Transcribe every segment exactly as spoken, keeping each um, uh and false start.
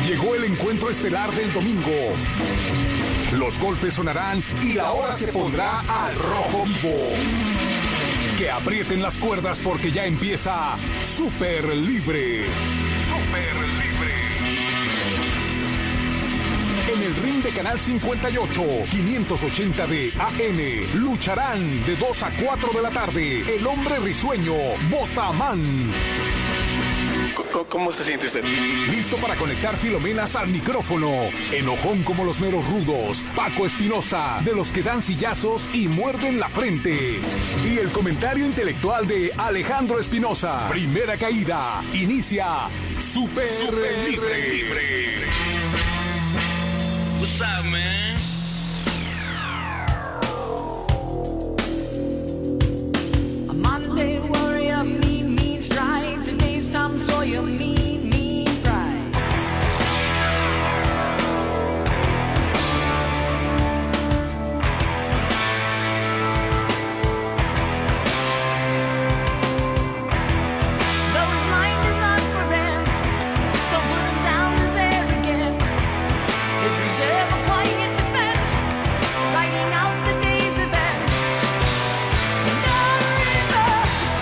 Llegó el encuentro estelar del domingo. Los golpes sonarán y la hora se pondrá al rojo vivo. Que aprieten las cuerdas porque ya empieza Super Libre. Super Libre. En el ring de Canal cincuenta y ocho, quinientos ochenta de A M, lucharán de dos a cuatro de la tarde el hombre risueño, Botamán. ¿Cómo se siente usted? Listo para conectar filomenas al micrófono. Enojón como los meros rudos, Paco Espinosa, de los que dan sillazos y muerden la frente. Y el comentario intelectual de Alejandro Espinosa. Primera caída. Inicia Super, Super Libre. Libre. What's up, man? A Monday warrior, mean, mean strike. Today's Tom Sawyer, mean, mean pride. Though his mind is not for them, don't put him down as arrogant. His reserve a quiet defense, writing out the day's events. No river.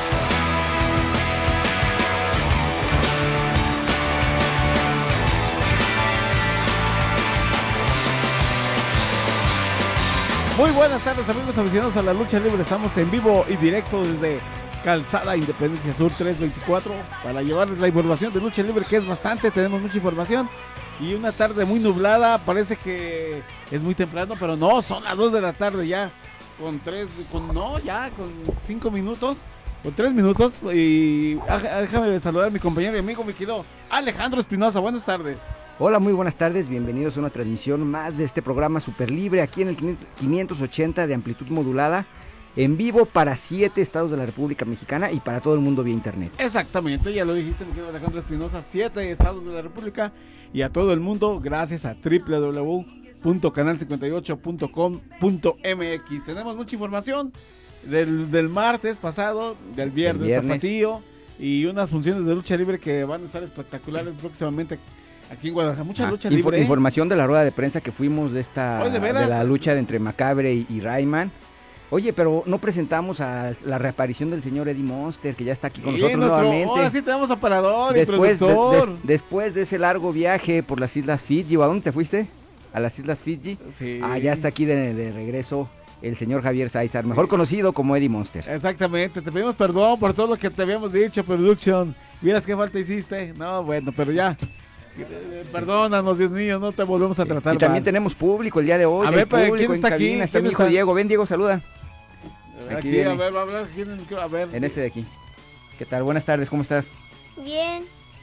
Muy buenas tardes, amigos aficionados a la lucha libre. Estamos en vivo y directo desde Calzada Independencia Sur trescientos veinticuatro para llevarles la información de lucha libre, que es bastante. Tenemos mucha información y una tarde muy nublada. Parece que es muy temprano, pero no, son las dos de la tarde ya. Con tres, con no, ya con cinco minutos, con tres minutos. Y ah, déjame saludar a mi compañero y amigo, mi querido Alejandro Espinosa. Buenas tardes. Hola, muy buenas tardes, bienvenidos a una transmisión más de este programa Super Libre, aquí en el quinientos ochenta de amplitud modulada, en vivo para siete estados de la República Mexicana y para todo el mundo vía internet. Exactamente, ya lo dijiste, mi querido Alejandro Espinosa, siete estados de la República y a todo el mundo gracias a doble u doble u doble u punto canal cincuenta y ocho punto com punto m x. Tenemos mucha información del, del martes pasado, del viernes, El viernes. tapatío, y unas funciones de lucha libre que van a estar espectaculares próximamente aquí en Guadalajara. Mucha Ah, lucha info- libre. ¿eh? Información de la rueda de prensa que fuimos de esta Oye, ¿de veras? de la lucha de entre Macabre y, y Rayman. Oye, pero no presentamos a la reaparición del señor Eddie Monster, que ya está aquí con Sí, nosotros nuestro- nuevamente. Ahora sí tenemos aparador y Después de, productor. des- después de ese largo viaje por las Islas Fiji, ¿o a dónde te fuiste? A las Islas Fiji. Sí. Ah, ya está aquí de, de regreso el señor Javier Sáizar, mejor conocido como Eddie Monster. Exactamente, te pedimos perdón por todo lo que te habíamos dicho, Production. Vieras qué falta hiciste. No, bueno, pero ya. Eh, Perdónanos, Dios mío, no te volvemos a tratar Y también mal. tenemos público el día de hoy. A hay ver, pero público ¿quién está en cabina, aquí? está mi ¿Quién hijo está? Diego. Ven, Diego, saluda. Aquí, Aquí viene. a ver, va a hablar. ¿quién? A ver. En este de aquí. ¿Qué tal? Buenas tardes, ¿cómo estás? Bien,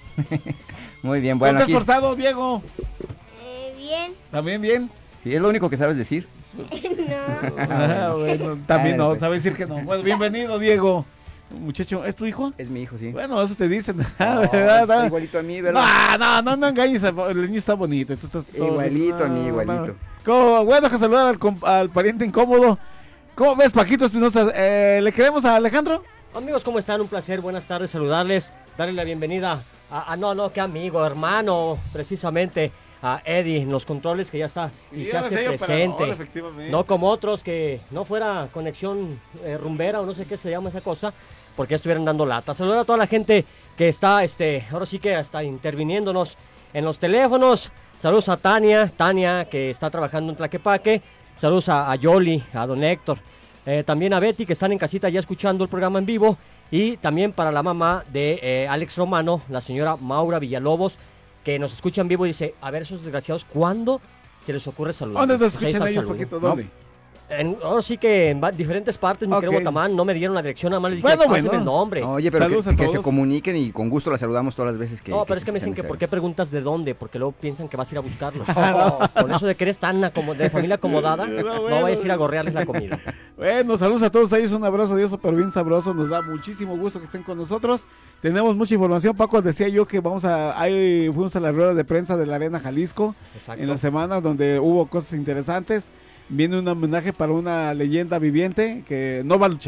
Muy bien, ¿Cómo bueno, te has aquí. portado, Diego? eh, bien. ¿También bien? Sí, es lo único que sabes decir. No, Ah, bueno, también Ah, no, pues. sabes decir que no. Bueno, bienvenido, Diego. Muchacho, ¿es tu hijo? Es mi hijo, sí. Bueno, eso te dicen. No, ¿Verdad? está igualito a mí, ¿verdad? No, no, no, no engañes, el niño está bonito. Tú estás todo- Igualito a mí, no, igualito. no. ¿Cómo? Bueno, que saludar al, comp- al pariente incómodo. ¿Cómo ves, Paquito Espinosa? Eh, ¿Le queremos a Alejandro? Amigos, ¿cómo están? Un placer, buenas tardes, saludarles, darles la bienvenida a, a no, no, qué amigo, hermano, precisamente a Eddie en los controles, que ya está y Sí, se ahora sí hace hay presente. operador, efectivamente. No como otros que no fuera conexión eh, rumbera o no sé qué se llama esa cosa, porque ya estuvieran dando lata. Saludar a toda la gente que está, este, ahora sí que está interviniéndonos en los teléfonos. Saludos a Tania, Tania que está trabajando en Tlaquepaque. Saludos a, a Yoli, a don Héctor. Eh, también a Betty, que están en casita ya escuchando el programa en vivo. Y también para la mamá de eh, Alex Romano, la señora Maura Villalobos, que nos escucha en vivo y dice, a ver, esos desgraciados, ¿cuándo se les ocurre saludar? ¿Dónde nos Pues ahí escuchan está el ellos, saludo. Paquito? ¿Dónde? En- ahora sí que en va- diferentes partes, mi Ok. querido Botamán, no me dieron la dirección, nada más les dije, Bueno, pásenme bueno. el nombre. Oye, pero Saludos que, a que se todos. comuniquen y con gusto la saludamos todas las veces que... No, pero es que me sea dicen que por necesario. qué preguntas de dónde, porque luego piensan que vas a ir a buscarlos. Con eso de que eres tan acomo- de familia acomodada, No, no bueno. vayas a ir a gorrearles la comida. Bueno, saludos a todos ellos, un abrazo Dios súper bien sabroso, nos da muchísimo gusto que estén con nosotros. Tenemos mucha información, Paco, decía yo que vamos a, ahí fuimos a la rueda de prensa de la Arena Jalisco Exacto. en la semana donde hubo cosas interesantes. Viene un homenaje para una leyenda viviente que no va a luchar.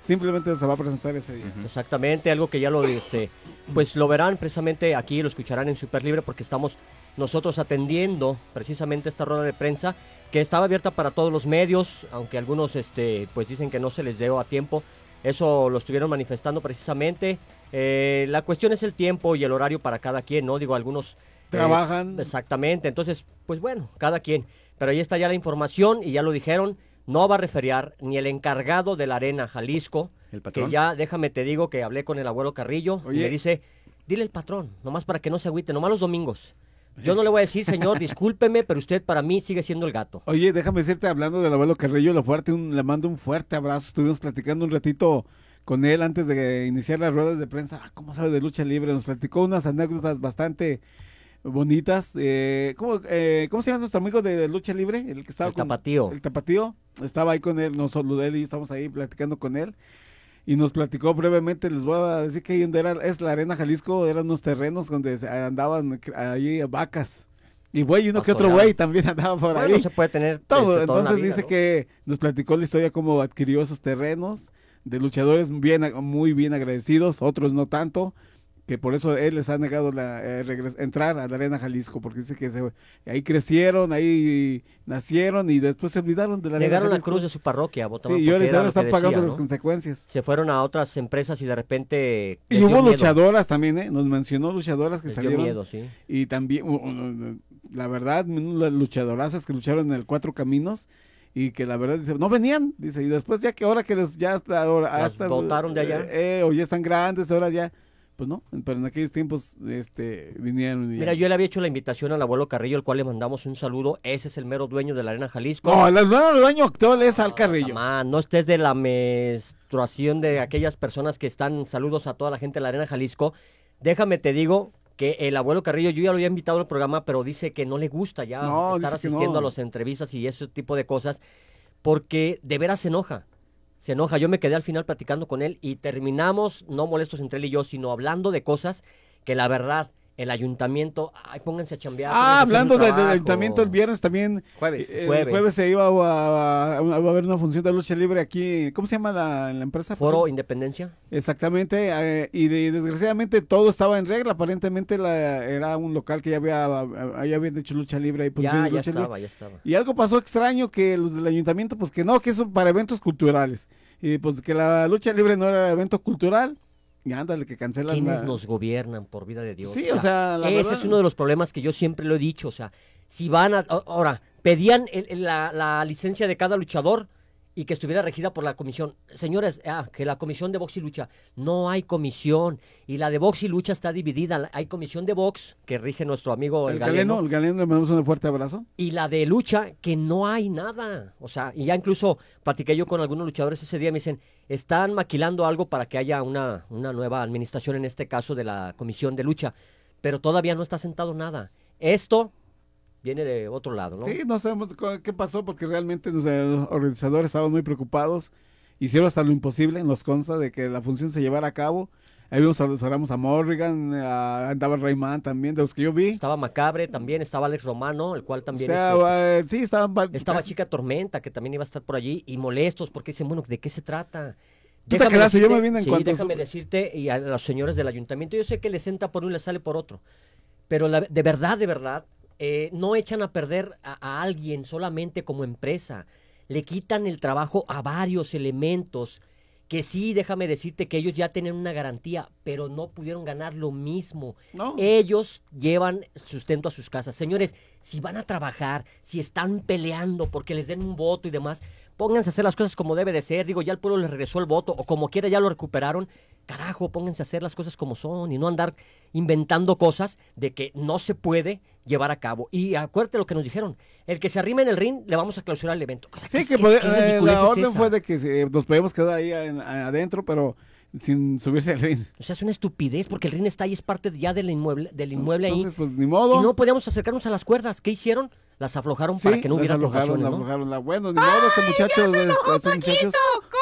simplemente se va a presentar ese día. Exactamente, algo que ya lo este, pues lo verán precisamente aquí, lo escucharán en Super Libre, porque estamos nosotros atendiendo precisamente esta rueda de prensa que estaba abierta para todos los medios, aunque algunos este pues dicen que no se les dio a tiempo. Eso lo estuvieron manifestando precisamente. Eh, la cuestión es el tiempo y el horario para cada quien, ¿no? Digo, algunos eh, Trabajan. exactamente, entonces, pues bueno, cada quien. Pero ahí está ya la información y ya lo dijeron, no va a referiar ni el encargado de la Arena Jalisco, ¿El patrón? que ya, déjame te digo que hablé con el abuelo Carrillo, y Oye. me dice, dile el patrón, nomás para que no se agüite, nomás los domingos. Yo no le voy a decir, señor, discúlpeme, pero usted para mí sigue siendo el gato. Oye, déjame decirte, hablando del abuelo Carrillo, le, fuerte, un, le mando un fuerte abrazo. Estuvimos platicando un ratito con él antes de iniciar las ruedas de prensa. Ah, ¿cómo sabe de lucha libre? Nos platicó unas anécdotas bastante bonitas. Eh, ¿cómo, eh, ¿Cómo se llama nuestro amigo de lucha libre? El que estaba El con- Tapatío. El Tapatío. Estaba ahí con él, nosotros, él y yo estamos ahí platicando con él. Y nos platicó brevemente, les voy a decir que ahí donde era, es la Arena Jalisco, eran unos terrenos donde se- andaban ahí vacas. Y güey, uno que otro Pastoreado. güey también andaba por Bueno, ahí. se puede tener Todo, este, toda la entonces vida, dice ¿no? que nos platicó la historia cómo adquirió esos terrenos de luchadores bien, ag- muy bien agradecidos, otros no tanto, que por eso él les ha negado la, eh, regres- entrar a la Arena Jalisco, porque dice que se, ahí crecieron, ahí nacieron y después se olvidaron de la Arena Llegaron a la Jalisco. cruz de su parroquia, votaban Sí, y porque ahora, era ahora lo que están pagando decía, las ¿no? consecuencias. Se fueron a otras empresas y de repente Y les dio hubo miedo. luchadoras también, ¿eh? Nos mencionó luchadoras que Les dio salieron. miedo, sí. Y también, uh, uh, la verdad, las luchadorazas que lucharon en el Cuatro Caminos y que la verdad, dice, no venían, dice, y después ya que ahora que les, ya hasta ahora, Las hasta, botaron de allá. eh, o ya están grandes, ahora ya, pues no, pero en aquellos tiempos, este, vinieron y ya. Mira, yo le había hecho la invitación al abuelo Carrillo, al cual le mandamos un saludo. Ese es el mero dueño de la Arena Jalisco. No, el nuevo dueño actual es Al Carrillo. Mamá, no estés de la menstruación de aquellas personas que están, saludos a toda la gente de la Arena Jalisco. Déjame te digo que el abuelo Carrillo, yo ya lo había invitado al programa, pero dice que no le gusta ya No, estar dice que asistiendo no. a las entrevistas y ese tipo de cosas, porque de veras se enoja. Se enoja, yo me quedé al final platicando con él y terminamos, no molestos entre él y yo, sino hablando de cosas que la verdad, el ayuntamiento, ay, pónganse a chambear. Ah, pónganse a hacer hablando un del del trabajo. ayuntamiento, el viernes también. Jueves, eh, jueves. El jueves se iba a, a- a haber una función de lucha libre aquí. ¿Cómo se llama la, la empresa? Foro Independencia. Exactamente, eh, y de- desgraciadamente todo estaba en regla. Aparentemente la, era un local que ya había, ya habían hecho lucha libre y Ya, funciones de ya lucha libre. estaba, ya estaba. Y algo pasó extraño que los del ayuntamiento, pues que no, que eso para eventos culturales. Y pues que la lucha libre no era evento cultural. Y ándale, que cancelan ¿Quiénes la... nos gobiernan, por vida de Dios? Sí, o sea, la ese verdad- es uno de los problemas que yo siempre lo he dicho, o sea, si van a... a- Ahora, pedían el- el- la, la licencia de cada luchador y que estuviera regida por la comisión. Señores, ah, que la comisión de box y lucha, no hay comisión, y la de box y lucha está dividida, hay comisión de box, que rige nuestro amigo el, El galeno, el galeno, le mandamos un fuerte abrazo. y la de lucha, que no hay nada. O sea, y ya incluso platiqué yo con algunos luchadores ese día, me dicen, están maquilando algo para que haya una, una nueva administración, en este caso de la comisión de lucha, pero todavía no está sentado nada. Esto viene de otro lado, ¿no? Sí, no sabemos cu- qué pasó porque realmente no sé, los organizadores estaban muy preocupados. Hicieron hasta lo imposible, nos consta, de que la función se llevara a cabo. Ahí vimos a, saludamos a Morrigan, a- andaba Rayman también, de los que yo vi. Estaba Macabre también, estaba Alex Romano, el cual O también... sea, este, eh, sí, estaban... va- estaba casi- Chica Tormenta, que también iba a estar por allí, y molestos, porque dicen, bueno, ¿de qué se trata? Tú te quedaste, yo me vine en sí, cuanto- déjame decirte, y a los señores del ayuntamiento, yo sé que les entra por uno y les sale por otro, pero la- de verdad, de verdad, eh, no echan a perder a, a alguien solamente como empresa, le quitan el trabajo a varios elementos, que sí, déjame decirte que ellos ya tienen una garantía, pero no pudieron ganar lo mismo. No. Ellos llevan sustento a sus casas. Señores, si van a trabajar, si están peleando porque les den un voto y demás, pónganse a hacer las cosas como debe de ser. Digo, ya el pueblo les regresó el voto, o como quiera ya lo recuperaron. Carajo, pónganse a hacer las cosas como son y no andar inventando cosas de que no se puede llevar a cabo. Y acuérdate lo que nos dijeron, el que se arrime en el ring, le vamos a clausurar el evento. Sí, ¿Qué- que qué- pode- qué eh, ridiculez la es orden esa? fue de que se- nos podíamos quedar ahí en- adentro, pero sin subirse al ring. O sea, es una estupidez porque el ring está ahí, es parte ya del inmueble, del inmueble ahí. Entonces, pues ni modo. Y no podíamos acercarnos a las cuerdas. ¿Qué hicieron? Las aflojaron Sí, para que no les hubiera aflojaron, aflojaciones, ¿no? aflojaron la- Bueno, ni modo, este muchacho, estos muchachos.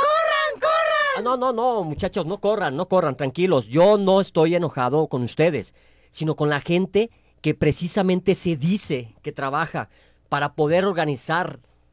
Ah, no, no, no, muchachos, no corran, no corran, tranquilos. Yo no estoy enojado con ustedes, sino con la gente que precisamente se dice que trabaja para poder organizar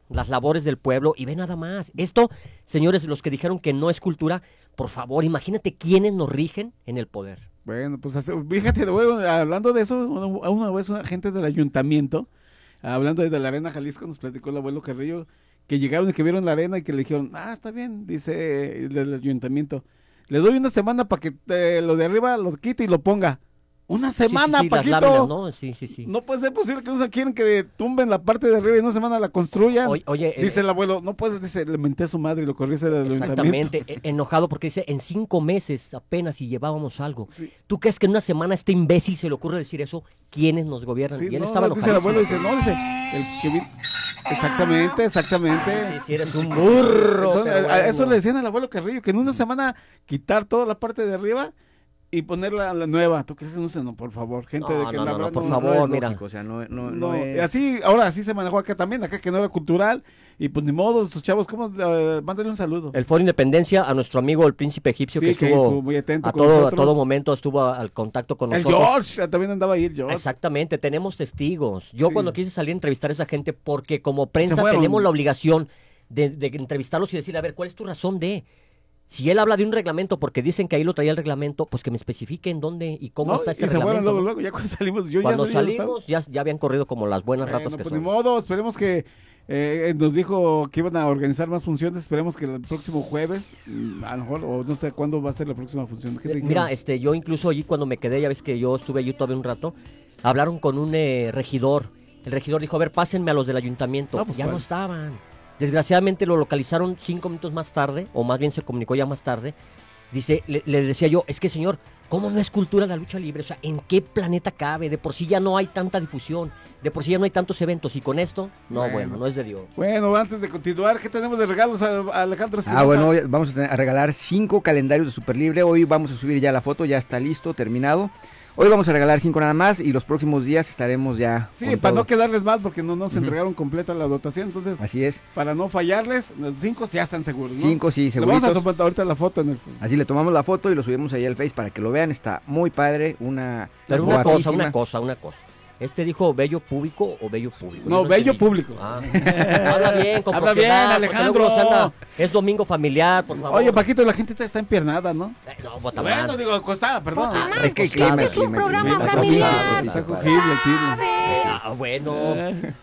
las labores del pueblo y ve nada más. Esto, señores, los que dijeron que no es cultura, por favor, imagínate quiénes nos rigen en el poder. Bueno, pues hace- fíjate, bueno, hablando de eso, una, una vez una gente del ayuntamiento, hablando de la Arena Jalisco, nos platicó el abuelo Carrillo, que llegaron y que vieron la arena y que le dijeron, ah, está bien, dice el del ayuntamiento, le doy una semana para que eh, lo de arriba lo quite y lo ponga. Una semana, sí, sí, sí, las Paquito. láminas, ¿no? Sí, sí, sí. No puede ser posible que no quieren que tumben la parte de arriba y en una semana la construyan. Oye, oye, dice eh, el abuelo, no puedes, dice, le menté a su madre y lo corriese del ayuntamiento. Exactamente, e- enojado porque dice, en cinco meses apenas si llevábamos algo. Sí. ¿Tú crees que en una semana a este imbécil se le ocurre decir eso? ¿Quiénes nos gobiernan? Sí, y él no, estaba dice el abuelo, dice, enojadísimo. no, dice, el que vi... Exactamente, exactamente. Sí, sí, eres un burro. Entonces, pero a- a eso bueno. le decían al abuelo Carrillo, que en una semana quitar toda la parte de arriba y ponerla la nueva. ¿Tú crees? No sé, no, por favor, gente No, de que no, la no, no, verdad por no- favor, no es mira. lógico, o sea, no, no, no No, es... y así, ahora así se manejó acá también, acá que no era cultural, y pues ni modo, sus chavos, ¿cómo? Uh, mándale un saludo. El Foro Independencia, a nuestro amigo el príncipe egipcio, Sí, que que estuvo, estuvo muy atento a, con todo, a nosotros. todo momento, estuvo a- al contacto con El nosotros. George, ah, también andaba ahí el George. Exactamente, tenemos testigos. Yo Sí. cuando quise salir a entrevistar a esa gente, porque como prensa fueron. tenemos la obligación de, de entrevistarlos y decir, a ver, ¿cuál es tu razón de...? Si él habla de un reglamento porque dicen que ahí lo traía el reglamento, pues que me especifique en dónde y cómo No, está este y se fueron reglamento. luego, ¿no? luego, ya cuando salimos, yo Cuando ya sabía dónde salimos ya, ya habían corrido como las buenas Bueno, ratas que pues son. ni modo, esperemos que eh, nos dijo que iban a organizar más funciones, esperemos que el próximo jueves, mm, a lo mejor, o no sé cuándo va a ser la próxima función. ¿Qué te Eh, dijeron? Mira, este, yo incluso allí cuando me quedé, ya ves que yo estuve allí todavía un rato, hablaron con un eh, regidor. El regidor dijo, a ver, pásenme a los del ayuntamiento. No, pues, ya ¿cuál? no estaban. Desgraciadamente lo localizaron cinco minutos más tarde, o más bien se comunicó ya más tarde. Dice, le, le decía yo, es que señor, ¿cómo no es cultura la lucha libre? O sea, ¿en qué planeta cabe? De por sí ya no hay tanta difusión, de por sí ya no hay tantos eventos, y con esto, no, Bueno. bueno, no es de Dios. Bueno, antes de continuar, ¿qué tenemos de regalos a, a Alejandro Espinosa? Ah, bueno, hoy vamos a, tener- a regalar cinco calendarios de Super Libre. Hoy vamos a subir ya la foto, ya está listo, terminado. Hoy vamos a regalar cinco nada más y los próximos días estaremos ya Sí, con para todo. no quedarles mal, porque no nos Ujú. entregaron completa la dotación, entonces, Así es, para no fallarles, los cinco ya están seguros, ¿no? cinco sí, Le vamos a seguritos. tomar ahorita la foto en el... Así le tomamos la foto y lo subimos ahí al Face para que lo vean. Está muy padre, una Pero una cosa, guapísima. una cosa, una cosa. ¿Este dijo bello público o bello público? No, Yo bello entendí. público. Ah. Habla bien, con Habla propiedad, bien, porque Alejandro. luego nos anda- es domingo familiar, por favor. Oye, Paquito, la gente está empiernada, ¿no? Eh, no, Botamán. Bueno, digo, costada, perdón. Ah, Es que el pues, claro. clima, Este el clima, el programa clima. Está familiar. cogible, está cogible el clima. Ah, bueno.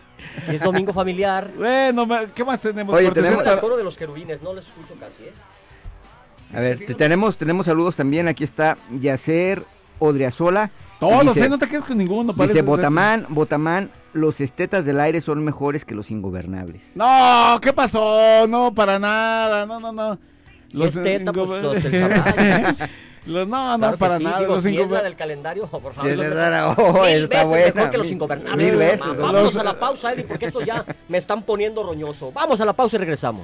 Es domingo familiar. Bueno, ma- ¿qué más tenemos? Oye, Cortesías tenemos El para- coro de los querubines, no les escucho casi, ¿eh? A ver, te- tenemos, tenemos saludos también. Aquí está Yacer Odriazola. Todos, Dice- ¿eh? No te quedes con ninguno. Dice parece- Botamán, Botamán, los estetas del aire son mejores que los ingobernables. No, ¿qué pasó? No, para nada, no, no, no. Si es teta, pues, ingober- los del caballo. Los- no, no, Claro que para sí, nada. digo, los si es la ingober- del calendario, por favor. Si es lo verdad, mejor. oh, Mil está veces buena, mejor que los mil- ingobernables. mil veces. Va- Los- Vámonos a la pausa, Eddie, porque esto ya me están poniendo roñoso. Vamos a la pausa y regresamos.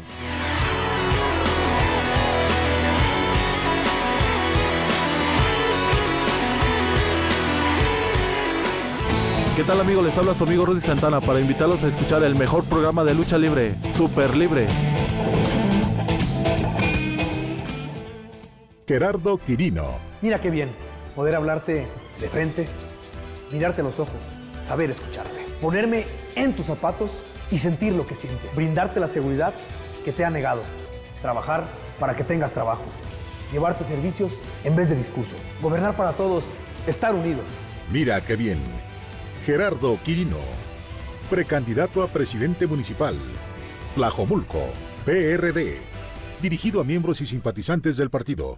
¿Qué tal amigos? Les habla su amigo Rudy Santana para invitarlos a escuchar el mejor programa de lucha libre, Super Libre. Gerardo Quirino, Mira qué bien, poder hablarte de frente, mirarte a los ojos, saber escucharte, ponerme en tus zapatos y sentir lo que sientes, brindarte la seguridad que te ha negado, trabajar para que tengas trabajo, llevarte servicios en vez de discursos, gobernar para todos, estar unidos. mira qué bien. Gerardo Quirino, precandidato a presidente municipal, Tlajomulco, P R D, dirigido a miembros y simpatizantes del partido.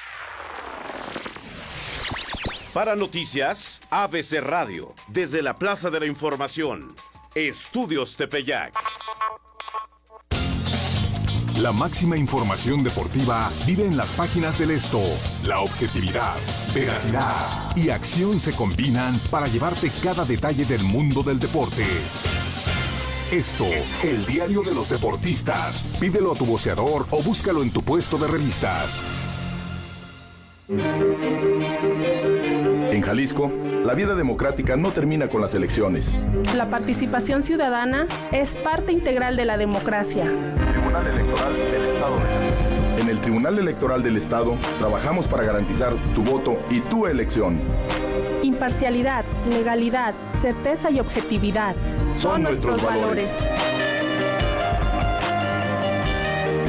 Para noticias, A B C Radio, desde la Plaza de la Información, Estudios Tepeyac. La máxima información deportiva vive en las páginas del Esto. La objetividad, veracidad y acción se combinan para llevarte cada detalle del mundo del deporte. Esto, el diario de los deportistas. Pídelo a tu voceador o búscalo en tu puesto de revistas. En Jalisco, la vida democrática no termina con las elecciones. La participación ciudadana es parte integral de la democracia. Tribunal Electoral del Estado de Jalisco. En el Tribunal Electoral del Estado trabajamos para garantizar tu voto y tu elección. Imparcialidad, legalidad, certeza y objetividad Son nuestros valores.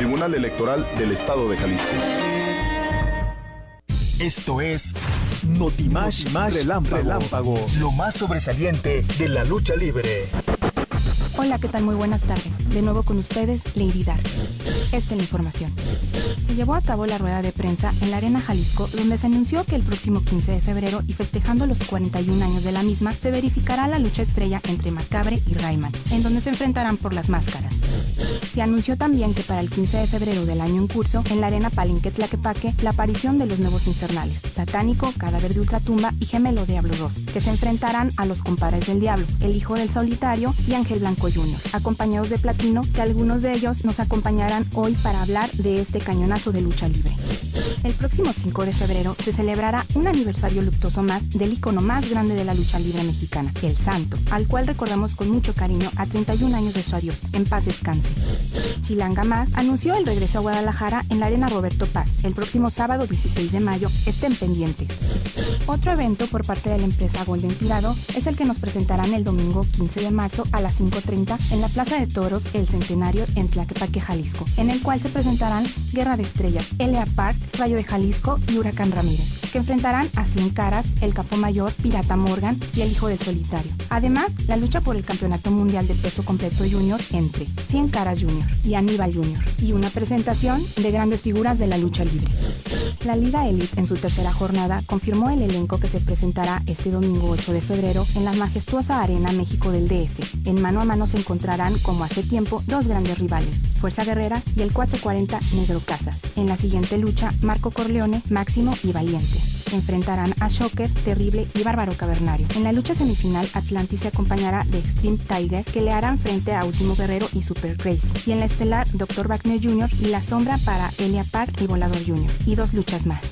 Tribunal Electoral del Estado de Jalisco. Esto es Notimash Relámpago, Relámpago, lo más sobresaliente de la lucha libre. Hola, ¿qué tal? Muy buenas tardes. De nuevo con ustedes, Lady Dark. Esta es la información. Se llevó a cabo la rueda de prensa en la Arena Jalisco, donde se anunció que el próximo quince de febrero y festejando los cuarenta y un años de la misma, se verificará la lucha estrella entre Macabre y Rayman, en donde se enfrentarán por las máscaras. Se anunció también que para el quince de febrero del año en curso, en la Arena Palenque Tlaquepaque, la aparición de los nuevos infernales, Satánico, Cadáver de Ultratumba y Gemelo Diablo dos, que se enfrentarán a los compadres del Diablo, el Hijo del Solitario y Ángel Blanco junior, acompañados de Platino, que algunos de ellos nos acompañarán hoy para hablar de este cañonazo de lucha libre. El próximo cinco de febrero se celebrará un aniversario luctuoso más del ícono más grande de la lucha libre mexicana, El Santo, al cual recordamos con mucho cariño a treinta y un años de su adiós, en paz descanse. Chilanga Más anunció el regreso a Guadalajara en la Arena Roberto Paz el próximo sábado dieciséis de mayo, estén pendientes. Otro evento por parte de la empresa Golden Tirado es el que nos presentarán el domingo quince de marzo a las cinco treinta en la Plaza de Toros El Centenario en Tlaquepaque, Jalisco, en el cual se presentarán Guerra de Estrellas, L A Park, Rayo de Jalisco y Huracán Ramírez, que enfrentarán a Cien Caras, El Capo Mayor, Pirata Morgan y El Hijo del Solitario. Además, la lucha por el Campeonato Mundial de Peso Completo Junior entre Cien Caras Junior y Aníbal Junior, y una presentación de grandes figuras de la lucha libre. La Liga Elite en su tercera jornada confirmó el elenco que se presentará este domingo ocho de febrero en la majestuosa Arena México del D F. En mano a mano se encontrarán, como hace tiempo, dos grandes rivales, Fuerza Guerrera y el cuatrocientos cuarenta Negro Casas. En la siguiente lucha, Marco Corleone, Máximo y Valiente enfrentarán a Shocker, Terrible y Bárbaro Cavernario. En la lucha semifinal, Atlantis se acompañará de Extreme Tiger, que le harán frente a Último Guerrero y Super Crazy. Y en la estelar, doctor Wagner junior y La Sombra para Elia Park y Volador junior. Y dos luchas más.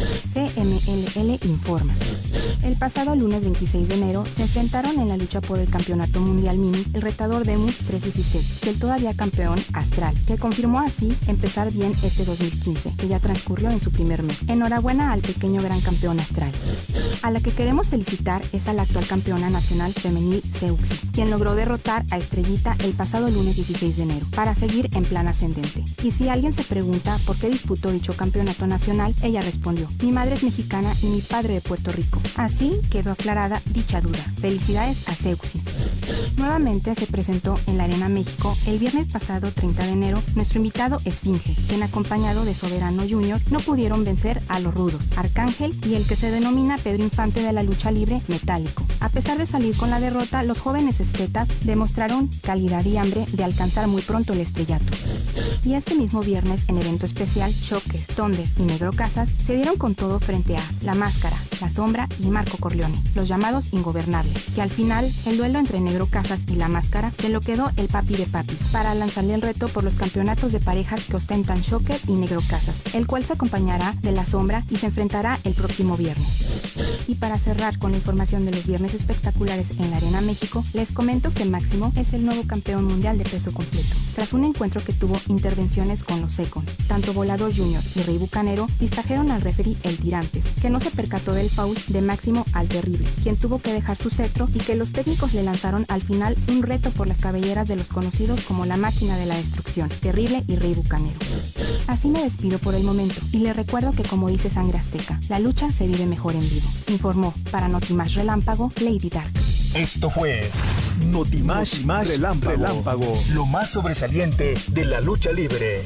C M L L informa. El pasado lunes veintiséis de enero se enfrentaron en la lucha por el Campeonato Mundial Mini el retador Demus trescientos dieciséis y el todavía campeón Astral, que confirmó así empezar bien este dos mil quince, que ya transcurrió en su primer mes. Enhorabuena al pequeño gran campeón Astral. A la que queremos felicitar es a la actual campeona nacional femenil Seuxis, quien logró derrotar a Estrellita el pasado lunes dieciséis de enero, para seguir en plan ascendente. Y si alguien se pregunta por qué disputó dicho campeonato nacional, ella respondió: mi madre es mexicana y mi padre de Puerto Rico. Así quedó aclarada dicha duda. Felicidades a Seuxis. Nuevamente se presentó en la Arena México el viernes pasado treinta de enero nuestro invitado Esfinge, quien acompañado de Soberano junior no pudieron vencer a los rudos, Arcángel y el que se denomina Pedro Infante de la lucha libre, Metálico. A pesar de salir con la derrota, los jóvenes estetas demostraron calidad y hambre de alcanzar muy pronto el estrellato. Y este mismo viernes, en evento especial, Shocker, Thunder y Negro Casas se dieron con todo frente a La Máscara, La Sombra y Marco Corleone, los llamados Ingobernables, que al final, el duelo entre Negro Casas y La Máscara se lo quedó el papi de papis, para lanzarle el reto por los campeonatos de parejas que ostentan Shocker y Negro Casas, el cual se acompañará de La Sombra y se enfrentará el próximo viernes. Y para cerrar con la información de los viernes espectaculares en la Arena México, les comento que Máximo es el nuevo campeón mundial de peso completo, tras un encuentro que tuvo intervenciones con los Seconds. Tanto Volador junior y Rey Bucanero distrajeron al referee El Tirantes, que no se percató del foul de Máximo al Terrible, quien tuvo que dejar su cetro, y que los técnicos le lanzaron al final un reto por las cabelleras de los conocidos como la Máquina de la Destrucción, Terrible y Rey Bucanero. Así me despido por el momento, y les recuerdo que, como dice Sangre Azteca, la lucha se vive mejor en vivo. Informó para Notimash Relámpago, Lady Dark. Esto fue Notimash, Notimash Relámpago, Relámpago, lo más sobresaliente de la lucha libre.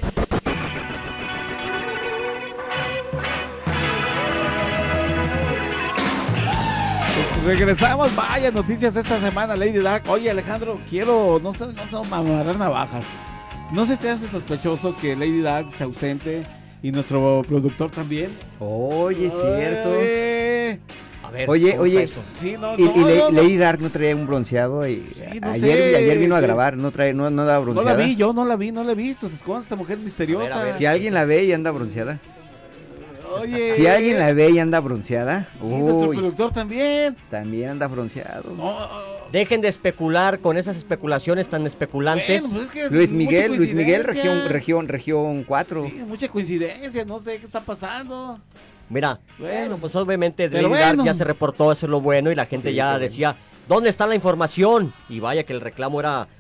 Regresamos, vaya noticias esta semana, Lady Dark. Oye, Alejandro, quiero, no sé, no sé, amarrar navajas. ¿No se te hace sospechoso que Lady Dark se ausente y nuestro productor también? Oye, es cierto. Eh, A ver, Oye, oye, sí, no, y, no, y no, Le- no. Lady Dark no traía un bronceado y Sí, no ayer, sé. ayer vino a grabar, no trae, no, no daba No bronceada. la vi, yo no la vi, no la he visto. Se esconde esta mujer misteriosa. A ver, a ver. Si alguien la ve y anda bronceada. Oye. Si alguien la ve y anda bronceada, Y nuestro uy, productor también. también anda bronceado. No, Dejen de especular con esas especulaciones tan especulantes. bueno, pues es que Luis mucha Miguel, Luis Miguel, coincidencia. región, región, región cuatro. Sí, mucha coincidencia, no sé qué está pasando. Mira, Bueno. bueno, pues obviamente Pero Lady Dark bueno. ya se reportó, eso es lo bueno, y la gente Sí, ya pero decía, ¿dónde está la información? Y vaya que el reclamo era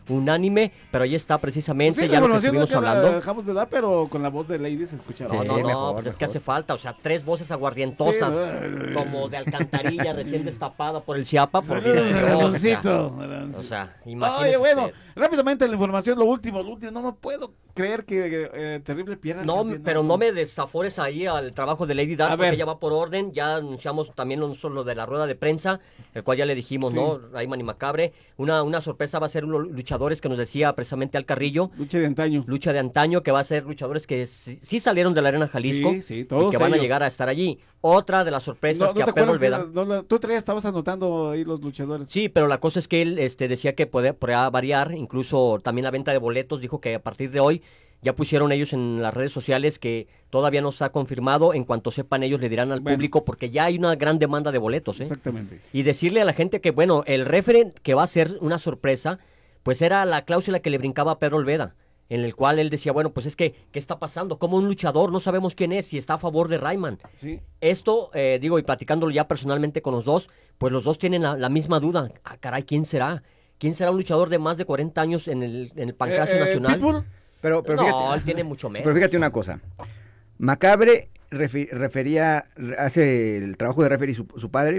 unánime, pero ahí está precisamente, Sí, la ya lo que información estuvimos nunca la hablando. dejamos de dar, pero con la voz de Lady se escucha. No, no, no, pues es que hace falta, o sea, tres voces aguardientosas, Sí. como de alcantarilla recién destapada por el Chiapa, por Saludos, vida de Dios, o sea, Ramoncito. o sea, imagínese Oye, bueno, usted. rápidamente la información, lo último, lo último, no me puedo creer que eh, Terrible pierda. el No, campeonato. pero no me desafores ahí al trabajo de Lady Dar, A porque ver. ella va por orden. Ya anunciamos también no solo de la rueda de prensa, el cual ya le dijimos, Sí. ¿no? Rayman y Macabre. Una, una sorpresa va a ser unos luchadores que nos decía precisamente Al Carrillo. Lucha de antaño. Lucha de antaño, que va a ser luchadores que sí, sí salieron de la Arena Jalisco. Sí, sí, y todos que van a ellos. llegar a estar allí. Otra de las sorpresas No, que ¿no te a Pedro acuerdas Olveda. que no la- tú traías, estabas anotando ahí los luchadores? Sí, pero la cosa es que él este, decía que podía, podía variar, incluso también la venta de boletos, dijo que a partir de hoy ya pusieron ellos en las redes sociales que todavía no está confirmado, en cuanto sepan ellos le dirán al Bueno. público, porque ya hay una gran demanda de boletos. ¿eh? Exactamente. Y decirle a la gente que, bueno, el referee que va a ser una sorpresa, pues era la cláusula que le brincaba a Pedro Olveda, en el cual él decía, bueno, pues es que, ¿qué está pasando? Como un luchador, no sabemos quién es, si está a favor de Rayman. Sí. Esto, eh, digo, y platicándolo ya personalmente con los dos, pues los dos tienen la, la misma duda. Ah, caray, ¿quién será? ¿Quién será un luchador de más de cuarenta años en el, en el Pancracio Eh, eh, Nacional? Pitbull. Pero, pero no, fíjate, él tiene mucho menos. Pero fíjate una cosa. Macabre refi- refería, re- hace el trabajo de referee su, su padre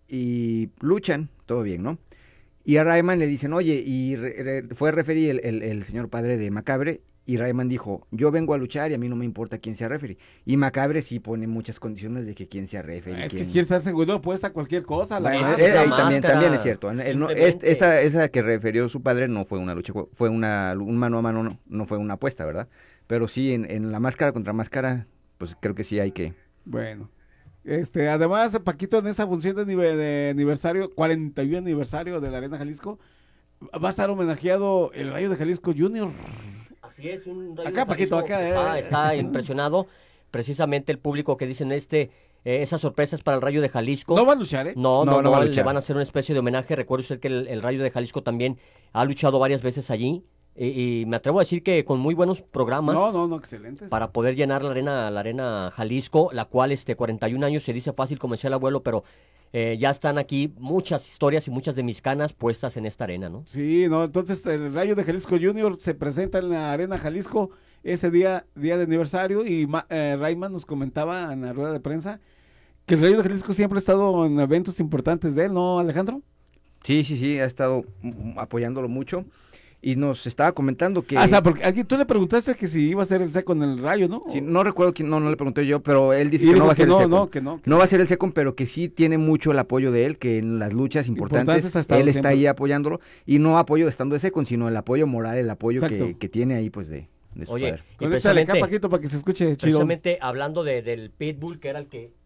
y luchan, todo bien, ¿no? Y a Rayman le dicen, oye, y re- re- fue referee el, el, el señor padre de Macabre, y Rayman dijo, yo vengo a luchar y a mí no me importa quién sea referee. Y Macabre sí pone muchas condiciones de que quién sea referee. Es que quién- quiere estar seguro, puede estar cualquier cosa. La Bueno, máscara. eh, ahí también, también es cierto. él no- es- Simplemente. esta, esa que refirió su padre no fue una lucha, fue una un mano a mano, no, no fue una apuesta, ¿verdad? Pero sí, en, en la máscara contra máscara, pues creo que sí hay que... Bueno. Este, además, Paquito, en esa función de, nive- de aniversario, cuarenta y uno aniversario de la Arena Jalisco, va a estar homenajeado el Rayo de Jalisco Junior. Así es, un Rayo Acá, de Paquito, Jalisco acá, está, eh. está impresionado. Precisamente el público que dicen este, eh, esas sorpresas para el Rayo de Jalisco. No va a luchar, ¿eh? No, No, no, no no, va a le luchar. van a hacer una especie de homenaje. Recuerde usted que el, el Rayo de Jalisco también ha luchado varias veces allí. Y, y me atrevo a decir que con muy buenos programas. No, no, no, excelentes. Para poder llenar la arena, la arena Jalisco, la cual este cuarenta y un años se dice fácil, como decía el abuelo, pero eh, ya están aquí muchas historias y muchas de mis canas puestas en esta arena, ¿no? Sí, no, entonces el Rayo de Jalisco Junior se presenta en la Arena Jalisco ese día, día de aniversario, y Ma- eh, Rayman nos comentaba en la rueda de prensa que el Rayo de Jalisco siempre ha estado en eventos importantes de él, ¿no, Alejandro? Sí, sí, sí, ha estado mm, apoyándolo mucho y nos estaba comentando que... Ah, o sea, porque alguien, tú le preguntaste que si iba a ser el seco en el Rayo, ¿no? Sí, no recuerdo quién, no, no le pregunté yo, pero él dice Y que dijo no va a que ser no, el second. no, que no, que No va a ser el second, pero que sí tiene mucho el apoyo de él, que en las luchas importantes, Importantes ha estado él está siempre. ahí apoyándolo, y no apoyo de estando de second, sino el apoyo moral, el apoyo que, Exacto. que tiene ahí, pues, de, de su Oye, padre. y Conéctale acá, precisamente, Paquito, para que se escuche chido. precisamente hablando de, del Pitbull, que era el que...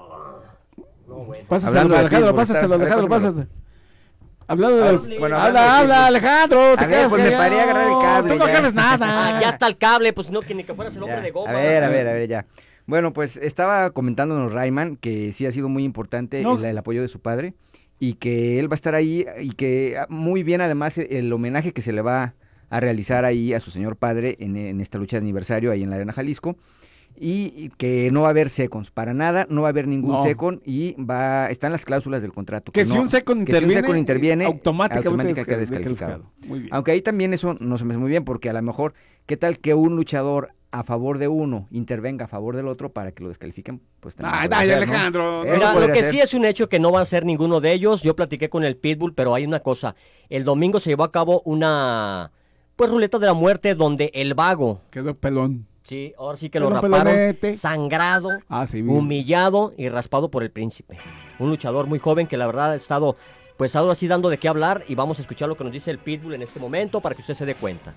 No, bueno. Pásaselo, Hablando de Alejandro, Pitbull, pásaselo, está- Alejandro, a ver, pásamelo. pásaselo. Hablando de los... Bueno, hablando de habla, habla, Pitbull. Alejandro, te A ver, quedas pues, me callado. paré a agarrar el cable, Tú no ya. agarres nada. Ah, ya está el cable, pues no, que ni que fueras el hombre Ya, de goma. A ver, a ver, a ver, ya. Bueno, pues estaba comentándonos Rayman que sí ha sido muy importante No. el, el apoyo de su padre y que él va a estar ahí y que ah, muy bien además el, el homenaje que se le va a realizar ahí a su señor padre en, en esta lucha de aniversario ahí en la Arena Jalisco y, y que no va a haber seconds, para nada, no va a haber ningún No. second y va están las cláusulas del contrato. Que si no- un second que si un interviene, second interviene, automáticamente queda descal- descalificado. descalificado. Muy bien. Aunque ahí también eso no se me hace muy bien, porque a lo mejor, ¿qué tal que un luchador a favor de uno intervenga a favor del otro para que lo descalifiquen? Pues también Ay, podría ay, ser, ¿no? Alejandro, Eso Mira, lo podría que ser. sí es un hecho que no va a ser ninguno de ellos. Yo platiqué con el Pitbull, pero hay una cosa. El domingo se llevó a cabo una, pues, ruleta de la muerte donde el vago, Quedó pelón. sí, ahora sí que lo Pero raparon, pelonete. sangrado, Ah, sí, bien. humillado y raspado por el príncipe. Un luchador muy joven que la verdad ha estado, pues, ahora sí dando de qué hablar, y vamos a escuchar lo que nos dice el Pitbull en este momento para que usted se dé cuenta.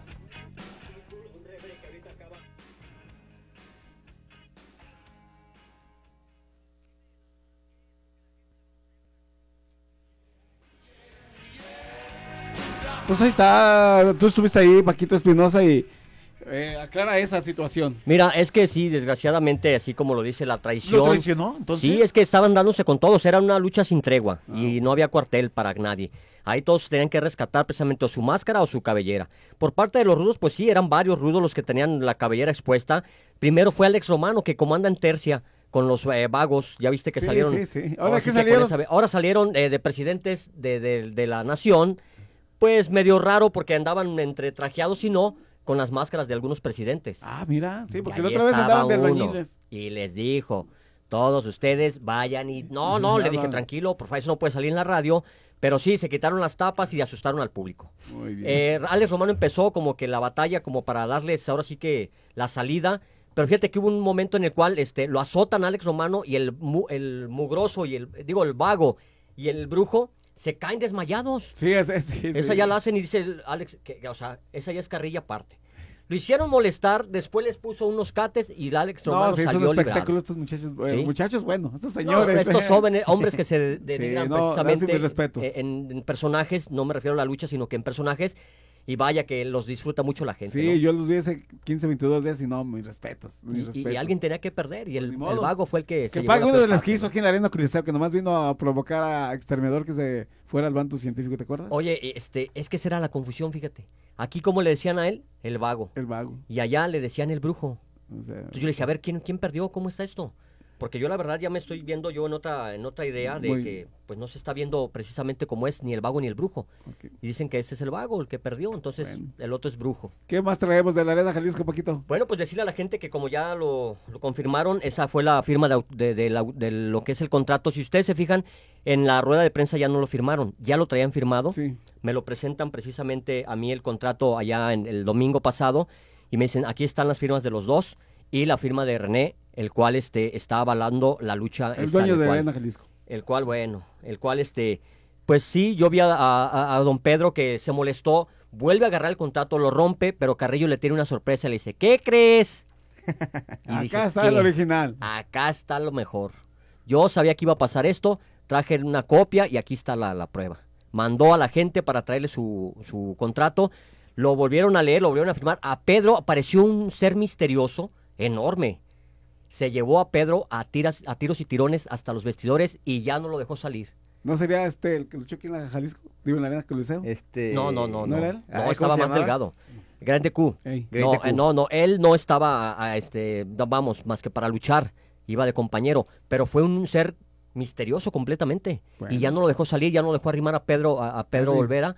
Pues ahí está, tú estuviste ahí, Paquito Espinosa, y eh, aclara esa situación. Mira, es que sí, desgraciadamente, así como lo dice la traición. ¿Lo traicionó, entonces? Sí, es que estaban dándose con todos, era una lucha sin tregua y no había cuartel para nadie. Ahí todos tenían que rescatar precisamente o su máscara o su cabellera. Por parte de los rudos, pues sí, eran varios rudos los que tenían la cabellera expuesta. Primero fue Alex Romano, que comanda en tercia con los eh, vagos, ya viste que Sí, salieron. sí, sí. ¿Ahora qué sí que salieron? con esa- ahora salieron eh, de presidentes de, de- de la nación. pues medio raro porque andaban entre trajeados y no, con las máscaras de algunos presidentes. Ah, mira, sí, porque Y la ahí otra vez estaba andaban de uno, albañiles. y les dijo, todos ustedes vayan y... No, no, le dije, tranquilo, por favor, eso no puede salir en la radio, pero sí, se quitaron las tapas y asustaron al público. Muy bien. Eh, Alex Romano empezó como que la batalla como para darles ahora sí que la salida, pero fíjate que hubo un momento en el cual este, lo azotan a Alex Romano y el, mu- el mugroso y el, digo, el vago y el brujo se caen desmayados. Sí, es, es- sí, Esa sí. ya la hacen y dice el Alex, que, o sea, esa ya es carrilla aparte. Lo hicieron molestar, después les puso unos cates y el Alex Romano No, sí, es un salió espectáculo liberado. estos muchachos, eh, ¿Sí? muchachos, bueno, estos No, señores. estos jóvenes, hombres que se de- denigran Sí, no, dáseme precisamente mis respetos. eh, en, en personajes, no me refiero a la lucha, sino que en personajes, y vaya que los disfruta mucho la gente. Sí, ¿no? yo los vi hace quince, veintidós días y no, mis respetos, mis Y- y, respetos. alguien tenía que perder, y el, Ni modo. el vago fue el que se Que llevó pague la uno de peor los parte, que hizo ¿no? aquí en la Arena Coliseo, que nomás vino a provocar a Exterminador que se fuera al banco científico, ¿te acuerdas? Oye, este, es que esa era la confusión, fíjate. Aquí, ¿cómo le decían a él? El vago. El vago. Y allá le decían el brujo. O sea, Entonces yo le dije, a ver, ¿quién, quién perdió? ¿Cómo está esto? Porque yo la verdad ya me estoy viendo yo en otra, en otra idea de Muy- que pues no se está viendo precisamente cómo es ni el vago ni el brujo. Ok. Y dicen que ese es el vago, el que perdió, entonces Bueno. el otro es brujo. ¿Qué más traemos de la Arena Jalisco, Paquito? Bueno, pues decirle a la gente que como ya lo, lo confirmaron, esa fue la firma de, au- de- de la- de lo que es el contrato. Si ustedes se fijan, en la rueda de prensa ya no lo firmaron, ya lo traían firmado. Sí. Me lo presentan precisamente a mí el contrato allá en el domingo pasado y me dicen, aquí están las firmas de los dos y la firma de René, el cual este está avalando la lucha. El esta, dueño el de cual- Arena Jalisco. El cual, bueno, el cual este, pues sí, yo vi a, a- a don Pedro que se molestó, vuelve a agarrar el contrato, lo rompe, pero Carrillo le tiene una sorpresa, le dice, ¿qué crees? Y Acá dije, está "¿Qué? el original. Acá está lo mejor. Yo sabía que iba a pasar esto, traje una copia y aquí está la, la prueba. Mandó a la gente para traerle su, su contrato, lo volvieron a leer, lo volvieron a firmar. A Pedro apareció un ser misterioso, enorme. Se llevó a Pedro a, tiras, a tiros y tirones hasta los vestidores y ya no lo dejó salir. ¿No sería este el que luchó aquí en la Jalisco? Digo, en la Arena Coliseo. Este... No, no, no, ¿No no. era él? No, Ah, ¿cómo estaba se más llamaba? delgado. Grande Q. Ey. No, Grande Q. eh, no, no, él no estaba, a, a, este, no, vamos, más que para luchar, iba de compañero, pero fue un ser misterioso completamente. Bueno. Y ya no lo dejó salir, ya no dejó arrimar a Pedro, a, a Pedro Sí. Olvera,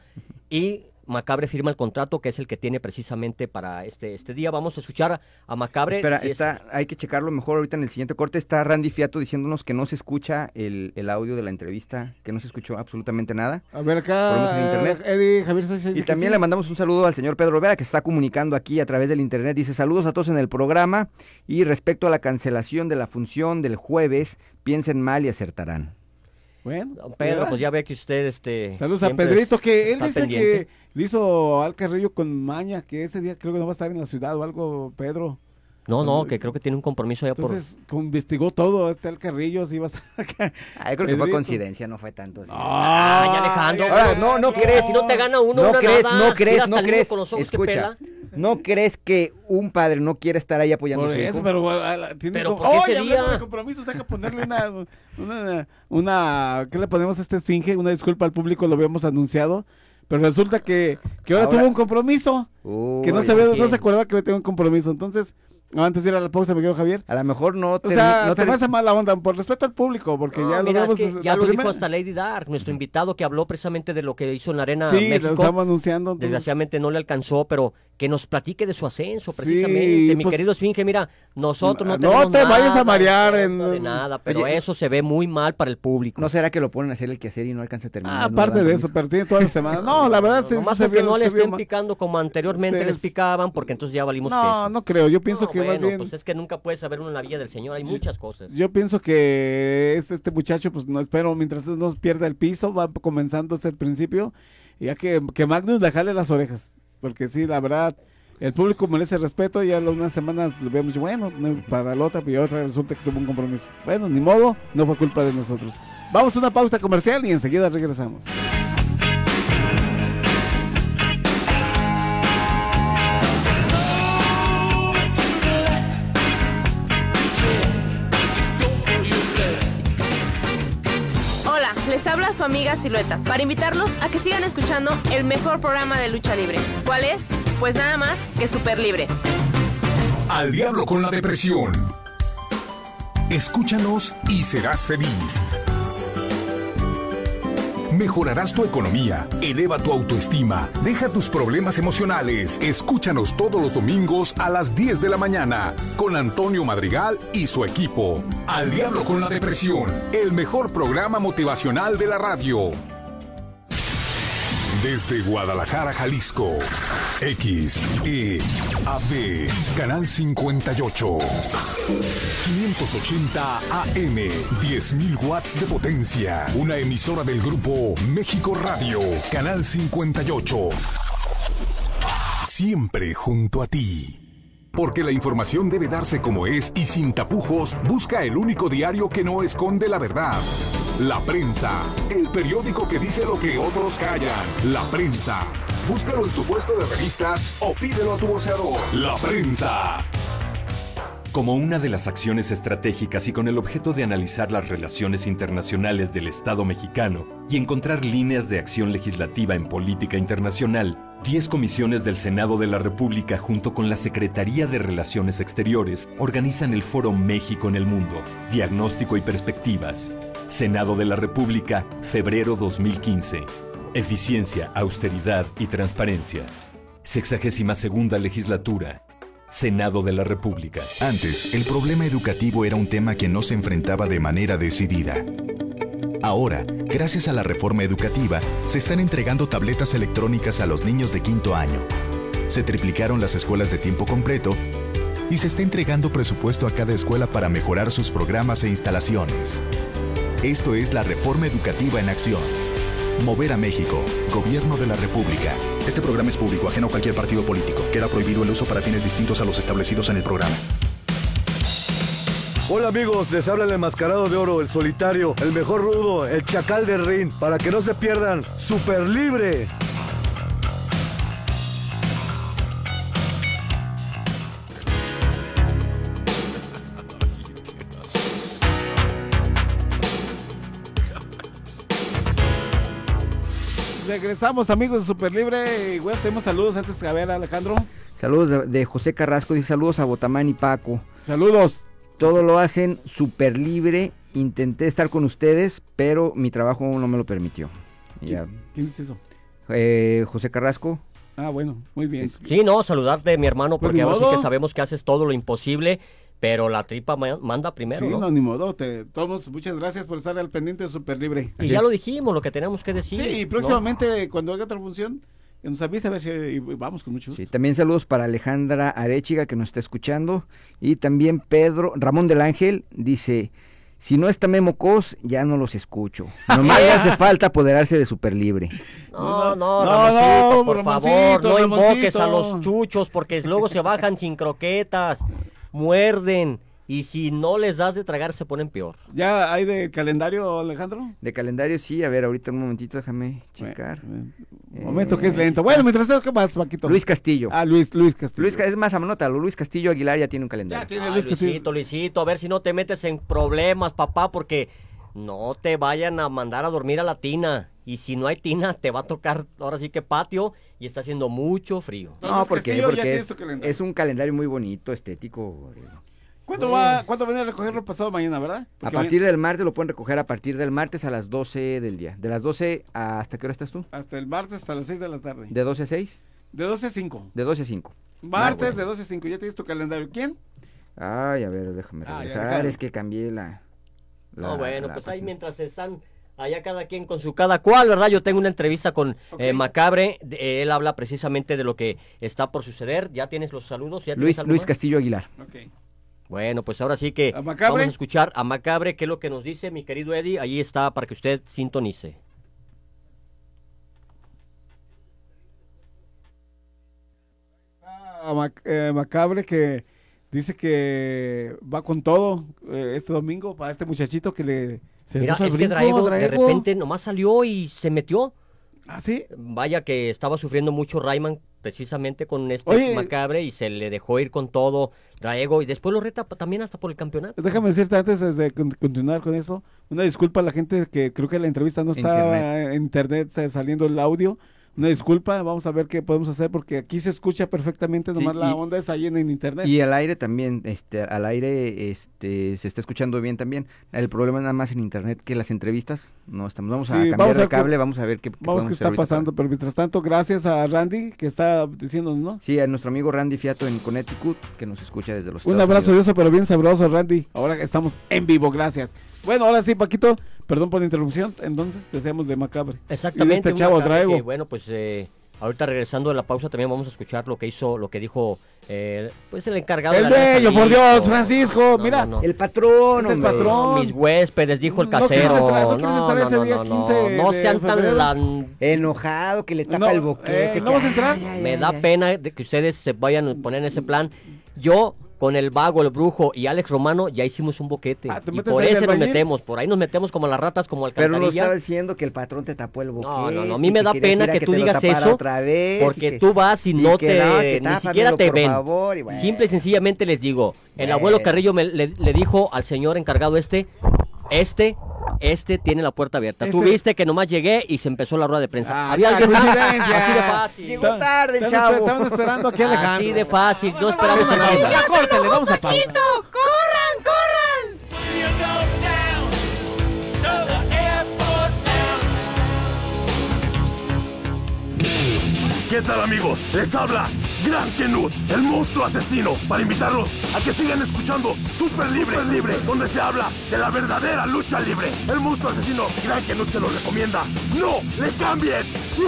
y Macabre firma el contrato que es el que tiene precisamente para este, este día. Vamos a escuchar a Macabre. Espera, si es- está, hay que checarlo mejor ahorita en el siguiente corte. Está Randy Fiato diciéndonos que no se escucha el, el audio de la entrevista, que no se escuchó absolutamente nada. A ver Por lo menos en acá, internet. Eddie Javier Sánchez dice Y que también sí. le mandamos un saludo al señor Pedro Vera, que se está comunicando aquí a través del internet. Dice, saludos a todos en el programa. Y respecto a la cancelación de la función del jueves, piensen mal y acertarán. Bueno, Don Pedro, ¿verdad? pues ya ve que usted... Este, Saludos a siempre Pedrito, que él está dice pendiente. que le hizo al Carrillo con maña, que ese día creo que no va a estar en la ciudad o algo, Pedro. No, no, que creo que tiene un compromiso ya por... Entonces, investigó todo, este al Carrillo, si iba a estar acá. Ah, yo creo que fue Pedrito. coincidencia, no fue tanto. así. Ay, Alejandro. Ahora, no, no crees. Si no te gana uno, no una crees, nada. no crees, Mira, hasta no el niño crees. con los ojos que Escucha, pela. ¿no crees que un padre no quiere estar ahí apoyando Por a su eso, hijo? pero a la- tiene Pero como- ¿por qué Oye, ese hablando día? de compromisos, deja ponerle una, una, una, ¿qué le ponemos a este esfinge? Una disculpa al público, lo habíamos anunciado, pero resulta que, que ahora, Ahora- tuvo un compromiso, Uy, que no se, había- no ¿quién? se acordaba que tenía un compromiso, entonces, antes de ir a la pausa, me quedo Javier. A lo mejor no O termi- sea, no se termi- me hace mala onda, por respeto al público, porque No, ya lo mira, es vemos que desde ya la lo primera- dijo hasta Lady Dark, nuestro invitado que habló precisamente de lo que hizo en la Arena Sí, lo México. estamos anunciando. entonces- Desgraciadamente no le alcanzó, pero que nos platique de su ascenso, Sí, precisamente. Mi pues- querido Esfinge, mira, nosotros no No tenemos te vayas a nada marear en en- contra de nada, pero Oye, eso se ve muy mal para el público. ¿No será que lo ponen a hacer el quehacer y no alcanza a terminar? Ah, No aparte dan de eso, permiso? pero tiene toda la semana. No, la verdad sí, Nomás se porque vio, no le se vio estén mal. picando como anteriormente Se- les picaban, porque entonces ya valimos No, queso. no creo, yo pienso No, que más bueno, bien... pues es que nunca puedes saber uno en la villa del Señor, hay muchas cosas. Yo pienso que este, este muchacho, pues no espero, mientras no pierda el piso, va comenzando desde el principio, y ya que, que Magnus le jale las orejas, porque sí, la verdad, el público merece respeto, ya las unas semanas lo vemos, bueno, no, para la otra, y otra resulta que tuvo un compromiso. Bueno, ni modo, no fue culpa de nosotros. Vamos a una pausa comercial y enseguida regresamos. Hola, les habla su amiga Silueta para invitarlos a que sigan escuchando el mejor programa de lucha libre. ¿Cuál es? Pues nada más que Super Libre. Al diablo con la depresión. Escúchanos y serás feliz. Mejorarás tu economía, eleva tu autoestima, deja tus problemas emocionales. Escúchanos todos los domingos a las diez de la mañana con Antonio Madrigal y su equipo. Al diablo con la depresión, el mejor programa motivacional de la radio. Desde Guadalajara, Jalisco, X E A B, Canal cincuenta y ocho, quinientos ochenta A M, diez mil watts de potencia. Una emisora del grupo México Radio, Canal cincuenta y ocho. Siempre junto a ti. Porque la información debe darse como es y sin tapujos, busca el único diario que no esconde la verdad. La Prensa, el periódico que dice lo que otros callan. La Prensa. Búscalo en tu puesto de revistas o pídelo a tu voceador. La Prensa. Como una de las acciones estratégicas y con el objeto de analizar las relaciones internacionales del Estado mexicano y encontrar líneas de acción legislativa en política internacional, diez comisiones del Senado de la República junto con la Secretaría de Relaciones Exteriores organizan el Foro México en el Mundo, Diagnóstico y Perspectivas. Senado de la República, febrero dos mil quince. Eficiencia, austeridad y transparencia. Sexagésima segunda legislatura. Senado de la República. Antes, el problema educativo era un tema que no se enfrentaba de manera decidida. Ahora, gracias a la reforma educativa, se están entregando tabletas electrónicas a los niños de quinto año. Se triplicaron las escuelas de tiempo completo y se está entregando presupuesto a cada escuela para mejorar sus programas e instalaciones. Esto es la reforma educativa en acción. Mover a México, Gobierno de la República. Este programa es público, ajeno a cualquier partido político. Queda prohibido el uso para fines distintos a los establecidos en el programa. Hola amigos, les habla el enmascarado de oro, el solitario, el mejor rudo, el chacal del ring. Para que no se pierdan, Super Libre. Regresamos, amigos de Super Libre. Bueno, tenemos saludos antes de ver a Alejandro. Saludos de, de José Carrasco, dice saludos a Botamán y Paco. Saludos. Todo lo hacen Super Libre. Intenté estar con ustedes, pero mi trabajo no me lo permitió. ¿Quién, Ya. ¿quién es eso? Eh, José Carrasco. Ah, bueno, muy bien. Sí, no, saludarte, mi hermano, Pues porque ni ahora sí modo. que sabemos que haces todo lo imposible, pero la tripa ma- manda primero, Sí, ¿no? no, ni modo. Te, todos, muchas gracias por estar al pendiente de Super Libre. Y ya lo dijimos, lo que tenemos que decir. Sí, y ¿no? próximamente, cuando haga otra función, que nos avise a ver si y vamos con mucho gusto. Sí, también saludos para Alejandra Arechiga, que nos está escuchando. Y también Pedro, Ramón del Ángel, dice, si no está Memo Cos, ya no los escucho. Nomás le hace falta apoderarse de Super Libre. No, no, No, Ramoncito, no, por Ramoncito, favor, no Ramoncito. invoques a los chuchos, porque luego se bajan sin croquetas, muerden, y si no les das de tragar se ponen peor. ¿Ya hay de calendario, Alejandro? De calendario, sí, a ver, ahorita un momentito, déjame checar. Un Eh, momento que es lento. Bueno, mientras tanto, ¿qué más, Paquito? Luis Castillo. Ah, Luis, Luis Castillo. Luis, Ca- es más, anótalo, Luis Castillo Aguilar ya tiene un calendario. Ya tiene Ay, Luis Castillo. Luisito, Luisito, a ver si no te metes en problemas, papá, porque no te vayan a mandar a dormir a la tina. Y si no hay tina, te va a tocar ahora sí que patio y está haciendo mucho frío. No, Luis porque, Castillo ya porque tiene es, su calendario. es un calendario muy bonito, estético. ¿Cuándo va, ¿Cuándo viene a recogerlo pasado mañana, verdad? A Porque partir del martes lo pueden recoger a partir del martes a las doce del día. De las doce a, ¿hasta qué hora estás tú? hasta el martes, hasta las seis de la tarde. ¿De doce a seis? De doce a cinco. De doce a cinco. Martes Ah, bueno. de doce a cinco. ¿Ya tienes tu calendario? ¿Quién? Ay, a ver, déjame Ah, ya, regresar. déjalo. es que cambié la... la- No, bueno, la pues ahí página. mientras están allá cada quien con su cada cual, ¿verdad? Yo tengo una entrevista con eh, Macabre, de- él habla precisamente de lo que está por suceder. ¿Ya tienes los saludos? ¿Ya tienes Luis, algo Luis más? Castillo Aguilar. Ok. Bueno, pues ahora sí que ¿A Macabre? vamos a escuchar a Macabre, qué es lo que nos dice mi querido Eddie. Ahí está para que usted sintonice. Ah, Mac- eh, Macabre que dice que va con todo eh, este domingo para este muchachito que le se Mira, puso el es que brinco, Draego, de Draego. repente nomás salió y se metió. ¿Ah, sí? Vaya que estaba sufriendo mucho Rayman precisamente con este Oye. Macabre y se le dejó ir con todo Draego y después lo reta pa- también hasta por el campeonato. Déjame decirte antes de con- continuar con esto, una disculpa a la gente que creo que la entrevista no está Internet. en internet sa- saliendo el audio, una disculpa, vamos a ver qué podemos hacer porque aquí se escucha perfectamente, nomás Sí, la y- onda es ahí en, en internet. Y al aire también, este, al aire este, se está escuchando bien también. El problema nada más en internet que las entrevistas no estamos. Vamos a Sí, cambiar vamos a de ver qué- cable, vamos a ver qué, qué Vamos podemos qué hacer está ahorita pasando, pero mientras tanto, gracias a Randy que está diciéndonos, ¿no? para- Sí, a nuestro amigo Randy Fiato en Connecticut, que nos escucha desde los Un Estados abrazo Unidos. dioso, pero bien sabroso, Randy. Ahora estamos en vivo, gracias. Bueno, ahora sí, Paquito, perdón por la interrupción, entonces deseamos de Macabre. Exactamente. Y de este un chavo Macabre Drago. que, bueno, pues eh, ahorita regresando de la pausa también vamos a escuchar lo que hizo, lo que dijo, eh, pues el encargado. El de la Granja bello, por Jalisco. Dios, Francisco, mira. El patrón, Es el hombre. patrón. Mis huéspedes, dijo el No quieres casero. entrar- no quieres entrar ese día no, quince no de sean febrero. tan lan- Enojado, que le tapa No, el boquete. eh, ¿no vas a entrar? Ay, ay, Me ay, da ay. pena de que ustedes se vayan a poner en ese plan. Yo, con el vago, el brujo y Alex Romano, ya hicimos un boquete. Ah, ¿te y metes por ahí ese del nos bañil? metemos. Por ahí nos metemos como las ratas, como Pero no alcantarilla. estaba diciendo que el patrón te tapó el boquete. No, no, no, a mí y me da querías pena ir a que, te tú lo digas tapara eso, otra vez, y porque que- tú vas y, y no que te, no, que ni tápamelo, siquiera te por ven. favor, y bueno. Simple y sencillamente les digo, el Bueno. abuelo Carrillo me, le, le dijo al señor encargado este, este, este tiene la puerta abierta. Tú Este- viste que nomás llegué y se empezó la rueda de prensa. Ah, Había ya, alguien coincidencia. así de fácil. Llegó tarde el Estaban chavo. esper- Estaban esperando aquí a Alejandro. Así de fácil, no esperamos a Vamos a nadie. pausa. Ya córtale, vamos a pausa. ¡Corran, corran! You go down to the airport now. ¿Qué tal, amigos? Les habla Gran Kenut, el monstruo asesino, para invitarlos a que sigan escuchando Super Libre, Super Libre, donde se habla de la verdadera lucha libre. El monstruo asesino Gran Kenut se lo recomienda. ¡No le cambien!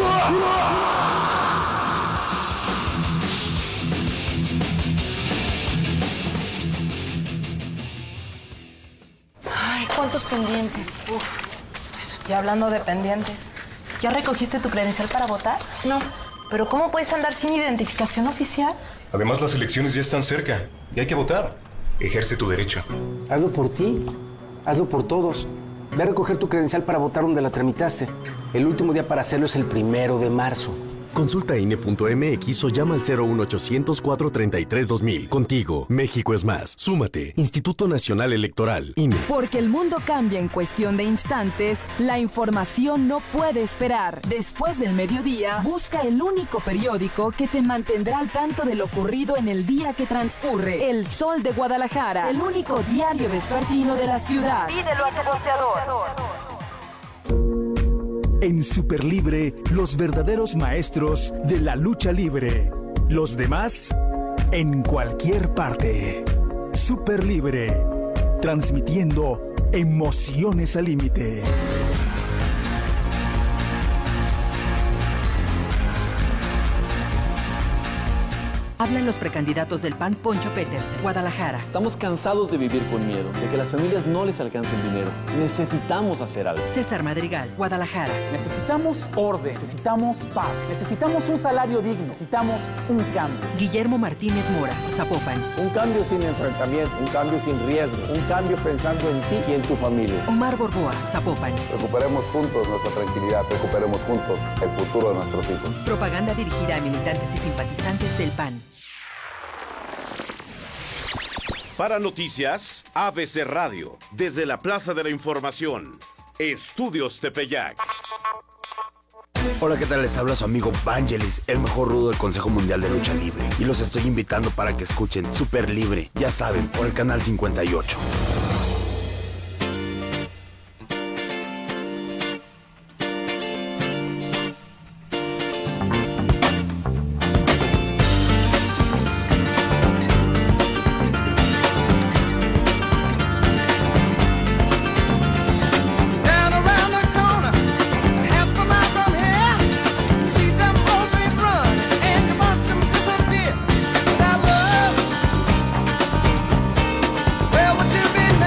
Ay, cuántos pendientes. Uf. Y hablando de pendientes, ¿ya recogiste tu credencial para votar? No. ¿Pero cómo puedes andar sin identificación oficial? Además, las elecciones ya están cerca y hay que votar. Ejerce tu derecho. Hazlo por ti. Hazlo por todos. Ve a recoger tu credencial para votar donde la tramitaste. El último día para hacerlo es el primero de marzo. Consulta I N E punto M X o llama al cero uno ochocientos, cuatrocientos treinta y tres, dos mil. Contigo, México es más. Súmate. Instituto Nacional Electoral, I N E. Porque el mundo cambia en cuestión de instantes, la información no puede esperar. Después del mediodía, busca el único periódico que te mantendrá al tanto de lo ocurrido en el día que transcurre. El Sol de Guadalajara, el único diario vespertino de la ciudad. Pídelo a tu boceador. En Super Libre, los verdaderos maestros de la lucha libre. Los demás, en cualquier parte. Super Libre, transmitiendo emociones al límite. Hablan los precandidatos del P A N, Poncho Peters, Guadalajara. Estamos cansados de vivir con miedo, de que las familias no les alcance el dinero. Necesitamos hacer algo. César Madrigal, Guadalajara. Necesitamos orden, necesitamos paz, necesitamos un salario digno, necesitamos un cambio. Guillermo Martínez Mora, Zapopan. Un cambio sin enfrentamiento, un cambio sin riesgo, un cambio pensando en ti y en tu familia. Omar Borboa, Zapopan. Recuperemos juntos nuestra tranquilidad, recuperemos juntos el futuro de nuestros hijos. Propaganda dirigida a militantes y simpatizantes del P A N. Para noticias, A B C Radio, desde la Plaza de la Información, Estudios Tepeyac. Hola, ¿qué tal? Les habla su amigo Vangelis, el mejor rudo del Consejo Mundial de Lucha Libre. Y los estoy invitando para que escuchen Super Libre, ya saben, por el canal cincuenta y ocho. Down around the corner, half a mile from here, see them both running and you watch them disappear. Without love, where would you be now?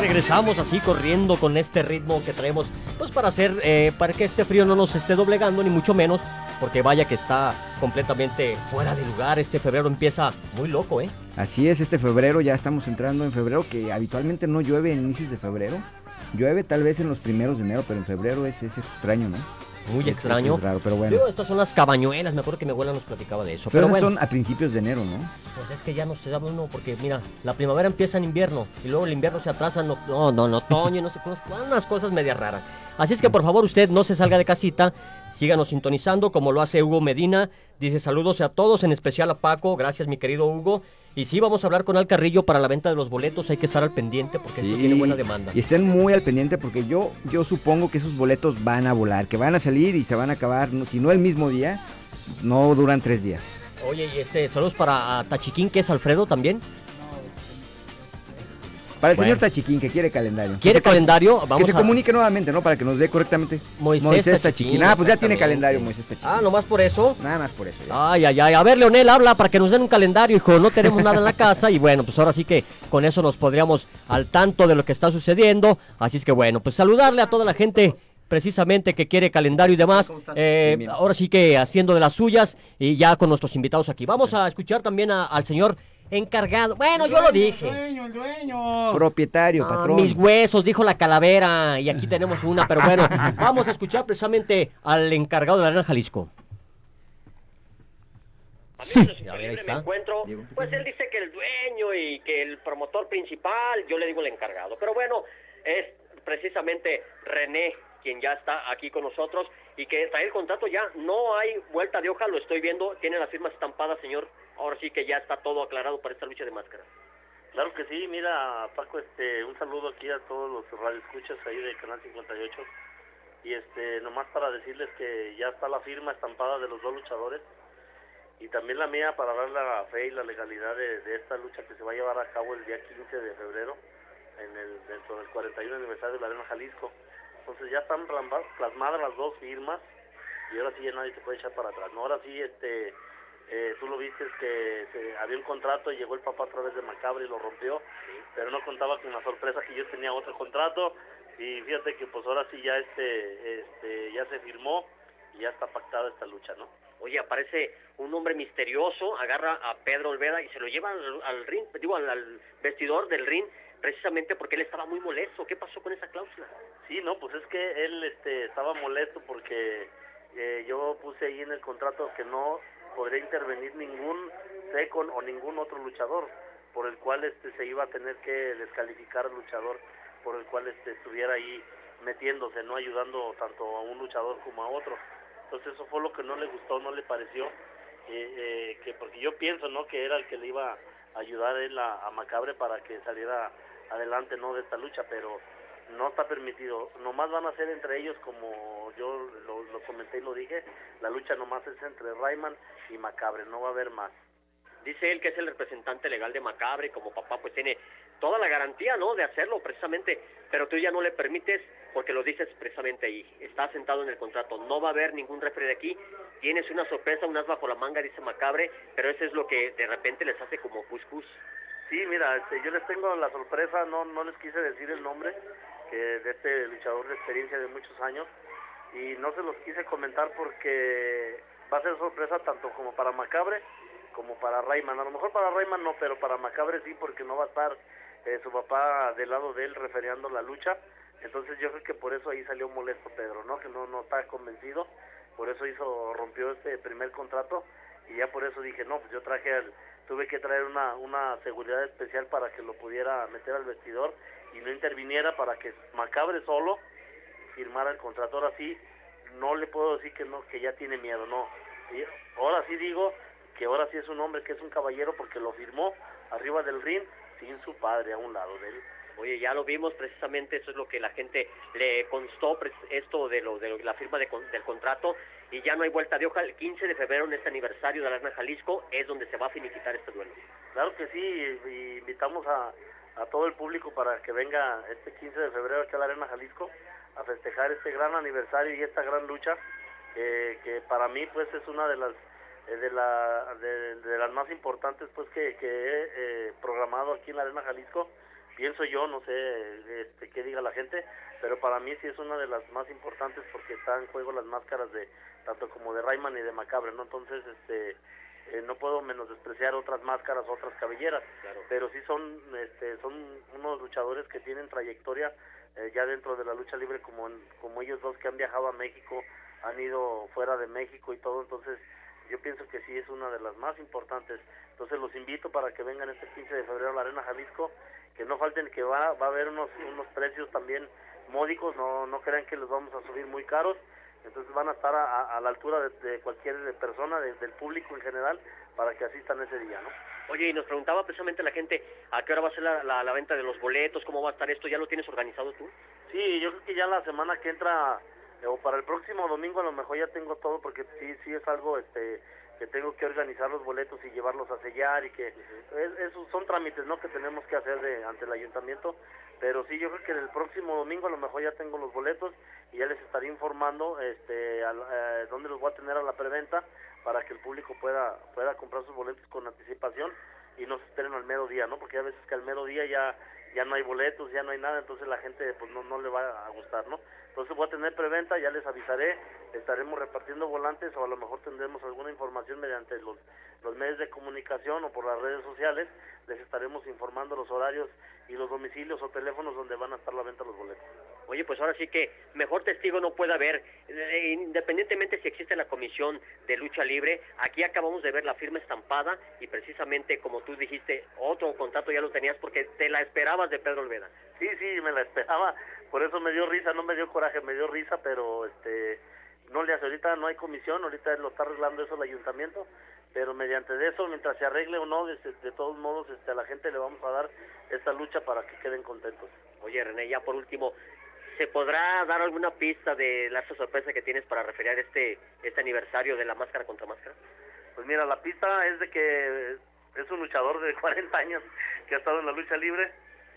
regresamos así corriendo con este ritmo que traemos, pues para hacer, eh, para que este frío no nos esté doblegando, ni mucho menos, porque vaya que está completamente fuera de lugar. Este febrero empieza muy loco, ¿eh? Así es, este febrero, ya estamos entrando en febrero, que habitualmente no llueve en inicios de febrero. Llueve tal vez en los primeros de enero, pero en febrero es, es extraño, ¿no? Muy es, extraño. Es raro, pero bueno. Digo, estas son las cabañuelas, me acuerdo que mi abuela nos platicaba de eso. Pero, Pero bueno, son a principios de enero, ¿no? pues es que ya no se sabe uno, porque mira, la primavera empieza en invierno y luego el invierno se atrasa, no, no, no, en otoño, no sé, unas, unas cosas medias raras. Así es que por favor usted no se salga de casita, síganos sintonizando como lo hace Hugo Medina. Dice saludos a todos, en especial a Paco, gracias mi querido Hugo. Y sí, vamos a hablar con Al Carrillo para la venta de los boletos, hay que estar al pendiente porque Sí, esto tiene buena demanda. Y estén muy al pendiente porque yo, yo supongo que esos boletos van a volar, que van a salir y se van a acabar, no, si no el mismo día, no duran tres días. Oye, y este, saludos para a Tachiquín, que es Alfredo también. Para el Bueno. señor Tachiquín, que quiere calendario. ¿Quiere Que se- calendario? Que Vamos se a- comunique nuevamente, ¿no? Para que nos dé correctamente. Moisés Tachiquín. Tachiquín, Ah, pues ya tiene exactamente. calendario Moisés Tachiquín. Ah, nomás por eso. Nada más por eso. ya. Ay, ay, ay. A ver, Leonel, habla para que nos den un calendario, hijo. No tenemos nada en la casa. Y bueno, pues ahora sí que con eso nos podríamos al tanto de lo que está sucediendo. Así es que bueno, pues saludarle a toda la gente precisamente que quiere calendario y demás. Eh, ahora sí que haciendo de las suyas y ya con nuestros invitados aquí. Vamos a escuchar también a- al señor encargado. Bueno, yo lo dije. dueño, el dueño. Propietario, Ah, patrón. mis huesos, dijo la calavera. Y aquí tenemos una, pero bueno, vamos a escuchar precisamente al encargado de la Arena Jalisco. Sí. A ver, ahí está. encuentro, pues él dice que el dueño y que el promotor principal, yo le digo el encargado. Pero bueno, es precisamente René quien ya está aquí con nosotros y que trae el contrato ya, no hay vuelta de hoja, lo estoy viendo, tiene las firmas estampadas, señor. Ahora sí que ya está todo aclarado para esta lucha de máscaras. Claro que sí, mira, Paco, este, un saludo aquí a todos los radioescuchas ahí de Canal cincuenta y ocho. Y este, nomás para decirles que ya está la firma estampada de los dos luchadores y también la mía para dar la fe y la legalidad de, de esta lucha que se va a llevar a cabo el día quince de febrero en el, dentro del cuarenta y uno aniversario de la Arena Jalisco. Entonces ya están plasma- plasmadas las dos firmas y ahora sí ya nadie se puede echar para atrás, ¿no? Ahora sí, este, eh, tú lo viste que se, había un contrato y llegó el papá a través de Macabre y lo rompió, pero no contaba con la sorpresa que yo tenía otro contrato y fíjate que pues ahora sí ya este, este, ya se firmó y ya está pactada esta lucha, ¿no? Oye, aparece un hombre misterioso, agarra a Pedro Olvera y se lo lleva al, al ring, digo, al, al vestidor del ring, precisamente porque él estaba muy molesto. ¿Qué pasó con esa cláusula? Sí, no, pues es que él este, estaba molesto porque eh, yo puse ahí en el contrato que no podría intervenir ningún second o ningún otro luchador, por el cual este se iba a tener que descalificar al luchador, por el cual este estuviera ahí metiéndose, no ayudando tanto a un luchador como a otro. Entonces eso fue lo que no le gustó, no le pareció, eh, eh, que porque yo pienso, ¿no?, que era el que le iba a ayudar él a, a Macabre para que saliera adelante, ¿no?, de esta lucha, pero no está permitido. Nomás van a ser entre ellos, como yo lo, lo comenté y lo dije, la lucha nomás es entre Rayman y Macabre, no va a haber más. Dice él que es el representante legal de Macabre, como papá pues tiene toda la garantía, ¿no?, de hacerlo precisamente, pero tú ya no le permites porque lo dices precisamente ahí, está sentado en el contrato, no va a haber ningún referee de aquí, tienes una sorpresa, un as bajo la manga, dice Macabre, pero eso es lo que de repente les hace como cuscús. Sí, mira, este, yo les tengo la sorpresa, no no les quise decir el nombre que de este luchador de experiencia de muchos años y no se los quise comentar porque va a ser sorpresa tanto como para Macabre como para Rayman. A lo mejor para Rayman no, pero para Macabre sí, porque no va a estar eh, su papá del lado de él referiando la lucha. Entonces yo creo que por eso ahí salió molesto Pedro, ¿no? Que no no está convencido, por eso hizo rompió este primer contrato y ya por eso dije, no, pues yo traje al tuve que traer una una seguridad especial para que lo pudiera meter al vestidor y no interviniera para que Macabre solo firmara el contrato. Ahora sí, no le puedo decir que no que ya tiene miedo, no. Y ahora sí digo que ahora sí es un hombre que es un caballero porque lo firmó arriba del ring sin su padre a un lado de él. Oye, ya lo vimos precisamente, eso es lo que la gente le constó, esto de lo de lo, la firma de, del contrato, y ya no hay vuelta de hoja. El quince de febrero, en este aniversario de la Arena Jalisco, es donde se va a finiquitar este duelo. Claro que sí, y, y invitamos a, a todo el público para que venga este quince de febrero aquí a la Arena Jalisco a festejar este gran aniversario y esta gran lucha, eh, que para mí pues es una de las eh, de, la, de, de las más importantes pues que, que he eh, programado aquí en la Arena Jalisco, pienso yo, no sé este, qué diga la gente, pero para mí sí es una de las más importantes porque está en juego las máscaras de tanto como de Rayman y de Macabre, ¿no? Entonces, este, eh, no puedo menos despreciar otras máscaras, otras cabelleras, claro. Pero sí son, este, son unos luchadores que tienen trayectoria eh, ya dentro de la lucha libre, como en, como ellos dos que han viajado a México, han ido fuera de México y todo, entonces yo pienso que sí es una de las más importantes. Entonces los invito para que vengan este quince de febrero a la Arena Jalisco, que no falten, que va, va a haber unos, unos precios también módicos, no, no crean que los vamos a subir muy caros, entonces van a estar a, a, a la altura de, de cualquier persona, de, del público en general, para que asistan ese día, ¿no? Oye, y nos preguntaba precisamente la gente, ¿a qué hora va a ser la, la, la venta de los boletos? ¿Cómo va a estar esto? ¿Ya lo tienes organizado tú? Sí, yo creo que ya la semana que entra, eh, o para el próximo domingo a lo mejor ya tengo todo, porque sí, sí es algo, este... que tengo que organizar los boletos y llevarlos a sellar y que es, esos son trámites, ¿no?, que tenemos que hacer de ante el ayuntamiento, pero sí, yo creo que el próximo domingo a lo mejor ya tengo los boletos y ya les estaré informando este a, a, dónde los voy a tener a la preventa para que el público pueda pueda comprar sus boletos con anticipación y no se esperen al mero día, ¿no?, porque a veces que al mero día ya ya no hay boletos, ya no hay nada, entonces la gente pues no no le va a gustar, ¿no? Entonces voy a tener preventa, ya les avisaré, estaremos repartiendo volantes o a lo mejor tendremos alguna información mediante los, los medios de comunicación o por las redes sociales, les estaremos informando los horarios y los domicilios o teléfonos donde van a estar la venta de los boletos. Oye, pues ahora sí que mejor testigo no puede haber, eh, independientemente si existe la comisión de lucha libre, aquí acabamos de ver la firma estampada y precisamente como tú dijiste, otro contrato ya lo tenías porque te la esperabas de Pedro Olvera. Sí, sí, me la esperaba, por eso me dio risa, no me dio coraje, me dio risa, pero este no le hace, ahorita no hay comisión, ahorita lo está arreglando eso el ayuntamiento, pero mediante de eso, mientras se arregle o no, de, de todos modos este, a la gente le vamos a dar esta lucha para que queden contentos. Oye, René, ya por último, ¿se podrá dar alguna pista de la sorpresa que tienes para referir este este aniversario de la máscara contra máscara? Pues mira, la pista es de que es un luchador de cuarenta años que ha estado en la lucha libre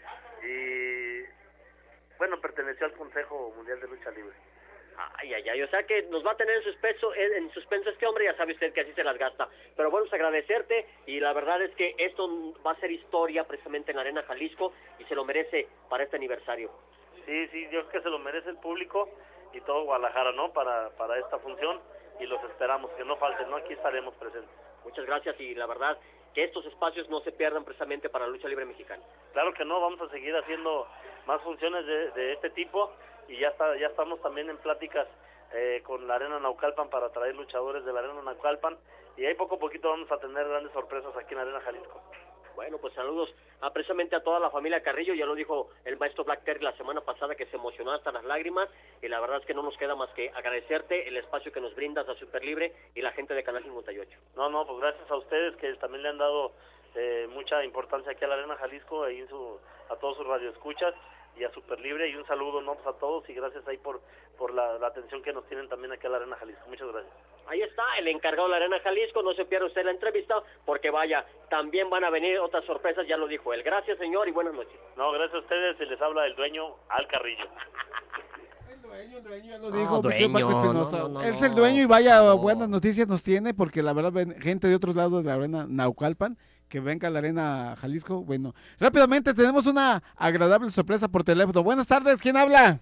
y, bueno, perteneció al Consejo Mundial de Lucha Libre. Ay, ay, ay, o sea que nos va a tener en suspenso, en suspenso este hombre, ya sabe usted que así se las gasta. Pero bueno, es agradecerte y la verdad es que esto va a ser historia precisamente en la Arena Jalisco y se lo merece para este aniversario. Sí, sí, yo creo que se lo merece el público y todo Guadalajara, ¿no?, para, para esta función y los esperamos, que no falten, ¿no?, aquí estaremos presentes. Muchas gracias y la verdad que estos espacios no se pierdan precisamente para la lucha libre mexicana. Claro que no, vamos a seguir haciendo más funciones de, de este tipo y ya está, ya estamos también en pláticas eh, con la Arena Naucalpan para traer luchadores de la Arena Naucalpan y ahí poco a poquito vamos a tener grandes sorpresas aquí en la Arena Jalisco. Bueno, pues saludos a, precisamente a toda la familia Carrillo, ya lo dijo el maestro Black Terry la semana pasada que se emocionó hasta las lágrimas y la verdad es que no nos queda más que agradecerte el espacio que nos brindas a Super Libre y la gente de Canal cincuenta y ocho. No, no, pues gracias a ustedes que también le han dado eh, mucha importancia aquí a la Arena Jalisco, ahí en su, a todos sus radioescuchas y a Super Libre y un saludo, ¿no?, pues a todos y gracias ahí por por la, la atención que nos tienen también aquí a la Arena Jalisco. Muchas gracias. Ahí está el encargado de la Arena Jalisco, no se pierda usted la entrevista porque vaya, también van a venir otras sorpresas, ya lo dijo él. Gracias, señor, y buenas noches. No, gracias a ustedes, se les habla el dueño Al Carrillo. El dueño, el dueño, ya lo dijo. No, dueño, no, no, no, Él es no, el dueño y vaya no. buenas noticias nos tiene porque la verdad ven gente de otros lados de la Arena Naucalpan que venga a la Arena Jalisco. Bueno, rápidamente tenemos una agradable sorpresa por teléfono. Buenas tardes, ¿quién habla?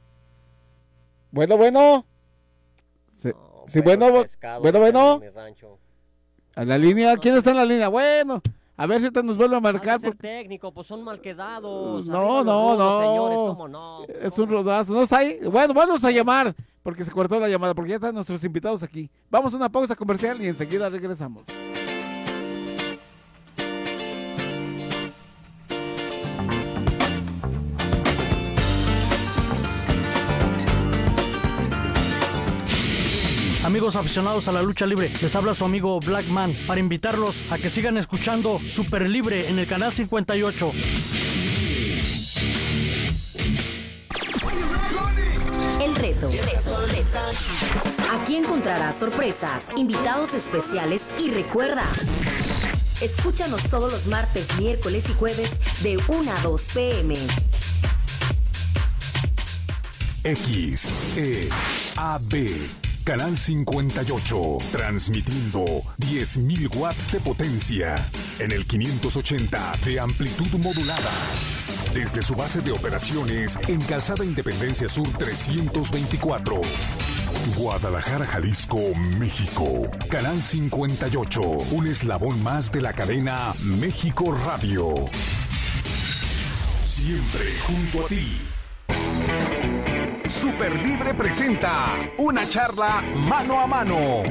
Bueno, bueno. Sí, No, sí, buenos bueno, pescados, bueno, bueno. mi rancho. A la línea, ¿quién está en la línea? Bueno, a ver si ahorita nos vuelve a marcar. Ha de ser porque- técnico, pues son malquedados. No, Arriba los no, rudos, no. Señores, cómo no. Es un rodazo. ¿No está ahí? Bueno, vamos a llamar, porque se cortó la llamada, porque ya están nuestros invitados aquí. Vamos a una pausa comercial y enseguida regresamos. Amigos aficionados a la lucha libre, les habla su amigo Black Man para invitarlos a que sigan escuchando Super Libre en el canal cincuenta y ocho. El reto. Aquí encontrarás sorpresas, invitados especiales y recuerda, escúchanos todos los martes, miércoles y jueves de una a dos pm. X, E, A, B, Canal cincuenta y ocho, transmitiendo diez mil watts de potencia en el quinientos ochenta de amplitud modulada. Desde su base de operaciones en Calzada Independencia Sur trescientos veinticuatro. Guadalajara, Jalisco, México. Canal cincuenta y ocho. Un eslabón más de la cadena México Radio. Siempre junto a ti. Superlibre presenta una charla mano a mano.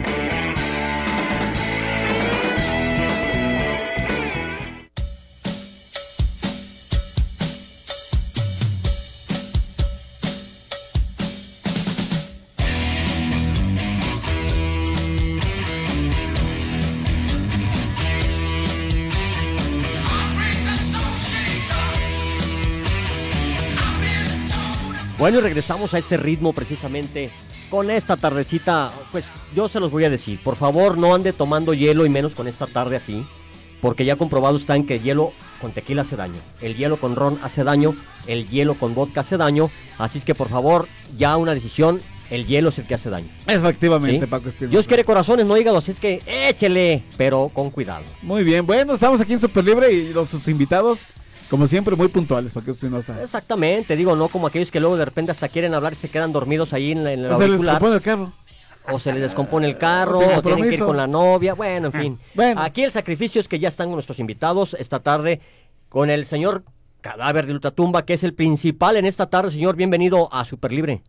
Bueno, y regresamos a ese ritmo precisamente con esta tardecita. Pues yo se los voy a decir, por favor no ande tomando hielo y menos con esta tarde así, porque ya comprobado está en que el hielo con tequila hace daño, el hielo con ron hace daño, el hielo con vodka hace daño, así es que por favor, ya una decisión, el hielo es el que hace daño. Efectivamente, ¿Sí? Paco Espinosa. Dios quiere corazones, no hígados, así es que échele, pero con cuidado. Muy bien, bueno, estamos aquí en Superlibre y los sus invitados, como siempre, muy puntuales, Paco Espinosa. Exactamente, digo, no como aquellos que luego de repente hasta quieren hablar y se quedan dormidos ahí en, la, en el O se les auricular. descompone el carro. O se les descompone el carro, No tiene o tienen que ir compromiso. con la novia, bueno, en fin. Bueno. Aquí el sacrificio es que ya están nuestros invitados esta tarde con el señor Cadáver de Ultratumba, que es el principal en esta tarde. Señor, bienvenido a Superlibre.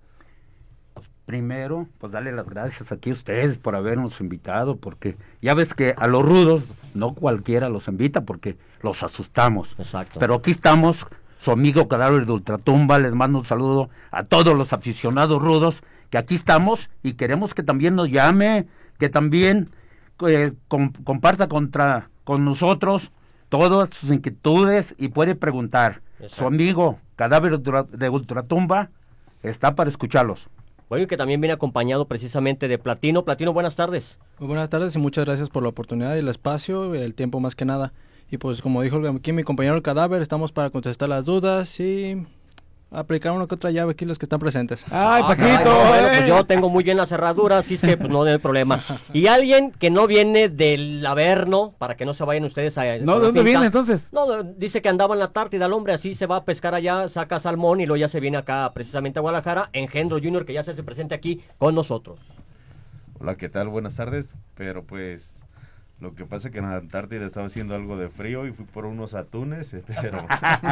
Primero, pues darle las gracias aquí a ustedes por habernos invitado, porque ya ves que a los rudos no cualquiera los invita porque los asustamos. Exacto. Pero aquí estamos, su amigo Cadáver de Ultratumba, les mando un saludo a todos los aficionados rudos, que aquí estamos y queremos que también nos llame, que también eh, com- comparta contra, con nosotros todas sus inquietudes y puede preguntar. Exacto. Su amigo Cadáver de Ultra- de Ultratumba está para escucharlos. Bueno, y que también viene acompañado precisamente de Platino. Platino, buenas tardes. Muy buenas tardes y muchas gracias por la oportunidad y el espacio, el tiempo más que nada. Y pues como dijo aquí mi compañero el Cadáver, estamos para contestar las dudas y aplicar una que otra llave aquí los que están presentes. ¡Ay, Paquito! Ah, bueno, pues yo tengo muy bien la cerradura, así es que pues, no hay problema. Y alguien que no viene del Averno, para que no se vayan ustedes a... No, ¿de dónde viene entonces? No, dice que andaba en la Antártida el hombre, así se va a pescar allá, saca salmón y luego ya se viene acá precisamente a Guadalajara, Engendro Junior, que ya se hace presente aquí con nosotros. Hola, ¿qué tal? Buenas tardes, pero pues... Lo que pasa es que en la Antártida estaba haciendo algo de frío y fui por unos atunes, pero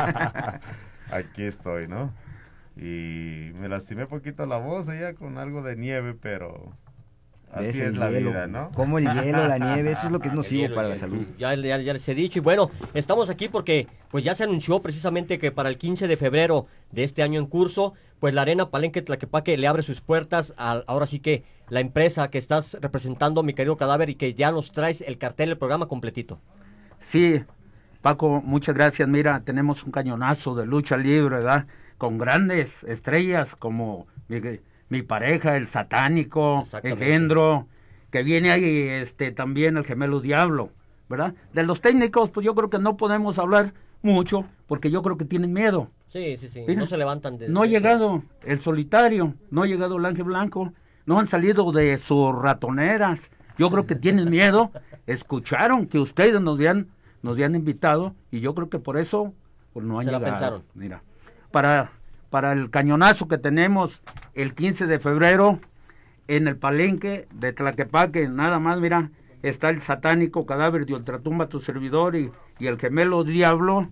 aquí estoy, ¿no? Y me lastimé poquito la voz allá con algo de nieve, pero así Es es, el la hielo. vida, ¿no? Como el hielo, la nieve, eso es lo que es El nocivo hielo, para el la hielo. salud. Ya, ya, ya les he dicho. Y bueno, estamos aquí porque pues ya se anunció precisamente que para el quince de febrero de este año en curso, pues la Arena Palenque Tlaquepaque le abre sus puertas a, ahora sí que la empresa que estás representando, mi querido Cadáver, y que ya nos traes el cartel, el programa completito. Sí, Paco, muchas gracias. Mira, tenemos un cañonazo de lucha libre, ¿verdad? Con grandes estrellas como mi, mi pareja, el Satánico, Engendro, que viene ahí este también el Gemelo Diablo, ¿verdad? De los técnicos, pues yo creo que no podemos hablar mucho, porque yo creo que tienen miedo. Sí, sí, sí, Mira, no se levantan de... No ha de- llegado el Solitario, no ha llegado el Ángel Blanco, no han salido de sus ratoneras. Yo creo que tienen miedo. Escucharon que ustedes nos habían, nos habían invitado y yo creo que por eso pues, no han Se la llegado. pensaron. Mira, para, para el cañonazo que tenemos el quince de febrero en el Palenque de Tlaquepaque, nada más, mira, está el Satánico, Cadáver de Ultratumba, tu servidor, y, y el Gemelo Diablo,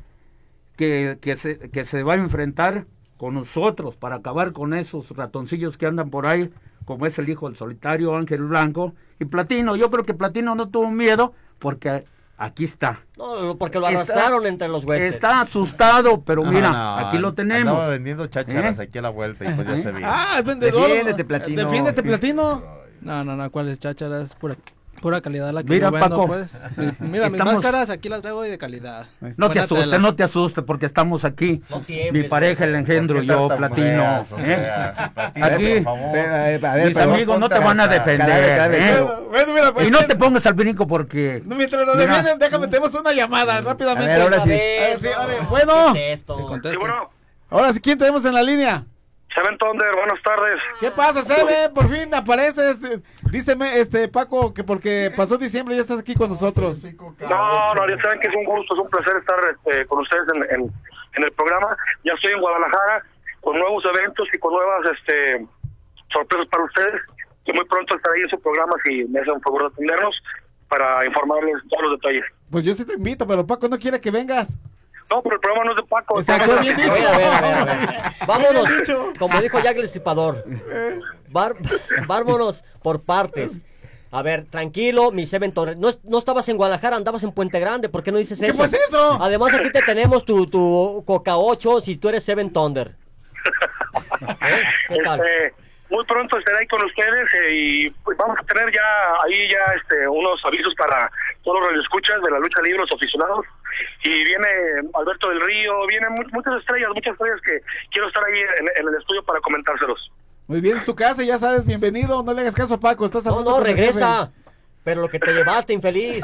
que, que, se, que se va a enfrentar con nosotros para acabar con esos ratoncillos que andan por ahí, como es el hijo del Solitario, Ángel Blanco, y Platino. Yo creo que Platino no tuvo miedo porque aquí está. No, porque lo Está- arrastraron entre los huestes. Está asustado, pero No, mira, no, aquí lo tenemos. Andaba vendiendo chácharas ¿Eh? aquí a la vuelta y pues ya se vio. Ah, es vendedor. Defiéndete, Platino. Defiéndete, Platino. No, no, no, ¿cuáles chácharas? Pura, pura calidad la que Mira, yo vendo, Paco, pues. Mis- Mira, mis estamos- máscaras aquí las traigo de calidad. No te Buena asustes, tela. no te asustes, porque estamos aquí. Mi pareja, el Engendro, ¿Por qué yo, tartamudeas? Platino. O ¿eh? sea, Platino, Aquí, por favor. A ver, mis pero amigos no te ponte van a hasta- defender. cadáver, cadáver, ¿eh? pero- Bueno, mira, pues, Y no te pongas al brinco porque... No, mientras lo Mira. defienden, déjame, tenemos una llamada rápidamente. A ver, ahora sí. A ver, sí, a ver, bueno. ¿Qué es esto? Sí, bueno. Ahora sí, ¿quién tenemos en la línea? Seven Thunder, buenas tardes. ¿Qué pasa, Sebe? Por fin apareces. Díceme, este, Paco, que porque pasó diciembre ya estás aquí con nosotros. No, no, ya saben que es un gusto, es un placer estar este, con ustedes en, en, en el programa. Ya estoy en Guadalajara con nuevos eventos y con nuevas este sorpresas para ustedes, que muy pronto estaré ahí en su programa si me hacen un favor de atendernos para informarles todos los detalles. Pues yo sí te invito, pero Paco no quiere que vengas. No, pero el programa no es de Paco. Exacto, bien dicho. A ver, a ver, a ver, a ver. Vámonos, como dijo Jack el Estripador. Bar- vámonos por partes. A ver, tranquilo, mi Seven Thunder. No, no estabas en Guadalajara, andabas en Puente Grande. ¿Por qué no dices ¿Qué eso? fue eso? Además, aquí te tenemos tu, tu Coca ocho si tú eres Seven Thunder. ¿Eh? ¿Qué tal? Este, muy pronto estaré ahí con ustedes eh, y pues, vamos a tener ya ahí ya este unos avisos para todos los radioescuchas de la lucha libre, los aficionados. Y viene Alberto del Río, vienen mu- muchas estrellas, muchas estrellas que quiero estar ahí en, en el estudio para comentárselos. Muy bien, es tu casa, ya sabes, bienvenido. No le hagas caso a Paco, estás No, hablando no, con el regresa. jefe. Pero lo que te llevaste, infeliz.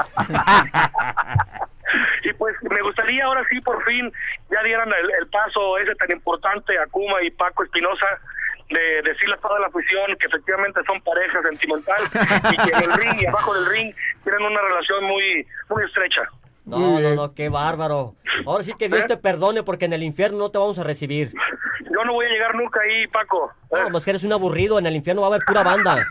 Y pues me gustaría ahora sí por fin ya dieran el, el paso ese tan importante a Kuma y Paco Espinosa de decirle a toda la afición que efectivamente son pareja sentimental y que en el ring y abajo del ring tienen una relación muy muy estrecha. No, no, no, qué bárbaro. Ahora sí que Dios te perdone porque en el infierno no te vamos a recibir. Yo no voy a llegar nunca ahí, Paco. No, pues que eres un aburrido, en el infierno va a haber pura banda.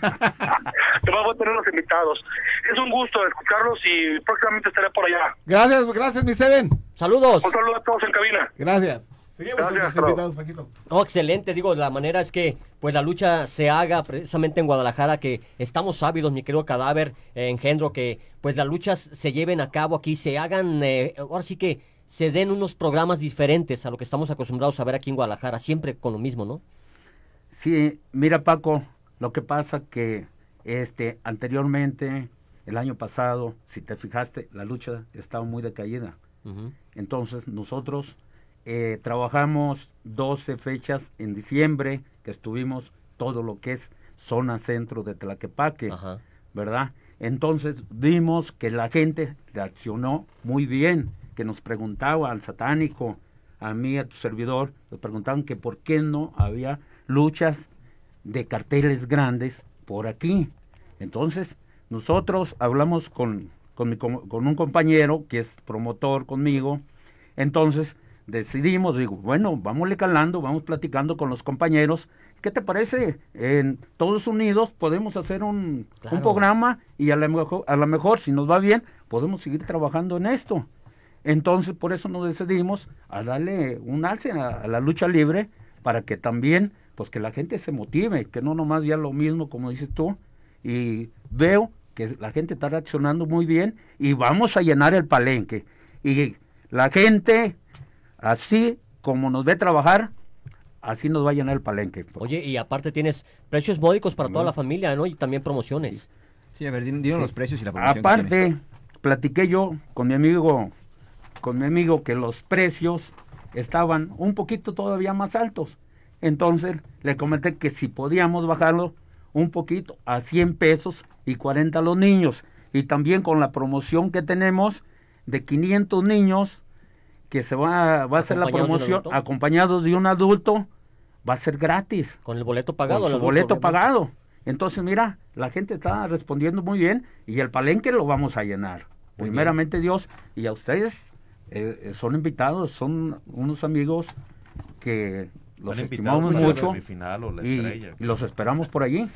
Te vamos a tener los invitados. Es un gusto escucharlos y próximamente estaré por allá. Gracias, gracias, mi Seven. Saludos. Un saludo a todos en cabina. Gracias. Seguimos con Gracias, sus invitados, Paquito. Oh, excelente, digo, la manera es que pues la lucha se haga precisamente en Guadalajara, que estamos ávidos, mi querido Cadáver, eh, Engendro, que pues las luchas se lleven a cabo aquí, se hagan, eh, ahora sí que se den unos programas diferentes a lo que estamos acostumbrados a ver aquí en Guadalajara, siempre con lo mismo, ¿no? Sí, mira Paco, lo que pasa que este anteriormente, el año pasado, si te fijaste, la lucha estaba muy decaída. Uh-huh. Entonces nosotros eh, trabajamos doce fechas en diciembre, que estuvimos todo lo que es zona centro de Tlaquepaque, Ajá. ¿verdad? Entonces vimos que la gente reaccionó muy bien, que nos preguntaba al satánico, a mí, a tu servidor, nos preguntaban que por qué no había luchas de carteles grandes por aquí. Entonces nosotros hablamos con, con, mi, con, con un compañero que es promotor conmigo, entonces decidimos, digo, bueno, vámosle calando, vamos platicando con los compañeros, ¿qué te parece? En Todos Unidos podemos hacer un, Claro. un programa y a lo mejor, a lo mejor, si nos va bien, podemos seguir trabajando en esto. Entonces, por eso nos decidimos a darle un alce a, a la lucha libre, para que también, pues que la gente se motive, que no nomás ya lo mismo, como dices tú, y veo que la gente está reaccionando muy bien, y vamos a llenar el palenque, y la gente, así como nos ve trabajar, así nos va a llenar el palenque. Oye, y aparte tienes precios módicos para toda la familia, ¿no? Y también promociones. Sí, a ver, din- dinos Sí. los precios y la promoción. que Aparte, tienes. platiqué yo con mi amigo, con mi amigo que los precios estaban un poquito todavía más altos. Entonces le comenté que si podíamos bajarlo un poquito a cien pesos y cuarenta a los niños. Y también con la promoción que tenemos de quinientos niños, que se va, va a hacer la ¿Acompañados de un promoción adulto? acompañados de un adulto, va a ser gratis. Con el boleto pagado. Con el su adulto, boleto obviamente. pagado. Entonces, mira, la gente está respondiendo muy bien y el palenque lo vamos a llenar. Muy Primeramente Dios, y a ustedes eh, son invitados, son unos amigos que los Van estimamos invitados a la mucho semifinal o la y, estrella. y los esperamos por allí.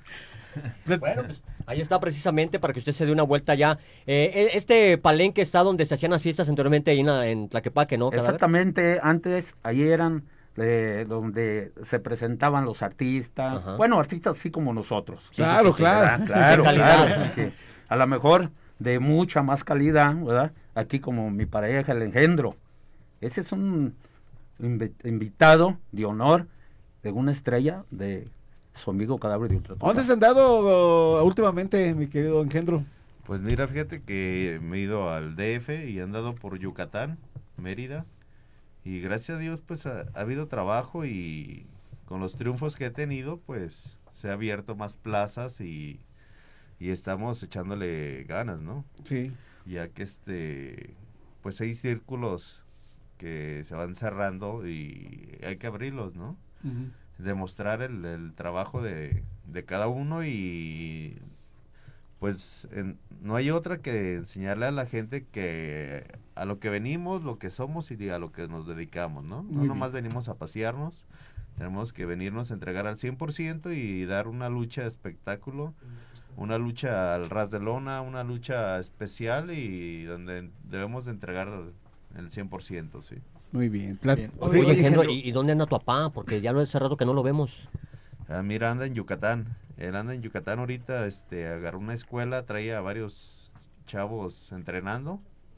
Bueno, pues ahí está precisamente para que usted se dé una vuelta ya. Eh, este palenque está donde se hacían las fiestas anteriormente ahí en, la- en Tlaquepaque, ¿no? Cadáver? Exactamente, antes, ahí eran eh, donde se presentaban los artistas, Ajá. bueno, artistas así como nosotros. Sí, Claro, sí, sí, claro. ¿verdad? Claro, De calidad. claro, porque a lo mejor de mucha más calidad, ¿verdad? Aquí como mi pareja, el Engendro. Ese es un invi- invitado de honor de una estrella de su amigo Cadáver de Ultratumba. ¿Dónde se han dado uh, últimamente, mi querido Engendro? Pues mira, fíjate que me he ido al D F y he andado por Yucatán, Mérida, y gracias a Dios pues ha, ha habido trabajo, y con los triunfos que he tenido pues se ha abierto más plazas y, y estamos echándole ganas, ¿no? Sí. Ya que este pues hay círculos que se van cerrando y hay que abrirlos, ¿no? Ujú. Demostrar el, el trabajo de, de cada uno, y pues en, no hay otra que enseñarle a la gente que a lo que venimos, lo que somos y a lo que nos dedicamos, ¿no? Muy No bien. nomás venimos a pasearnos, tenemos que venirnos a entregar al cien por ciento y dar una lucha de espectáculo, una lucha al ras de lona, una lucha especial y donde debemos de entregar el cien por ciento, sí. Muy bien. Claro. Bien. Oye, Oye, Gendro, ¿y, ¿y dónde anda tu papá? Porque ya lo hace rato que no lo vemos. Ah, mira, anda en Yucatán. Él anda en Yucatán ahorita, este, agarró una escuela, traía a varios chavos entrenando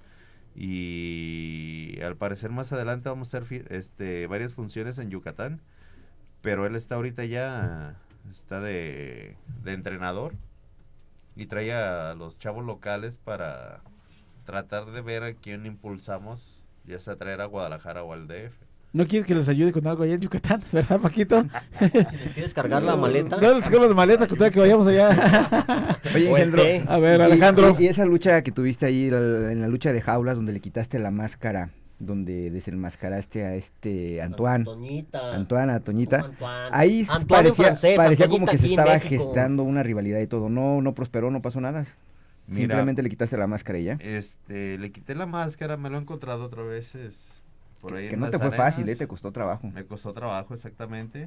y al parecer más adelante vamos a hacer fi- este, varias funciones en Yucatán, pero él está ahorita ya, está de, de entrenador y trae a los chavos locales para tratar de ver a quién impulsamos, ya sea traer a Guadalajara o al D F. ¿No quieres que les ayude con algo allá en Yucatán, verdad, Paquito? ¿Quieres cargar la maleta? No, les cargo la maleta, con tal que vayamos allá. Oye, Engendro, A ver, y- Alejandro. Y, y esa lucha que tuviste ahí, la- en la lucha de jaulas, donde le quitaste la máscara, donde desenmascaraste a este Antoine. Toñita. Antoine, a Toñita. Antoine. Ahí Antoine en parecía, francés, parecía como Antoñita que se aquí en estaba México. gestando una rivalidad y todo. No, no prosperó, no pasó nada. Mira, Simplemente le quitaste la máscara y ya. Este, le quité la máscara, me lo he encontrado otras veces por ahí Que en no las te fue arenas. fácil, ¿eh? Te costó trabajo. Me costó trabajo, exactamente.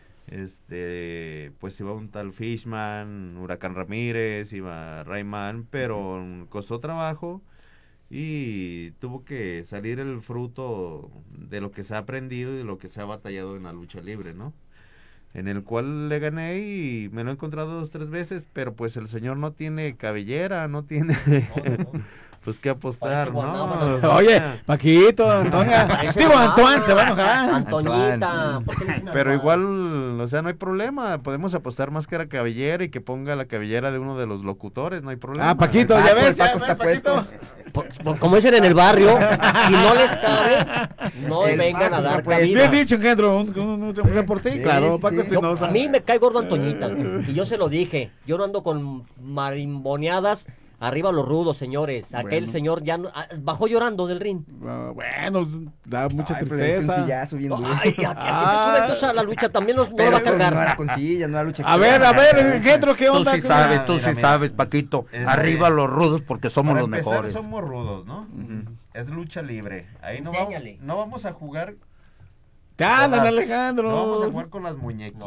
Este, pues iba un tal Fishman, Huracán Ramírez, iba Rayman, pero mm, costó trabajo y tuvo que salir el fruto de lo que se ha aprendido y de lo que se ha batallado en la lucha libre, ¿no? En el cual le gané y me lo he encontrado dos, tres veces, pero pues el señor no tiene cabellera, no tiene... Pues que apostar, ¿no? Oye, Paquito, Antonia. Parece Digo, guapo. Antoine se va a enojar. Antoñita. ¿por qué no dicen Pero Antoine? igual, o sea, no hay problema. Podemos apostar máscara cabellera y que ponga la cabellera de uno de los locutores, no hay problema. Ah, Paquito, ya ves, ya ves, Paquito. Por- por- como dicen en el barrio, si no les cabe, no El vengan Paco a dar está pues. cabida. Bien dicho, Engendro, un, un, un, un reporte. Claro, Paco Yo- Espinosa. a mí me cae gordo Antoñita. Y yo se lo dije. Yo no ando con marimboneadas. Arriba los rudos, señores. Aquel Bueno. señor ya no- ah, bajó llorando del ring. Ah, bueno, da mucha Ay, pero le diste un tristeza. sillazo bien duro. Ay, ya, ya que se sube entonces a la lucha también nos, no Pero lo va a eso cargar. no era con sillas, no era lucha. A ver, a ver, Engendro, ¿qué Tú onda? sí sabes, tú sí mira. sabes, Paquito. Este, Arriba los rudos porque somos Para los empezar, mejores. somos rudos, ¿no? Es lucha libre. Ahí no vamos, Enséñale. no vamos a jugar. Te andan, con las- Alejandro. No vamos a jugar con las muñequitas,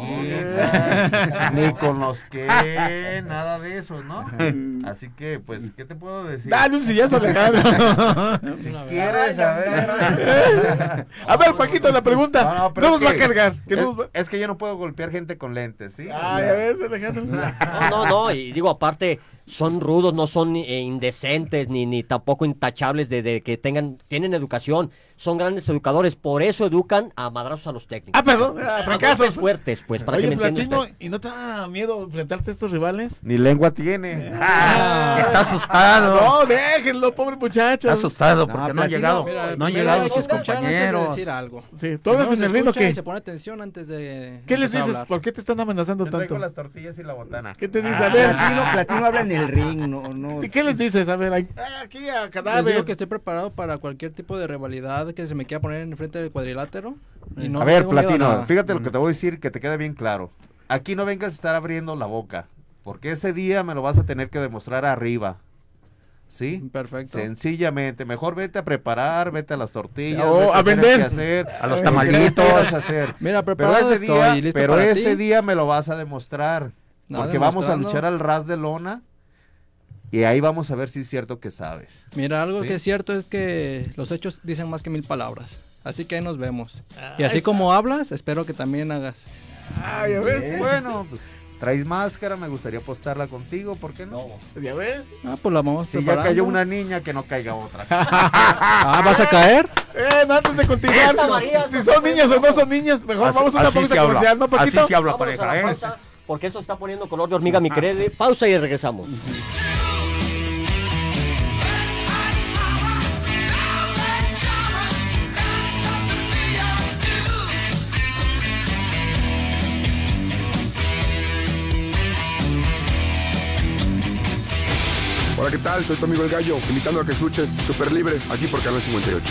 ni con los que, nada de eso, ¿no? Así que, pues, ¿qué te puedo decir? Dale un sillazo, Alejandro. Si quieres, a ver. A ver, Paquito, la pregunta. No, no, No, pero nos es va a que- cargar. ¿Qué es, nos va- es que yo no puedo golpear gente con lentes, ¿sí? Ah, ya ves, Alejandro. No, no, no, y digo, aparte, son rudos, no son eh, indecentes, ni, ni tampoco intachables de, de que tengan, tienen educación, son grandes educadores, por eso educan a madrazos a los técnicos. Ah, perdón, a A fracasos. golpes fuertes, pues, para Oye, que me entienda Platino, usted. ¿y no te da miedo enfrentarte a estos rivales? Ni lengua tiene. Ah, Está asustado. No, déjenlo, pobre muchacho. Está asustado porque no, han Platino, llegado, Mira, no han primero llegado hay que sus escuchar antes de compañeros. decir algo. Sí, ¿tú hablas Primero en se el ring o escucha qué? y se pone atención antes de ¿Qué les empezar a dices? hablar. ¿Por qué te están amenazando Te traigo tanto? las tortillas y la botana. ¿Qué te dice? A ver, Platino, Platino habla en el ring, no, no. ¿qué les dices? A ver, ahí- ah, aquí a Les cadáver. digo que estoy preparado para cualquier tipo de rivalidad que se me quiera poner en frente del cuadrilátero. Y no a ver, tengo miedo a Platino, nada. fíjate lo que te voy a decir, que te quede bien claro. Aquí no vengas a estar abriendo la boca, porque ese día me lo vas a tener que demostrar arriba. ¿Sí? Perfecto. Sencillamente, mejor vete a preparar, vete a las tortillas, Oh, vete a hacer el vender. quehacer, A los lo que tamalitos. quieras hacer. Mira, pero preparado ese estoy, día, listo pero para ese ti. día me lo vas a demostrar, Nada, porque vamos a demostrando. luchar al ras de lona y ahí vamos a ver si es cierto que sabes. Mira, algo ¿Sí? que es cierto es que los hechos dicen más que mil palabras. Así que ahí nos vemos. Y Ah, así está. como hablas, espero que también hagas. Ah, ya ves. Bueno, pues traes máscara, me gustaría apostarla contigo, ¿por qué no? ¿Ya ves? Ah, pues la vamos Si ya preparando. cayó una niña, que no caiga otra. Ah, ¿vas a caer? Eh, no, antes de continuar, Esta María, si no son se niñas puede, o no son niñas, mejor Así- vamos a una así pausa se habla. comercial, ¿no, Paquito? Así se habla, Vámonos a pareja, la ¿eh? pausa, porque esto está poniendo color de hormiga, mi querido. Pausa y regresamos. Hola, ¿qué tal? Soy tu amigo El Gallo, invitando a que escuches Super Libre, aquí por Canal cincuenta y ocho.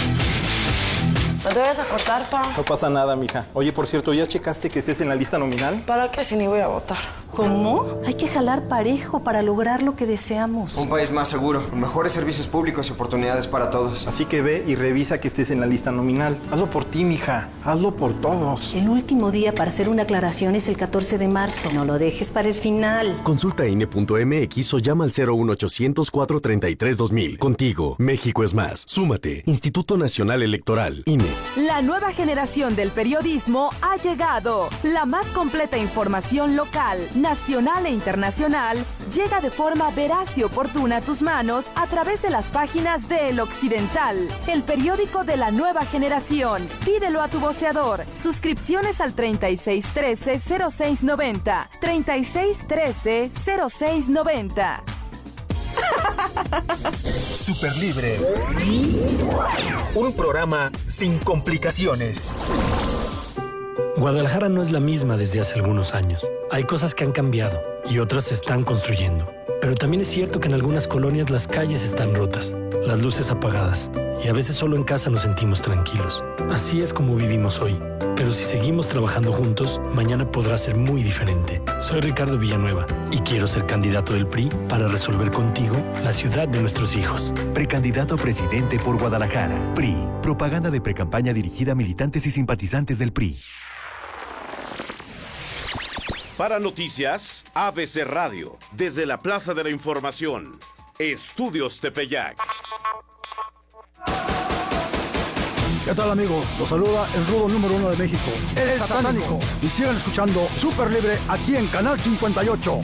No te vayas a cortar, pa. No pasa nada, mija. Oye, por cierto, ¿ya checaste que estés en la lista nominal? ¿Para qué si ni voy a votar? ¿Cómo? Hay que jalar parejo para lograr lo que deseamos. Un país más seguro, con mejores servicios públicos y oportunidades para todos. Así que ve y revisa que estés en la lista nominal. Hazlo por ti, mija. Hazlo por todos. El último día para hacer una aclaración es el catorce de marzo. No lo dejes para el final. Consulta I N E punto M X o llama al cero uno ochocientos, cuatrocientos treinta y tres, dos mil. Contigo, México es más. Súmate. Instituto Nacional Electoral, I N E. La nueva generación del periodismo ha llegado. La más completa información local, nacional e internacional llega de forma veraz y oportuna a tus manos a través de las páginas de El Occidental, el periódico de la nueva generación. Pídelo a tu voceador. Suscripciones al treinta y seis trece, cero seis noventa. treinta y seis trece, cero seis noventa. Superlibre. Un programa sin complicaciones. Guadalajara no es la misma desde hace algunos años. Hay cosas que han cambiado y otras se están construyendo. Pero también es cierto que en algunas colonias las calles están rotas, las luces apagadas y a veces solo en casa nos sentimos tranquilos. Así es como vivimos hoy. Pero si seguimos trabajando juntos, mañana podrá ser muy diferente. Soy Ricardo Villanueva y quiero ser candidato del P R I para resolver contigo la ciudad de nuestros hijos. Precandidato a presidente por Guadalajara. P R I. Propaganda de precampaña dirigida a militantes y simpatizantes del P R I. Para noticias, A B C Radio, desde la Plaza de la Información, Estudios Tepeyac. ¿Qué tal, amigos? Los saluda el rudo número uno de México, el, el satánico. satánico. Y sigan escuchando Super Libre aquí en Canal cincuenta y ocho.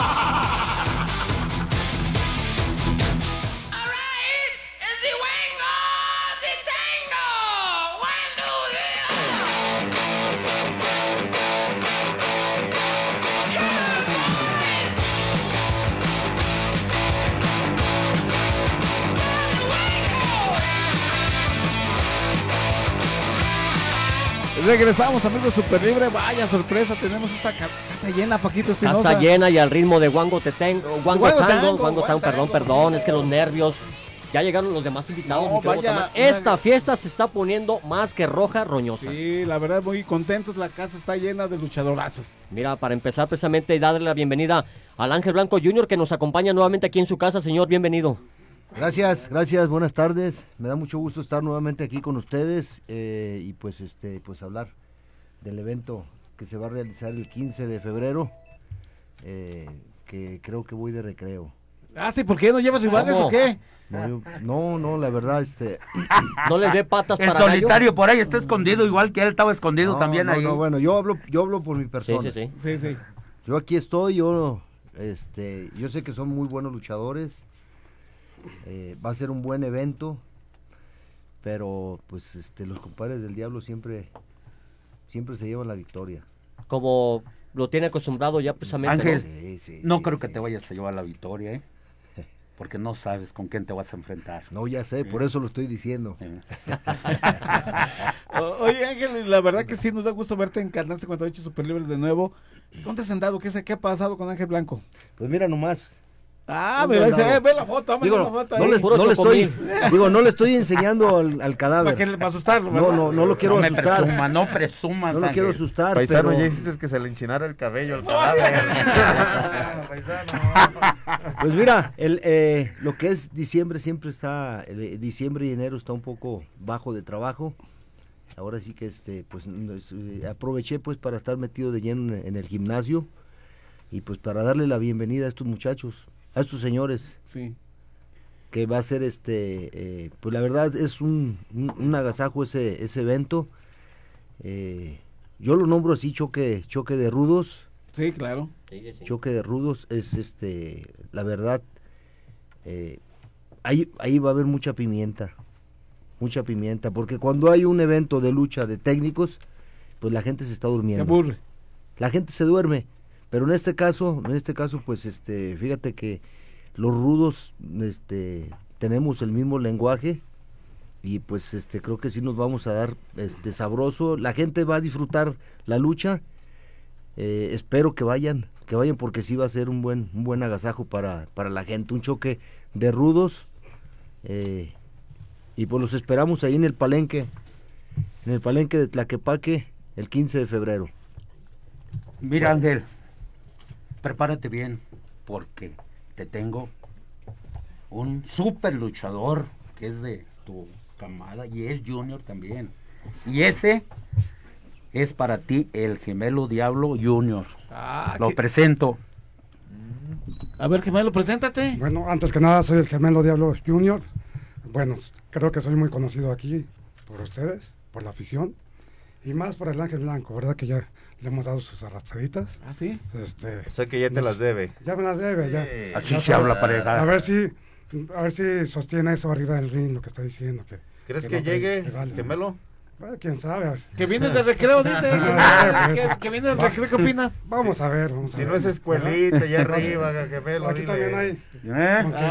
Regresamos, amigos, Super Libre. Vaya sorpresa, tenemos esta ca- casa llena, Paquito Espinosa. Casa llena y al ritmo de Wango Tetengo, Wango Wango Tango, Tango, Wango Tango, perdón, perdón, es que los nervios. Ya llegaron los demás invitados. No, mi querido vaya, Tomás. Esta una- fiesta se está poniendo más que roja, roñosa. Sí, la verdad, muy contentos. La casa está llena de luchadorazos. Mira, para empezar precisamente y darle la bienvenida al Ángel Blanco junior que nos acompaña nuevamente aquí en su casa. Señor, bienvenido. Gracias, gracias, buenas tardes. Me da mucho gusto estar nuevamente aquí con ustedes eh, y pues este, pues hablar del evento que se va a realizar el quince de febrero, eh, que creo que voy de recreo. Ah, sí, ¿por qué no llevas rivales ¿Cómo? o qué? No, yo- no, no, la verdad, este... ¿No les ve patas El solitario por ahí está escondido, igual que él estaba escondido No, también no, ahí. no, bueno, yo hablo, yo hablo por mi persona. Sí, sí, sí. Sí, sí. Yo aquí estoy, yo, este, yo sé que son muy buenos luchadores, eh, va a ser un buen evento, pero pues este, los compadres del diablo siempre, siempre se llevan la victoria. Como lo tiene acostumbrado ya precisamente. Ángel, ¿no? Sí, sí, no sí, creo sí. que te vayas a llevar la victoria, ¿eh? Porque no sabes con quién te vas a enfrentar. No, ya sé, por eso lo estoy diciendo. O- Oye, Ángel, la verdad que sí, nos da gusto verte en Canal cincuenta y ocho Super Libre de nuevo. ¿Dónde has andado? ¿Qué, sé- ¿Qué ha pasado con Ángel Blanco? Pues mira nomás. Ah, ¿Dónde mira, andaba? ese, eh, ve la foto, dame Digo, la foto no ahí. les, no le estoy, digo, no le estoy enseñando al, al cadáver. Para que- para asustarlo, No, ¿verdad? no, no lo quiero No me asustar. presuma, no presumas, No lo quiero Ángel. asustar, Paisano, pero... ya hiciste que se le enchinara el cabello al cadáver. Pues mira, el, eh, lo que es diciembre siempre está, el, diciembre y enero está un poco bajo de trabajo. Ahora sí que este, pues no es, eh, aproveché pues para estar metido de lleno en, en el gimnasio y pues para darle la bienvenida a estos muchachos, a estos señores. Sí. Que va a ser este, eh, pues la verdad es un, un, un agasajo ese, ese evento. Eh, yo lo nombro así, choque, choque de rudos. Sí, claro. Choque de rudos es este, la verdad, eh, ahí, ahí va a haber mucha pimienta, mucha pimienta, porque cuando hay un evento de lucha de técnicos, pues la gente se está durmiendo. Se aburre. La gente se duerme, pero en este caso, en este caso, pues este, fíjate que los rudos, este, tenemos el mismo lenguaje y pues este, creo que sí nos vamos a dar, este, sabroso. La gente va a disfrutar la lucha. Eh, espero que vayan, que vayan porque sí va a ser un buen, un buen agasajo para, para la gente, un choque de rudos, eh, y pues los esperamos ahí en el palenque, en el palenque de Tlaquepaque, el quince de febrero. Mira, Ángel, prepárate bien, porque te tengo un super luchador que es de tu camada y es Junior también. Y ese es para ti el Gemelo Diablo Junior. Ah, Lo ¿qué? presento. A ver, Gemelo, preséntate. Bueno, antes que nada soy el Gemelo Diablo Junior. Bueno, creo que soy muy conocido aquí por ustedes, por la afición, y más por el Ángel Blanco, ¿verdad? Que ya le hemos dado sus arrastraditas. ¿Ah, sí? Este, O sea que ya te nos- las debe. Ya me las debe, ya. Sí. Así Ya se sabe. habla para llegar. A ver si, a ver si sostiene eso arriba del ring, lo que está diciendo. Que, ¿Crees que que no trae llegue, rivales. Gemelo? Bueno, quién sabe. Que viene de recreo, dice. Ah, que, pues, que viene de va- recreo, ¿qué opinas? Vamos Sí. a ver, vamos a Si ver. no es escuelita, allá ¿Verdad? arriba, Gemelo, Aquí dile. también hay. ¿Eh? con que-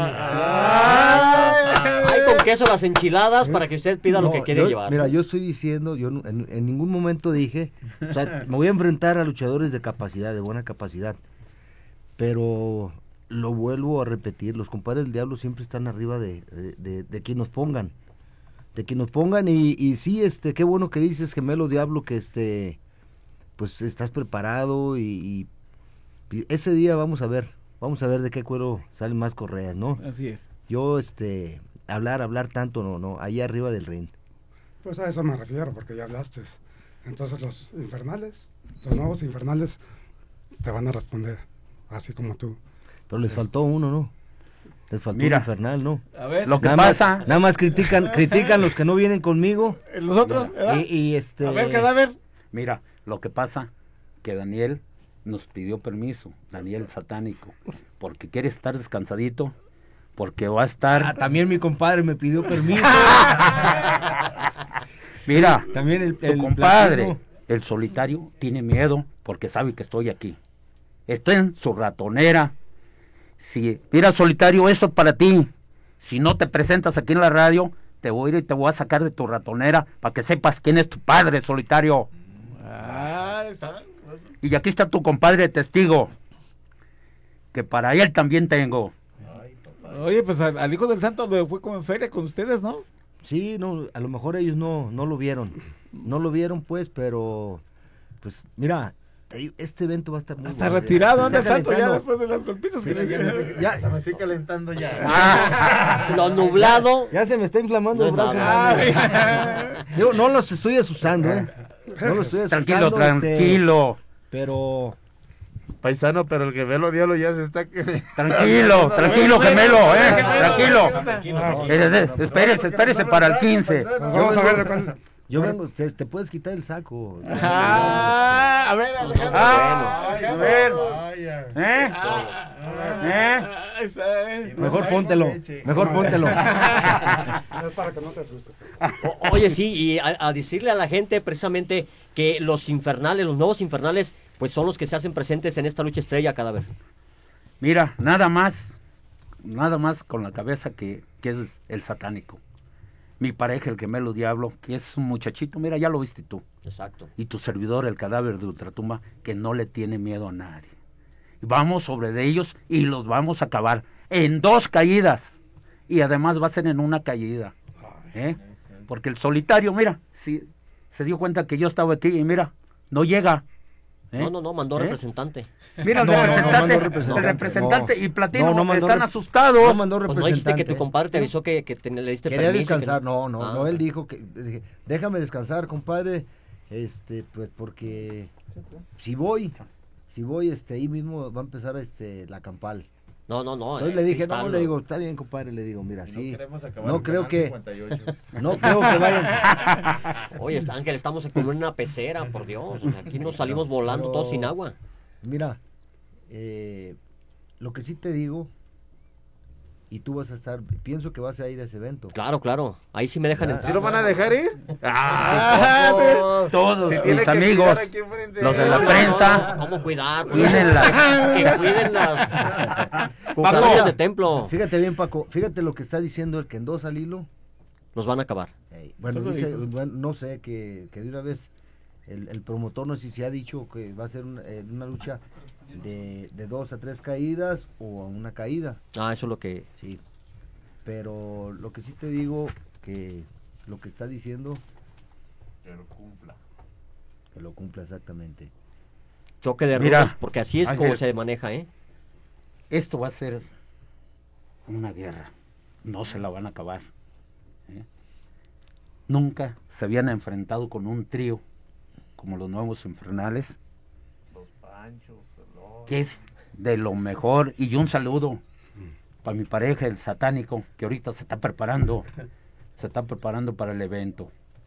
Ah, Hay con queso las enchiladas para que usted pida lo No, que quiere yo- llevar. Mira, yo estoy diciendo, yo no- en, en ningún momento dije, o sea, me voy a enfrentar a luchadores de capacidad, de buena capacidad, pero lo vuelvo a repetir, los compadres del diablo siempre están arriba de, de, de- de quien nos pongan, de quien nos pongan, y, y sí, este, qué bueno que dices, Gemelo Diablo, que este, pues estás preparado, y, y- y ese día vamos a ver, vamos a ver de qué cuero salen más correas, ¿no? Así es. Yo, este, hablar, hablar tanto, no, no, ahí arriba del ring. Pues a eso me refiero, porque ya hablaste. Entonces los infernales, los nuevos infernales, te van a responder, así como tú. Pero les faltó uno, ¿no? Les faltó Mira, un infernal, ¿no? A ver, Lo que Nada pasa, más, nada más critican, critican los que no vienen conmigo. los otros, ¿verdad? Y, y este. A ver, cadáver. mira, lo que pasa que Daniel nos pidió permiso, Daniel satánico, porque quiere estar descansadito, porque va a estar... Ah, también mi compadre me pidió permiso. Mira, También el, tu el compadre, platino. el solitario, tiene miedo porque sabe que estoy aquí. Está en su ratonera. Si, mira, solitario, esto es para ti. Si no te presentas aquí en la radio, te voy a ir y te voy a sacar de tu ratonera para que sepas quién es tu padre, solitario. Ah, está. Y aquí está tu compadre testigo, que para él también tengo. Oye, pues al, al hijo del santo le fue como en feria con ustedes, ¿no? Sí, no, a lo mejor ellos no, no lo vieron. No lo vieron, pues, pero. Pues, mira, te digo, este evento va a estar muy Hasta bueno. retirado Se anda el está santo ya calentando. después de las golpizas que Sí, le ya, dieron. ya, Se me estoy calentando ya. Ah, lo nublado. ya se me está inflamando el No, brazo. no, hermano. Yo no los estoy asustando, ¿eh? No los estoy asustando. Tranquilo, este, tranquilo. pero. Paisano, pero el Gemelo Diablo ya se está... Tranquilo, tranquilo, gemelo, eh, tranquilo. Ah, Eh, eh, Espérese, espérese para el quince. pues vamos a ver de cuál. Yo vengo, te, te puedes quitar el saco. Ah, a ver, Alejandro. Ah, a ver. ¿Eh? ¿Eh? Ahí está, eh. Mejor póntelo, mejor póntelo. Es para que no te asustes. O- oye, sí, y a, a decirle a la gente precisamente que los infernales, los nuevos infernales, pues son los que se hacen presentes en esta lucha estrella, cadáver. Mira, nada más, nada más con la cabeza que, que es el satánico. Mi pareja, el gemelo diablo, que es un muchachito, mira, ya lo viste tú. Exacto. Y tu servidor, el cadáver de Ultratumba, que no le tiene miedo a nadie. Vamos sobre de ellos y los vamos a acabar en dos caídas. Y además va a ser en una caída. ¿eh? Porque el solitario, mira, si se dio cuenta que yo estaba aquí y mira, no llega. ¿eh? No, no, no, mandó ¿Eh? representante. Mira, el No, no, no representante, mandó representante, el representante no. y Platino No, no mandó están rep- asustados. no mandó Pues no dijiste que tu representante. compadre te avisó que, que te- le diste Quería permiso. que descansar, no, no, Ah. no, él dijo que, dije, déjame descansar, compadre, este, pues porque si voy, si voy, este, ahí mismo va a empezar, este, la campal. No, no, no. Entonces eh, le dije, está no, lo- le digo, está bien, compadre, le digo, mira, No sí, queremos acabar no en creo Canal que, cincuenta y ocho. no creo que vayan, Oye, está- Ángel, estamos como en una pecera, por Dios. O sea, aquí nos salimos volando Pero- todos sin agua. mira, eh, lo que sí te digo, y tú vas a estar, pienso que vas a ir a ese evento. Claro, claro. Ahí sí me dejan Ya. entrar. ¿Sí lo van a dejar ir? Ah, ¿poco? Todos Se mis tiene que amigos, cuidar aquí enfrente. los de la No, no, prensa, no, ¿cómo cuidar? Pues, tienen las... que cuiden las cucarachas de templo. Fíjate bien, Paco, fíjate lo que está diciendo el que en dos al hilo. Los van a acabar. Ey, bueno, Eso lo dice, dijo. bueno, no sé, que, que de una vez el, el promotor no sé si se ha dicho que va a ser una, eh, una lucha de, de dos a tres caídas o a una caída, Ah, eso es lo que... sí. Pero lo que sí te digo, que lo que está diciendo, Que lo cumpla. que lo cumpla exactamente. Choque de Mira, rudos, porque así es Ángel, como se maneja, ¿eh? Esto va a ser una guerra. No se la van a acabar. ¿eh? Nunca se habían enfrentado con un trío como los Nuevos Infernales, que es de lo mejor. Y un saludo para mi pareja, el Satánico, que ahorita se está preparando, se está preparando para el evento.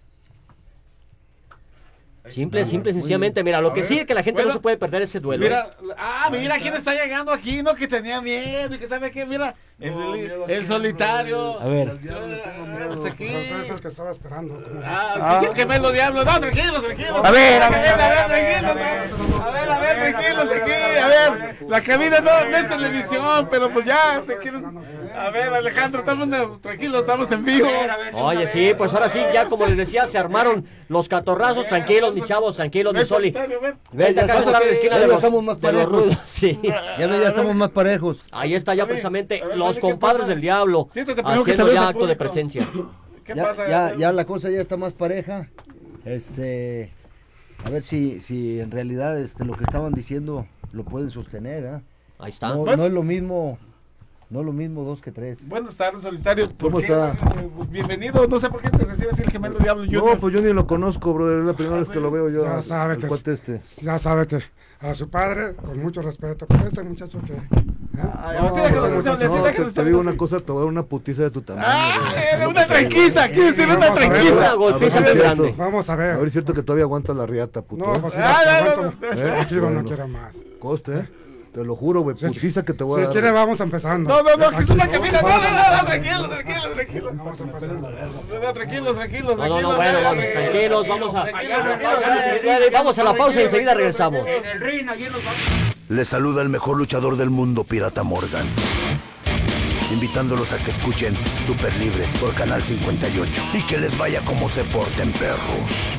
Simple, simple, sencillamente. Mira, lo que sí es que la gente Bueno, no se puede perder ese duelo. Mira, ¿eh? ah, mira quién está llegando aquí, no que tenía miedo y que sabe qué, mira, el, No, el- miedo el aquí, solitario. A ver. Al diablo le tengo miedo. No sé qué. Pues usted es el que estaba esperando. ¿Cómo? Ah, ¿qué gemelo diablo? No, tranquilos, tranquilos. A ver, a ver, a ver, tranquilos. A ver, a ver, tranquilos aquí. A ver, la cabina no, no es televisión, pero pues ya se quieren. A ver, Alejandro, estamos en- tranquilos, estamos en vivo. Oye, sí, pues ahora sí, ya como les decía, se armaron los catorrazos. Tranquilos, mis chavos, tranquilos, mi Soli. Vete acá a sentar en la esquina de los, estamos más de los parejos. rudos. Sí. Ya ve, ya estamos más parejos. Ahí está ya precisamente los compadres del diablo Siéntate, primero que haciendo saludes ya al acto de público. presencia. ¿Qué ya, pasa? Ya, ya la cosa ya está más pareja. Este, a ver si, si en realidad este, lo que estaban diciendo lo pueden sostener. ¿eh? Ahí está. No, Bueno. no es lo mismo, no es lo mismo dos que tres. Buenas tardes, solitario. ¿Por ¿Cómo qué? está? Eh, Bienvenido, no sé por qué te recibe así el gemelo diablo Junior. No, pues yo ni lo conozco, brother. Es la primera vez que lo veo yo. Ya al- sabe al que cuate este. ya sabe que a su padre, con mucho respeto, pero este muchacho que... ¿eh? Ay, No, así déjalo, no, déjalo, así no, déjalo, te, te déjalo. digo una cosa, te voy a dar una putiza de tu tamaño. Ah, brother. era Es lo una que te digo. tranquiza, quiere decir una Vamos a ver, tranquiza. A ver golpiza si es de cierto. grande. Vamos a ver. A ver, es cierto que todavía aguantas la riata, puto. No, ¿eh? pues Ah, no, ya, no, aguanto. ¿Eh? Aquí no Bueno. quiera más. Coste, ¿eh? Te lo juro, güey, Si- putiza que te voy a Si dar. quiere, güey. vamos empezando. No, no, no, que es Aquí, una cabina. No, no, no, no, vamos tranquilo, tranquilo, tranquilo. Vamos a empezar. No, tranquilos, tranquilos, No, no, tranquilos. no, bueno, ya, vamos, ya, tranquilos, vamos a... tranquilos, tranquilos, ya. Vamos a la pausa y enseguida regresamos. En el ring, allí nos vamos. Les saluda el mejor luchador del mundo, Pirata Morgan. Invitándolos a que escuchen Super Libre por Canal cincuenta y ocho. Y que les vaya como se porten, perros.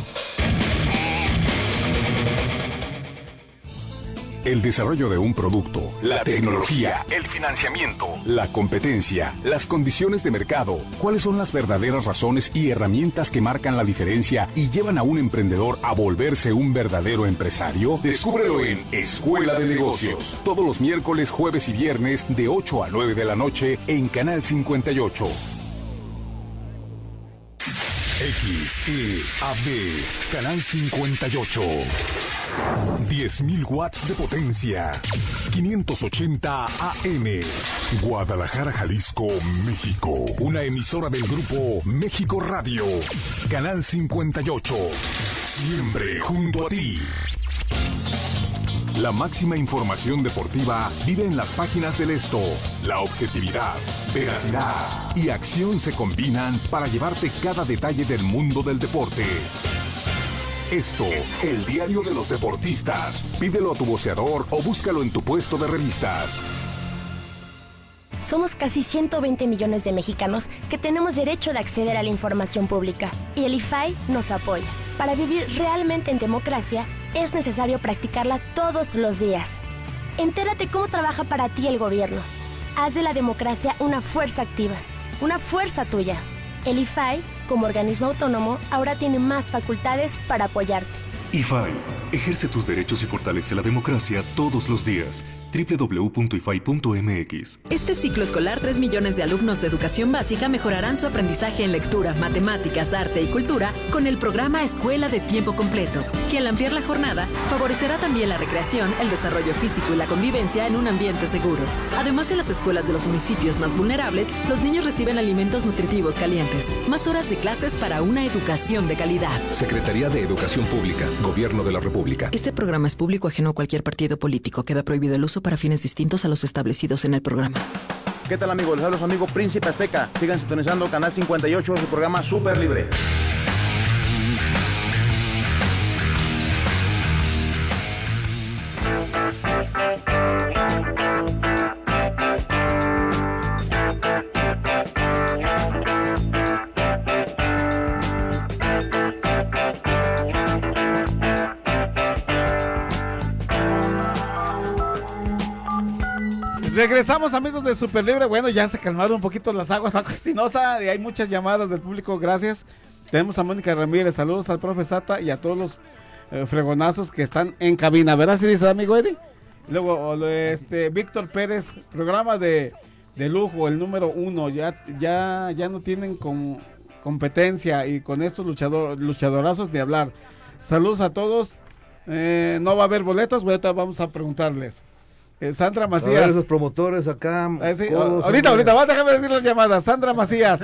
El desarrollo de un producto, la tecnología, el financiamiento, la competencia, las condiciones de mercado, cuáles son las verdaderas razones y herramientas que marcan la diferencia y llevan a un emprendedor a volverse un verdadero empresario. Descúbrelo en Escuela de Negocios, todos los miércoles, jueves y viernes de ocho a nueve de la noche en Canal cincuenta y ocho. X E A B, Canal cincuenta y ocho. diez mil watts de potencia. quinientos ochenta A M. Guadalajara, Jalisco, México. Una emisora del grupo México Radio. Canal cincuenta y ocho. Siempre junto a ti. La máxima información deportiva vive en las páginas del Esto. La objetividad, veracidad y acción se combinan para llevarte cada detalle del mundo del deporte. Esto, el diario de los deportistas. Pídelo a tu voceador o búscalo en tu puesto de revistas. Somos casi ciento veinte millones de mexicanos que tenemos derecho de acceder a la información pública y el I F A I nos apoya. Para vivir realmente en democracia, es necesario practicarla todos los días. Entérate cómo trabaja para ti el gobierno. Haz de la democracia una fuerza activa, una fuerza tuya. El I F A I, como organismo autónomo, ahora tiene más facultades para apoyarte. I F A I, ejerce tus derechos y fortalece la democracia todos los días. doble u doble u doble u punto i f a i punto m x. Este ciclo escolar, tres millones de alumnos de educación básica mejorarán su aprendizaje en lectura, matemáticas, arte y cultura con el programa Escuela de Tiempo Completo, que al ampliar la jornada favorecerá también la recreación, el desarrollo físico y la convivencia en un ambiente seguro. Además, en las escuelas de los municipios más vulnerables, los niños reciben alimentos nutritivos calientes, más horas de clases para una educación de calidad. Secretaría de Educación Pública, Gobierno de la República. Este programa es público ajeno a cualquier partido político. Queda prohibido el uso para fines distintos a los establecidos en el programa. ¿Qué tal, amigos? Les habla su amigo Príncipe Azteca. Sigan sintonizando Canal cincuenta y ocho, su programa Super Libre. Regresamos, amigos de Super Libre. Bueno, ya se calmaron un poquito las aguas Paco Espinosa y hay muchas llamadas del público, gracias. Tenemos a Mónica Ramírez, saludos al profe Sata y a todos los eh, fregonazos que están en cabina, ¿verdad? ¿Sí dice amigo Eddie? Luego, este, Víctor Pérez, programa de, de lujo, el número uno, ya, ya, ya no tienen con, competencia y con estos luchador, luchadorazos de hablar. Saludos a todos, eh, no va a haber boletos, ahorita vamos a preguntarles. Eh, Sandra Macías. A ver, esos promotores acá. Eh, sí, ahorita, ahorita, va, déjame decir las llamadas. Sandra Macías.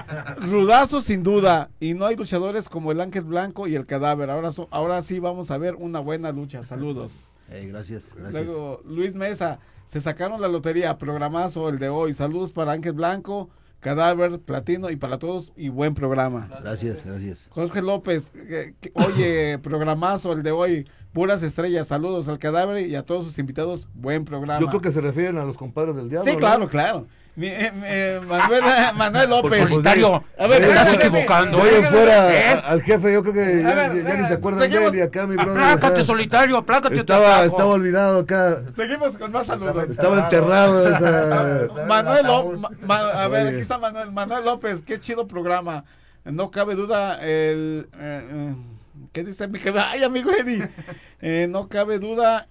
Rudazo sin duda. Y no hay luchadores como el Ángel Blanco y el Cadáver. Ahora, so, ahora sí vamos a ver una buena lucha. Saludos. Hey, gracias, gracias. Luego, Luis Mesa. Se sacaron la lotería. Programazo el de hoy. Saludos para Ángel Blanco, Cadáver, Platino y para todos. Y buen programa. Gracias, gracias. Jorge López. Que, que, oye, programazo el de hoy. Puras estrellas, saludos al Cadáver y a todos sus invitados, buen programa. Yo creo que se refieren a los compadres del diablo. Sí, claro, ¿no? Claro. Mi, eh, eh, Manuel, Manuel López. Por solitario, a ver, te estás equivocando. Oye, fuera ¿eh? al jefe, yo creo que ya, ver, ya, ya ni se acuerdan seguimos. de él y acá mi brother. Aplácate, o sea, solitario, aplácate. Estaba, estaba olvidado acá. Seguimos con más saludos. Estaba enterrado. Esa... Manuel López, ma, ma, a ver, aquí está Manuel, Manuel López, qué chido programa. No cabe duda el... Eh, eh, ¿Qué dice mi jefe? Ay, amigo Eddie. Eh, no cabe duda,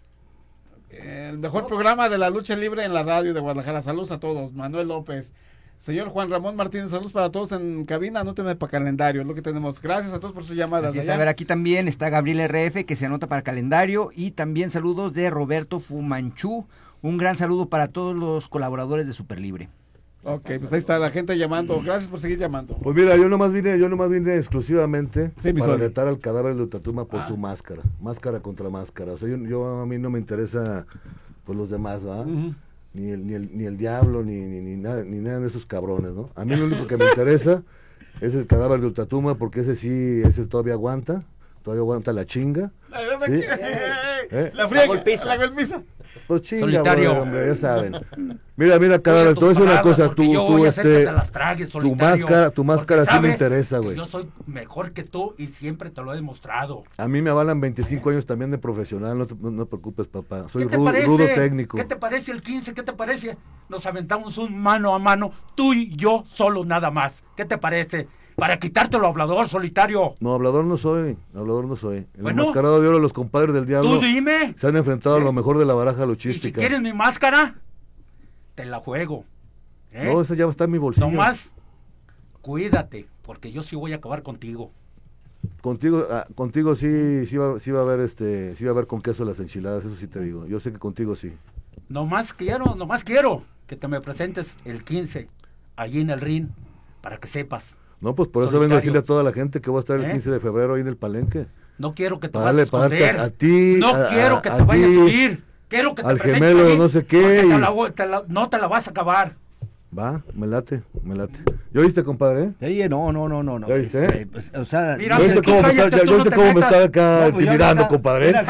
eh, el mejor programa de la lucha libre en la radio de Guadalajara. Saludos a todos. Manuel López. Señor Juan Ramón Martínez, saludos para todos en cabina. Anótenme para calendario, es lo que tenemos. Gracias a todos por sus llamadas. Es, a ver, aquí también está Gabriel R F, que se anota para calendario. Y también saludos de Roberto Fumanchú. Un gran saludo para todos los colaboradores de Superlibre. Ok, pues ahí está la gente llamando. Gracias por seguir llamando. Pues mira, yo nomás vine, yo nomás vine exclusivamente sí, para retar al Cadáver de Utatuma por ah. su máscara, máscara contra máscara. O sea, yo, yo a mí no me interesa pues los demás, ¿verdad? Uh-huh. Ni el, ni el, ni el diablo, ni, ni, ni nada, ni nada de esos cabrones, ¿no? A mí lo único que me interesa es el Cadáver de Utatuma, porque ese sí, ese todavía aguanta, todavía aguanta la chinga. ¿Sí? ¿Eh? La fría, la golpiza. La golpiza. Pues chinga, solitario. Bueno, hombre, ya saben. Mira, mira, Cadáver, te voy a decir una cosa, tú, tú, este, tragues, tu máscara, tu máscara sí me interesa, güey. Yo soy mejor que tú y siempre te lo he demostrado. A mí me avalan veinticinco años también de profesional, no te, no, no te preocupes, papá. Soy rudo, rudo técnico. ¿Qué te parece el quince? ¿Qué te parece? Nos aventamos un mano a mano, tú y yo solo nada más. ¿Qué te parece? Para quitártelo, hablador, solitario. No, hablador no soy, hablador no soy. El bueno, enmascarado de oro, los compadres del diablo. Tú dime. Se han enfrentado ¿Eh? a lo mejor de la baraja luchística. ¿Y si quieres mi máscara? Te la juego. ¿Eh? No, esa ya va a estar en mi bolsillo. No más, cuídate, porque yo sí voy a acabar contigo. Contigo, ah, contigo sí, sí va, sí va a haber este, sí va a haber con queso las enchiladas, eso sí te digo. Yo sé que contigo sí. No más quiero, no más quiero que te me presentes el quince, allí en el ring, para que sepas. No, pues por eso solitario. Vengo a decirle a toda la gente que voy a estar el ¿Eh? quince de febrero ahí en el Palenque. No quiero que te vayas a esconder. A ti, no a, quiero que a, te a vayas ti, a subir. Quiero que te al gemelo, no sé qué. Y... Te la, te la, no te la vas a acabar. Va, me late, me late. ¿Ya viste, compadre? Eh? No, no, no, no. ¿Ya viste? Es, eh, pues, o sea, mira, ¿ya viste cómo, me está, ya, no viste cómo me está acá no, intimidando, mira, compadre? Mira,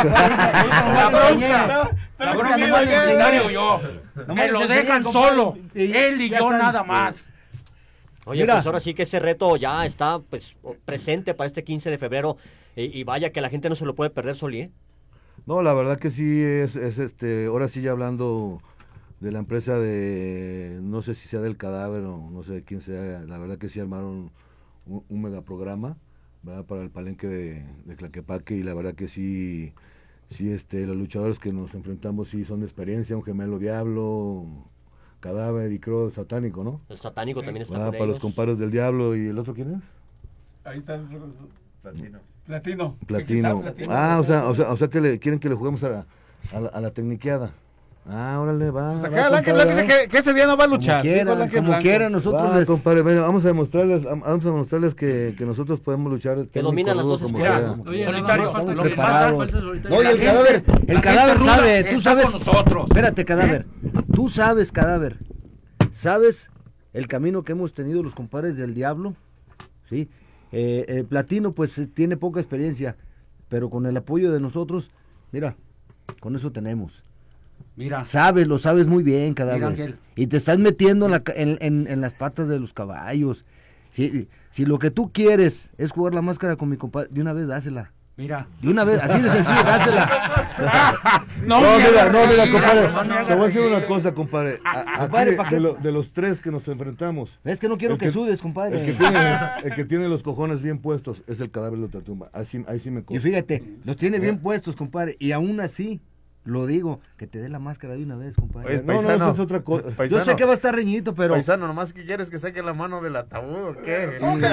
la bronca. La bronca no el escenario yo. Me lo dejan solo. Él y yo nada más. Oye, Mira. pues ahora sí que ese reto ya está pues presente para este quince de febrero y, y vaya que la gente no se lo puede perder, Soli, ¿eh? No, la verdad que sí es, es este, ahora sí ya hablando de la empresa de, no sé si sea del Cadáver o no sé de quién sea, la verdad que sí armaron un, un megaprograma, ¿verdad? Para el Palenque de, de Tlaquepaque y la verdad que sí, sí este, los luchadores que nos enfrentamos sí son de experiencia, un gemelo diablo, Cadáver y creo satánico, ¿no? El satánico sí. también está ah, con para ellos. Los compadres del diablo. ¿Y el otro quién es? Ahí está el Platino. Platino. Platino. Platino. Ah, o sea, o sea, o sea que le quieren que le juguemos a, a, la, a la tecniqueada. Ah, órale, va. Pues acá el Ángel Blanco dice que, que ese día no va a luchar. Como quiera, como quiera nosotros va, les... compadre, bueno, vamos a demostrarles, vamos a demostrarles que, que nosotros podemos luchar. Que domina las dos escuelas. Solitario. Lo que pasa, no, y el Cadáver, el Cadáver sabe, tú sabes. Nosotros. Espérate, Cadáver. Tú sabes, Cadáver. ¿Sabes el camino que hemos tenido los compadres del diablo? Sí. Eh, eh, Platino, pues tiene poca experiencia, pero con el apoyo de nosotros, mira, con eso tenemos. Mira. Sabes, lo sabes muy bien, Cadáver. Y te estás metiendo en, la, en, en, en las patas de los caballos. Si, si lo que tú quieres es jugar la máscara con mi compadre, de una vez dásela. Mira. De una vez, así de sencillo, dásela. No, No, mira, no, mira, mira, compadre. no me hagas Te voy a decir reír. una cosa, compadre. A- aquí, Compadre, ¿pa' qué? de, lo- de los tres que nos enfrentamos. Es que no quiero el que sudes, compadre. El que, tiene, el que tiene los cojones bien puestos es el cadáver de otra tumba. Así, ahí sí me Y consta. fíjate, los tiene bien ¿Eh? puestos, compadre. Y aún así, lo digo, que te dé la máscara de una vez, compadre. Oye, no, no, paisano, eso es otra cosa. paisano. Yo sé que va a estar reñidito, pero... Paisano, nomás que quieres que saque la mano del ataúd o qué.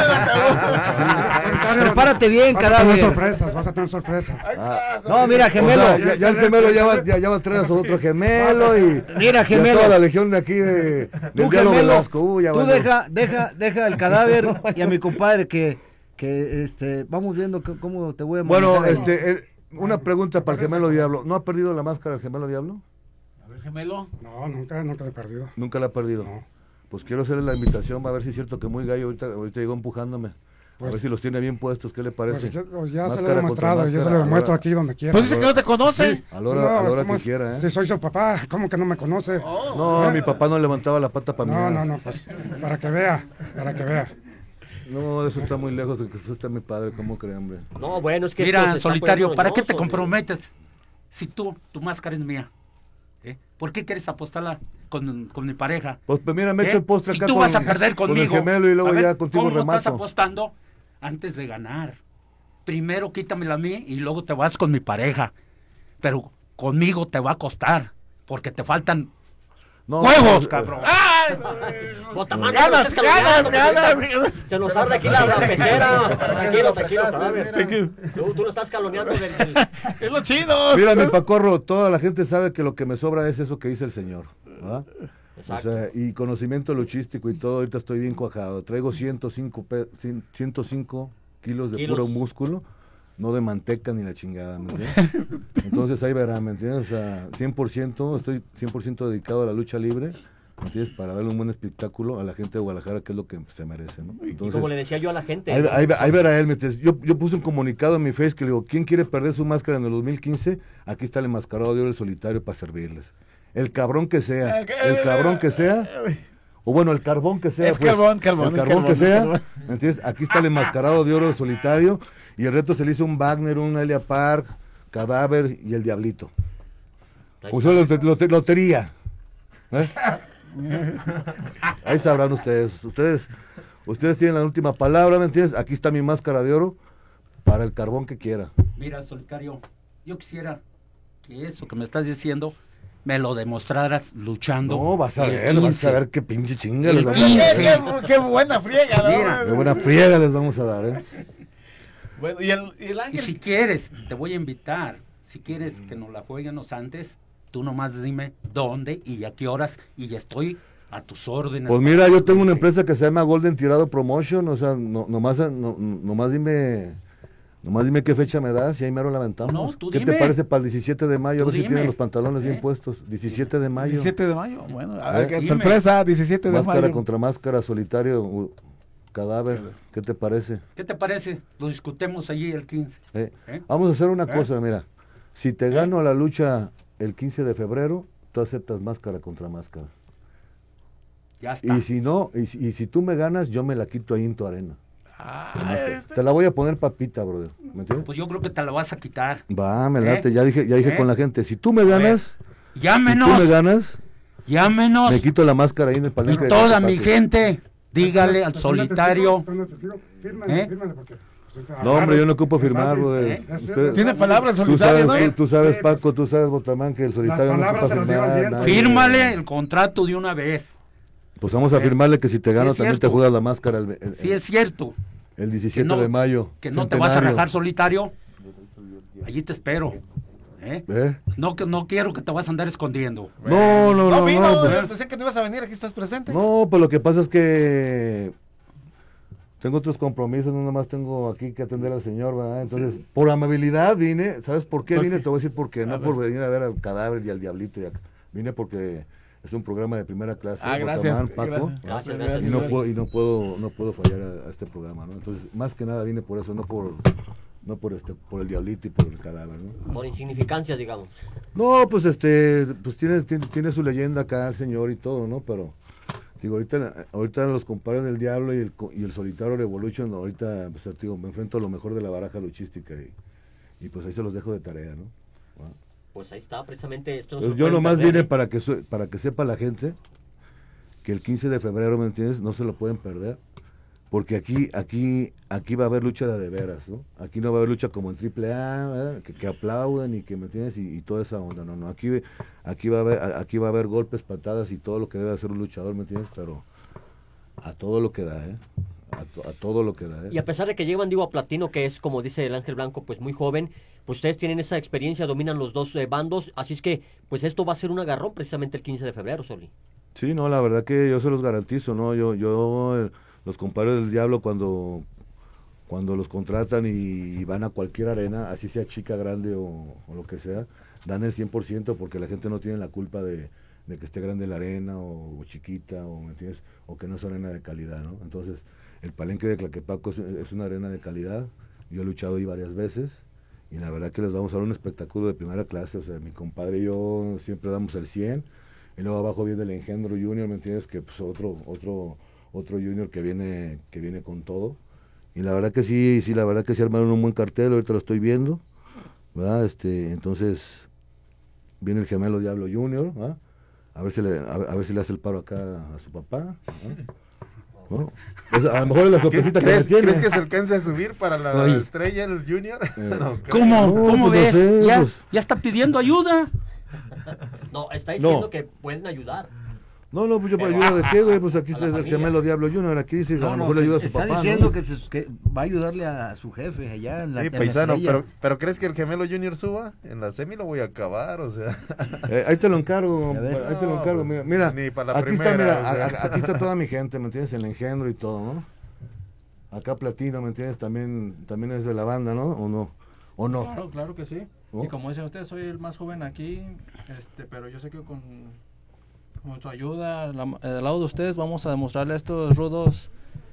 Prepárate bien, Vas a tener cadáver. sorpresas, vas a tener sorpresas. Ah, no, mira, gemelo. O sea, ya, ya el gemelo ya va, ya, ya va a traer a su otro gemelo y... Mira, y a gemelo. toda la legión de aquí de, Tú, del Diablo gemelo, Velasco. Uh, ya tú valió. deja, deja, deja el cadáver y a mi compadre que, que este, vamos viendo c- cómo te voy a Bueno, manejar ahí. este, el- una pregunta para el gemelo Diablo. ¿No ha perdido la máscara el gemelo Diablo? A ver, gemelo. No, nunca, nunca la he perdido. Nunca la ha perdido. Pues quiero hacerle la invitación, va a ver si es cierto que muy gallo ahorita, ahorita llegó empujándome. Pues- a ver si los tiene bien puestos, ¿qué le parece? Pues ya, pues ya se lo Máscara he contra demostrado, yo se máscara, lo demuestro a la- aquí donde quiera. Pues dice que no te conoce. A la hora, a la hora ¿cómo? que quiera, ¿eh? Si soy su papá, ¿cómo que no me conoce? No, ¿Eh? mi papá no levantaba la pata para mí. No, no, no, pues para que vea, para que vea. No, eso está muy lejos de que eso está mi padre, ¿cómo cree, hombre? No, bueno, es que Mira, esto se está solitario, poniendo ¿para qué te roñoso, comprometes si tú, tu máscara es mía? ¿Eh? ¿Por qué quieres apostarla con, con mi pareja? Pues, pues mira, me ¿Eh? echo el postre Si acá tú con- vas a perder con el conmigo. gemelo y luego a ver, ya contigo ¿cómo no estás remato? apostando antes de ganar? Primero quítamela a mí y luego te vas con mi pareja. Pero conmigo te va a costar, porque te faltan No, huevos, pues, cabrón. Botamán, Ganas, no estés ganas, calumniando, ganas. Se nos arde aquí la, la pecera. Tranquilo, tranquilo, cadáver. Tú, tú lo estás caloneando del... del- Es lo chido. Mira, mi Pacorro, toda la gente sabe que lo que me sobra es eso que dice el señor, ¿verdad? Exacto. O sea, y conocimiento luchístico y todo, ahorita estoy bien cuajado. Traigo ciento cinco, pe- cien- ciento cinco kilos de Kilos. puro músculo, no de manteca ni la chingada, ¿me entiendes? Entonces ahí verán, ¿me entiendes? O sea, cien por ciento, estoy cien por ciento dedicado a la lucha libre, ¿me entiendes? Para darle un buen espectáculo a la gente de Guadalajara, que es lo que se merece, ¿no? Y Entonces, como le decía yo a la gente... Ahí, ahí, ahí verá él, ¿me entiendes? Yo, yo puse un comunicado en mi face que le digo, ¿quién quiere perder su máscara en el dos mil quince? Aquí está el enmascarado de oro, el solitario para servirles. El cabrón que sea, el cabrón que sea, o bueno, el carbón que sea, Es pues, carbón, carbón, el es carbón carbón, que es sea, carbón. ¿me entiendes? Aquí está el enmascarado de oro, el solitario, y el reto se le hizo un Wagner, un Elia Park, Cadáver y el Diablito. O sea, lote- lote- lotería. ¿eh? Ahí sabrán ustedes, ustedes, ustedes tienen la última palabra, ¿me entiendes? Aquí está mi máscara de oro para el carbón que quiera. Mira, solitario, yo quisiera que eso que me estás diciendo me lo demostraras luchando. No, vas a el ver, vas quince. a ver qué pinche chinga El les vamos quince. a Qué, dar. qué- qué buena friega, ¿no? Mira. Qué buena friega les vamos a dar, ¿eh? Bueno, y el, y el Y ángel. si quieres, te voy a invitar. Si quieres que nos la jueguenos antes, tú nomás dime dónde y a qué horas y ya estoy a tus órdenes. Pues mira, yo tengo una empresa que se llama Golden Tirado Promotion, o sea, no, nomás, no, nomás dime... Nomás dime qué fecha me das y ahí mero la aventamos. No, tú ¿Qué dime. te parece para el diecisiete de mayo? A Tú ver si dime. tienen los pantalones bien ¿Eh? puestos. diecisiete de mayo. diecisiete de mayo. Bueno, a ver, ¿Eh? qué Dime. sorpresa, diecisiete de Máscara mayo. contra máscara, solitario, u- cadáver. ¿Qué te parece? ¿Qué te parece? Lo discutemos allí el quince. ¿Eh? ¿Eh? Vamos a hacer una ¿Eh? cosa, mira. Si te gano la lucha el quince de febrero, tú aceptas máscara contra máscara. Ya está. Y si no, y si, y si tú me ganas, yo me la quito ahí en tu arena. Ah, La máscara. este- Te la voy a poner papita, brother. ¿Me entiendes? Pues yo creo que te la vas a quitar. Va, me ¿Eh? late. Ya dije, ya dije ¿Eh? con la gente. Si tú me ganas, si Llámenos. tú me ganas, Llámenos. me quito la máscara ahí en el Y palenque. de toda Tecate. mi gente, dígale al solitario. Fírmale, ¿Eh? fírmale, porque, pues, No, hombre, yo no ocupo es firmar, fácil. brother. ¿Eh? Usted- Tiene palabra el Tú solitario, sabes, ¿no? tú, tú sabes, Sí, pues, Paco, tú sabes, Botamán, que el solitario no palabras ocupa se las llevan firmar. bien. nada. Fírmale el contrato de una vez. Pues vamos a ¿Eh? firmarle que si te Sí, gano es también te cierto. juegas la máscara el, el- Sí, es cierto. el Que diecisiete no, de mayo. que no te vas a centenario. rajar solitario. Allí te espero. ¿Eh? ¿Eh? No, que no quiero que te vas a andar escondiendo. No, no, No no, vino, no, pues- pensé que no ibas a venir, aquí estás presente. No, pues lo que pasa es que tengo otros compromisos, no nomás tengo aquí que atender al señor, ¿verdad? Entonces, por amabilidad vine, ¿sabes por qué ¿Por vine? qué? Te voy a decir por qué, no A por ver. venir a ver al cadáver y al diablito. Y acá. Vine porque es un programa de primera clase. Ah, gracias, Botamán, Paco, gracias. Gracias, y gracias. no puedo, y no puedo, no puedo fallar a, a este programa, ¿no? Entonces, más que nada vine por eso, no por, no por este, por el diablito y por el cadáver, ¿no? Por insignificancias, digamos. No, pues este, pues tiene, tiene, tiene su leyenda acá el señor y todo, ¿no? Pero, digo, ahorita, ahorita los compadres del Diablo y el, co- y el Solitario Revolution, ahorita, pues te digo, me enfrento a lo mejor de la baraja luchística y, y pues ahí se los dejo de tarea, ¿no? ¿Va? Pues ahí está, precisamente esto. Pues yo nomás vine para que, para que sepa la gente que el quince de febrero, ¿me entiendes? No se lo pueden perder, porque aquí aquí aquí va a haber lucha de, de veras, ¿no? Aquí no va a haber lucha como en triple A, que, que aplauden y que, ¿me entiendes? Y, y toda esa onda, no, no, aquí, aquí, va a haber, aquí va a haber golpes, patadas y todo lo que debe hacer un luchador, ¿me entiendes? Pero a todo lo que da, ¿eh? A, to, a todo lo que da, ¿eh? Y a pesar de que llevan, digo, a Platino, que es, como dice el Ángel Blanco, pues muy joven, pues ustedes tienen esa experiencia, dominan los dos eh, bandos, así es que, pues esto va a ser un agarrón precisamente el quince de febrero, Soli. Sí, no, la verdad que yo se los garantizo, ¿no? Yo, yo, eh, los compadres del Diablo cuando, cuando los contratan y, y van a cualquier arena, así sea chica, grande o, o lo que sea, dan el cien por ciento porque la gente no tiene la culpa de, de que esté grande la arena o, o chiquita, o, ¿me entiendes? O que no es una arena de calidad, ¿no? Entonces, el Palenque de Tlaquepaco es, es una arena de calidad, yo he luchado ahí varias veces, y la verdad que les vamos a dar un espectáculo de primera clase, o sea, mi compadre y yo siempre damos el cien, y luego abajo viene el Engendro Junior, ¿me entiendes? Que pues otro, otro, otro Junior que viene, que viene con todo. Y la verdad que sí, sí, la verdad que sí armaron un buen cartel, ahorita lo estoy viendo, ¿verdad? Este, entonces, viene el Gemelo Diablo Junior, ¿verdad? A ver si le, a, a ver si le hace el paro acá a su papá, ¿verdad? ¿No? Pues a lo mejor es la sorpresita que me tiene. ¿Crees que se alcance a subir para la Oye. estrella el Junior? Eh, No, ¿Cómo? No, ¿Cómo pues ves? no sé, ya, pues. ya está pidiendo ayuda. No, está diciendo No. que pueden ayudar. No, no, pues yo Pero ayuda de a- qué, güey, pues aquí a está la el familia. Gemelo Diablo Junior, aquí dice, a No, lo no, mejor le ayuda a su está papá, diciendo ¿no? que, se- que va a ayudarle a su jefe allá en la, Sí, en la paisano, estrella. pero, pero ¿crees que el Gemelo Junior suba? En la semi lo voy a acabar, o sea. Eh, ahí te lo encargo, Ya ves. ahí te lo No, encargo, pues, mira, mira, ni para la aquí primera, está, mira, o sea. a- a- aquí está toda mi gente, ¿me entiendes? El Engendro y todo, ¿no? Acá Platino, ¿me entiendes? También, también es de la banda, ¿no? ¿O no? ¿O no? Claro, claro que sí. ¿No? Y como dicen ustedes, soy el más joven aquí, este, pero yo sé que con, con su ayuda, la- al lado de ustedes, vamos a demostrarle a estos rudos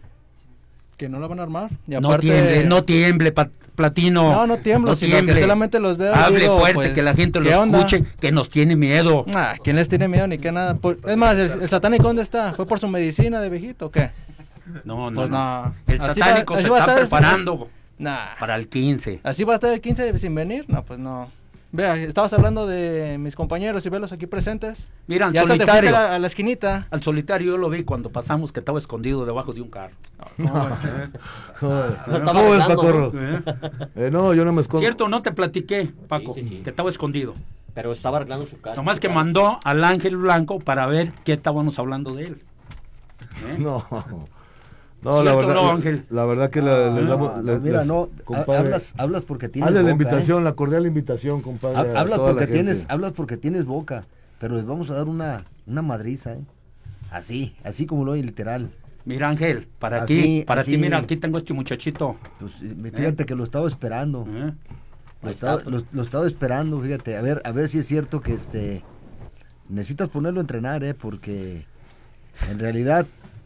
que no la van a armar. Y No aparte, tiemble, no tiemble, pa- Platino. No, no tiemblo, sino que solamente los veo y Hable digo, fuerte, pues, que la gente lo ¿qué onda? escuche, que nos tiene miedo. Ah, ¿quién les tiene miedo ni qué nada? Por- es más, ¿el, el satánico dónde está? ¿Fue por su medicina de viejito o qué? No, no, Pues no. no. El Así satánico va- se así va a está estar el- preparando Nah. para el quince. ¿Así va a estar el quince sin venir? No, pues no. Vea, estabas hablando de mis compañeros y verlos aquí presentes. Mira, al Ya hasta te solitario. fuiste a la, a la esquinita. Al solitario yo lo vi cuando pasamos que estaba escondido debajo de un carro. Joder. No estaba ¿Cómo ves, arreglando, Pacorro? ¿no? Eh, no, yo no me escondo. ¿Cierto? No te platiqué, Paco, Sí, sí, sí. que estaba escondido. Pero estaba arreglando su casa. Nomás que mandó al Ángel Blanco para ver qué estábamos hablando de él. ¿Eh? No. No, la ¿Cierto verdad, no, la- Ángel? la verdad que la- les damos... no, les- mira, les- no, compadre, hablas- hablas porque tienes hazle la boca, invitación, la cordial invitación, compadre. Ha- a Hablas toda la porque gente. tienes, hablas porque tienes boca, pero les vamos a dar una, una madriza, ¿eh? Así, así como lo oye literal. Mira, Ángel, para Así, ti, para así. ti, mira, aquí tengo este muchachito. Pues, eh, fíjate que lo estaba esperando. ¿Eh? Lo Ahí estaba, está. lo, lo estaba esperando, fíjate, a ver, a ver si es cierto que este necesitas ponerlo a entrenar, eh, porque en realidad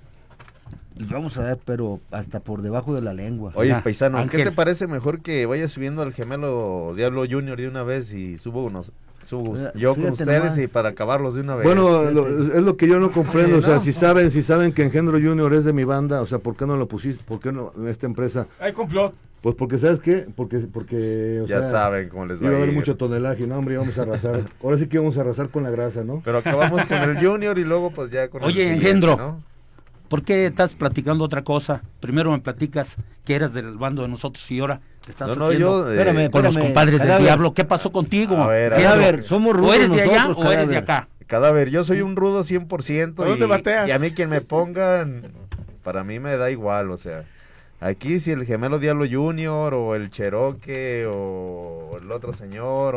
les vamos a dar, pero hasta por debajo de la lengua. Oye, Ya, paisano, ¿qué Ángel. te parece mejor que vaya subiendo al Gemelo Diablo Junior de una vez y subo unos, subo Mira, yo con fíjate ustedes nomás. y para acabarlos de una vez? Bueno, lo- es lo que yo no comprendo, Oye, o sea, no. si saben, si saben que Engendro Junior es de mi banda, o sea, ¿por qué no lo pusiste? ¿Por qué no en esta empresa? Hay complot. Pues porque, ¿sabes qué? Porque, porque, o Ya sea, saben cómo les va iba a a haber ir. mucho tonelaje, no, hombre, íbamos a arrasar. Ahora sí que íbamos a arrasar con la grasa, ¿no? Pero acabamos con el Junior y luego pues ya con el Oye, siguiente, Engendro, ¿no? ¿por qué estás platicando otra cosa? Primero me platicas que eras del bando de nosotros y ahora te estás No, no, haciendo yo, eh, Espérame, con los espérame, compadres del cadáver. diablo. ¿Qué pasó contigo? A ver, a Engendro? ver, somos ¿O rudos eres de allá nosotros, o eres de cadáver. acá? Cadáver, yo soy un rudo cien por ciento ¿A dónde y, bateas? y a mí quien me pongan, para mí me da igual, o sea, aquí si el Gemelo Diablo Junior o el Cherokee o el otro señor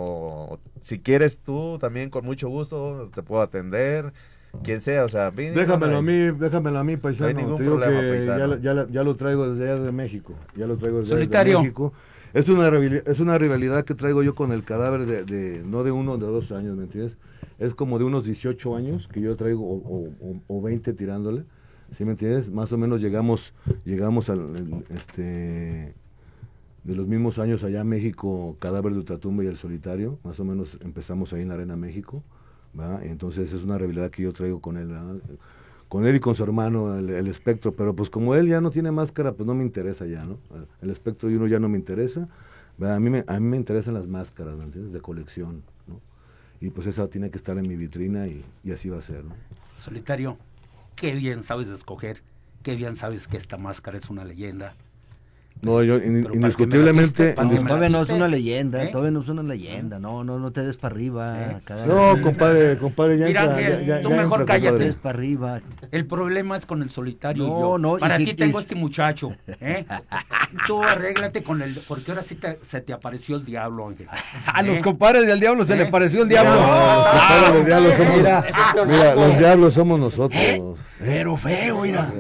o si quieres tú también con mucho gusto te puedo atender, quien sea, o sea, mí- Déjamelo no a hay- mí, déjamelo a mí, paisano. No hay ningún Te digo problema, que paisano. ya, lo- ya, lo- ya lo traigo desde allá de México. Ya lo traigo desde, Solitario. desde México. Es una, rivali- es una rivalidad que traigo yo con el cadáver de, de no de uno o de dos años, ¿me entiendes? Es como de unos dieciocho años que yo traigo, o, o- o- o veinte tirándole. ¿Sí me entiendes? Más o menos llegamos, llegamos al, en- este, de los mismos años allá en México, Cadáver de Ultratumba y El Solitario. Más o menos empezamos ahí en la Arena México. ¿verdad? Y entonces es una rivalidad que yo traigo con él, ¿verdad? Con él y con su hermano, el, el Espectro, pero pues como él ya no tiene máscara, pues no me interesa ya, ¿no? El Espectro y uno ya no me interesa, A mí me, a mí me interesan las máscaras, ¿me entiendes? De colección, ¿no? Y pues esa tiene que estar en mi vitrina y, y así va a ser, ¿no? Solitario, qué bien sabes escoger, qué bien sabes que esta máscara es una leyenda. No, yo in, indiscutiblemente... No, todavía no es una leyenda, ¿eh? Todavía no es una leyenda, no, no, no te des para arriba. ¿Eh? No, compadre, compadre, ya Mira, entra, Ángel, ya, ya, tú ya mejor entra, cállate. compadre. Para arriba. El problema es con el Solitario No, y yo. no, y Para si- ti y tengo si- este muchacho, ¿eh? Tú arréglate con el... Porque ahora sí te, se te apareció el diablo, Ángel. A los ¿Eh? compadres del diablo se ¿Eh? le pareció el diablo. No, los compadres del diablo somos, Mira, mira, los diablos somos nosotros. Pero feo, mira.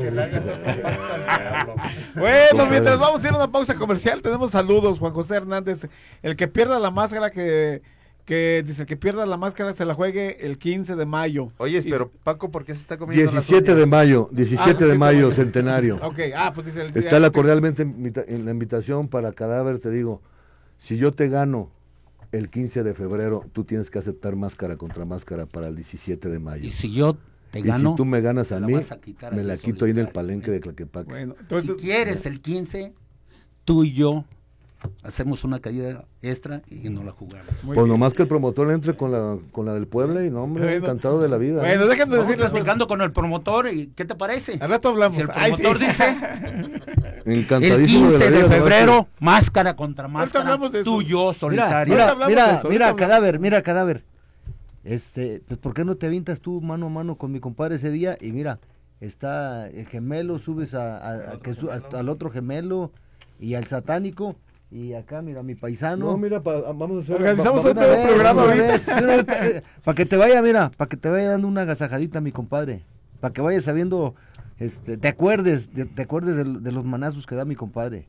Bueno, mientras vamos a ir a una pausa comercial, tenemos saludos. Juan José Hernández, el que pierda la máscara, que, que dice, el que pierda la máscara se la juegue el quince de mayo. Oye, Y- pero Paco, ¿por qué se está comiendo diecisiete las de uñas? mayo, diecisiete de mayo, centenario. Ok, ah, pues dice el Está la cordialmente invita- en la invitación para Cadáver, te digo, si yo te gano el quince de febrero, tú tienes que aceptar máscara contra máscara para el diecisiete de mayo. Y si yo te Y gano, si tú me ganas a la mí, vas a quitar me al la de quito ahí en el Solitario, palenque de Tlaquepaque. Bueno, si quieres el quince, tú y yo hacemos una caída extra y no la jugamos. Pues nomás que el promotor entre con la con la del Puebla y no, hombre, Bueno. encantado de la vida. Bueno, ¿eh? déjenme Vamos decirles, platicando con el promotor y ¿qué te parece? Al rato hablamos. Si el Ay, promotor sí. dice el Encantadísimo quince de la de vida, febrero, nomás máscara contra máscara, hablamos de eso. tú y yo, Mira, Solitario. mira, hablamos mira, de eso, mira, ahorita cadáver, mira, cadáver. Este, pues ¿por qué no te avientas tú mano a mano con mi compadre ese día? Y mira, está el gemelo, subes a, a- a que su- a- al otro gemelo y al satánico. Y acá, mira, mi paisano. No, mira, pa- vamos a hacer... Organizamos va- un va- nuevo programa ahorita. Para que te vaya, mira, para que te vaya dando una agasajadita, mi compadre. Para que vayas sabiendo, este, te acuerdes, de- te acuerdes de, de los manazos que da mi compadre.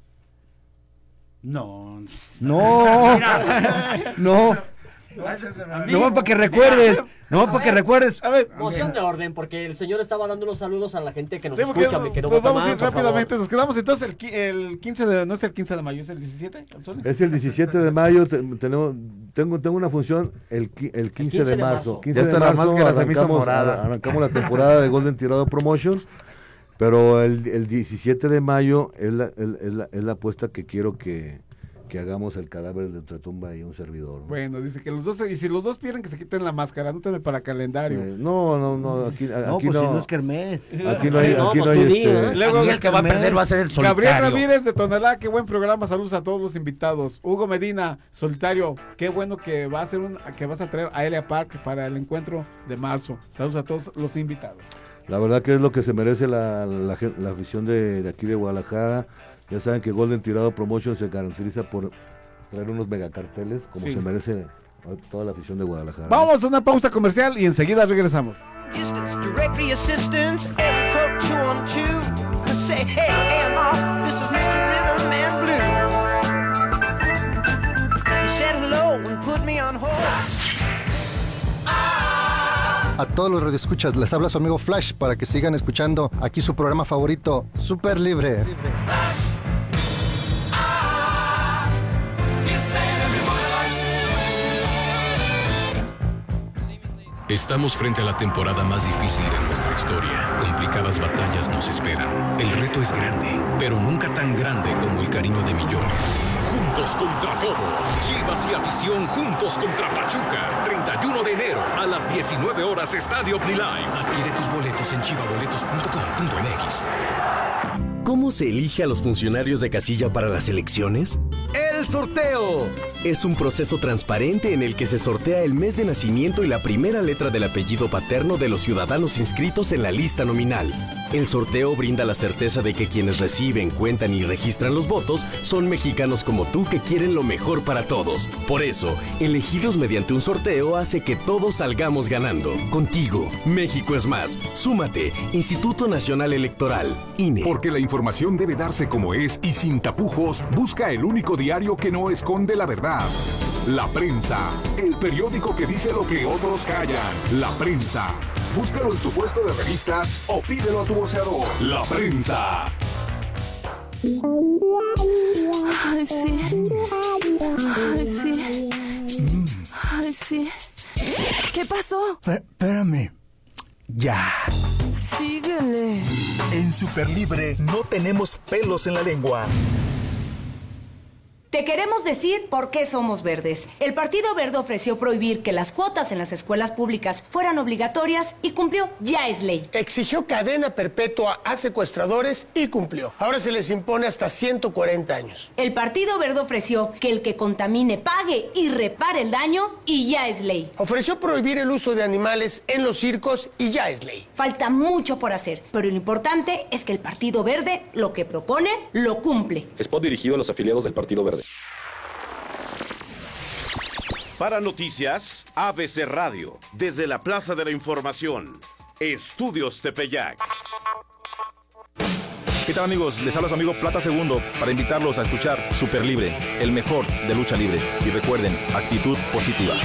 No. No, Mira. no. No, para que recuerdes. No, para que recuerdes. A ver, Moción de orden, porque el señor estaba dando unos saludos a la gente que nos sí, porque escucha, mi querido pues vamos a ir Guatemala, por rápidamente. favor. Nos quedamos entonces el, qui- el quince de, no es el quince de mayo, es el diecisiete. Sony? Es el diecisiete de mayo, te- tenemos, tengo, tengo una función el, qui- el quince de marzo. quince Ya de está la marzo máscara, se me hizo arrancamos, morada. arrancamos la temporada de Golden Tirado Promotion, pero el, el diecisiete de mayo es la, el- es la, es la apuesta que quiero que, que hagamos el Cadáver de Ultratumba y un servidor. ¿no? Bueno, dice que los dos, y si los dos pierden que se quiten la máscara, anótame para calendario. Eh, no, no, no, aquí, No, aquí pues no. si no es kermés. Aquí no hay, No, aquí no pues hay tú di, este... ¿eh? Luego, Aquí el que va a perder va a ser el Solitario. Gabriel Ramírez de Tonalá, qué buen programa, saludos a todos los invitados. Hugo Medina, Solitario, qué bueno que va a hacer un, que vas a traer a Elia Park para el encuentro de marzo. Saludos a todos los invitados. La verdad que es lo que se merece la, la, gen- la afición de, de aquí de Guadalajara. Ya saben que Golden Tirado Promotion se caracteriza por traer unos megacarteles como Sí. se merece toda la afición de Guadalajara. Vamos a una pausa comercial y enseguida regresamos. Distance directory assistance, every code two on two. Say, hey, A M R, this is mister Rhythm and Blues. He said hello and put me on hold. A todos los radioescuchas les habla su amigo Flash para que sigan escuchando aquí su programa favorito, Super Libre. Estamos frente a la temporada más difícil de nuestra historia. Complicadas batallas nos esperan. El reto es grande, pero nunca tan grande como el cariño de millones. Juntos contra todo. Chivas y afición juntos contra Pachuca. treinta y uno de enero a las diecinueve horas Estadio OmniLive. Adquiere tus boletos en chivaboletos punto com punto m x. ¿Cómo se elige a los funcionarios de casilla para las elecciones? ¡El sorteo! Es un proceso transparente en el que se sortea el mes de nacimiento y la primera letra del apellido paterno de los ciudadanos inscritos en la lista nominal. El sorteo brinda la certeza de que quienes reciben, cuentan y registran los votos son mexicanos como tú que quieren lo mejor para todos. Por eso, elegirlos mediante un sorteo hace que todos salgamos ganando. Contigo, México es más. Súmate, Instituto Nacional Electoral, I N E. Porque la información debe darse como es y sin tapujos, busca el único diario que no esconde la verdad. La Prensa, el periódico que dice lo que otros callan. La Prensa. Búscalo en tu puesto de revistas o pídelo a tu voceador. La Prensa. Ay, sí. Ay, sí. Ay, sí. ¿Qué pasó? Espérame. Ya. Síguele. En Super Libre no tenemos pelos en la lengua. Te queremos decir por qué somos verdes. El Partido Verde ofreció prohibir que las cuotas en las escuelas públicas fueran obligatorias y cumplió. Ya es ley. Exigió cadena perpetua a secuestradores y cumplió. Ahora se les impone hasta ciento cuarenta años. El Partido Verde ofreció que el que contamine pague y repare el daño y ya es ley. Ofreció prohibir el uso de animales en los circos y ya es ley. Falta mucho por hacer, pero lo importante es que el Partido Verde lo que propone lo cumple. Spot dirigido a los afiliados del Partido Verde. Para noticias, A B C Radio, desde la Plaza de la Información, Estudios Tepeyac. ¿Qué tal, amigos? Les habla su amigo Plata Segundo para invitarlos a escuchar Super Libre, el mejor de lucha libre. Y recuerden, actitud positiva.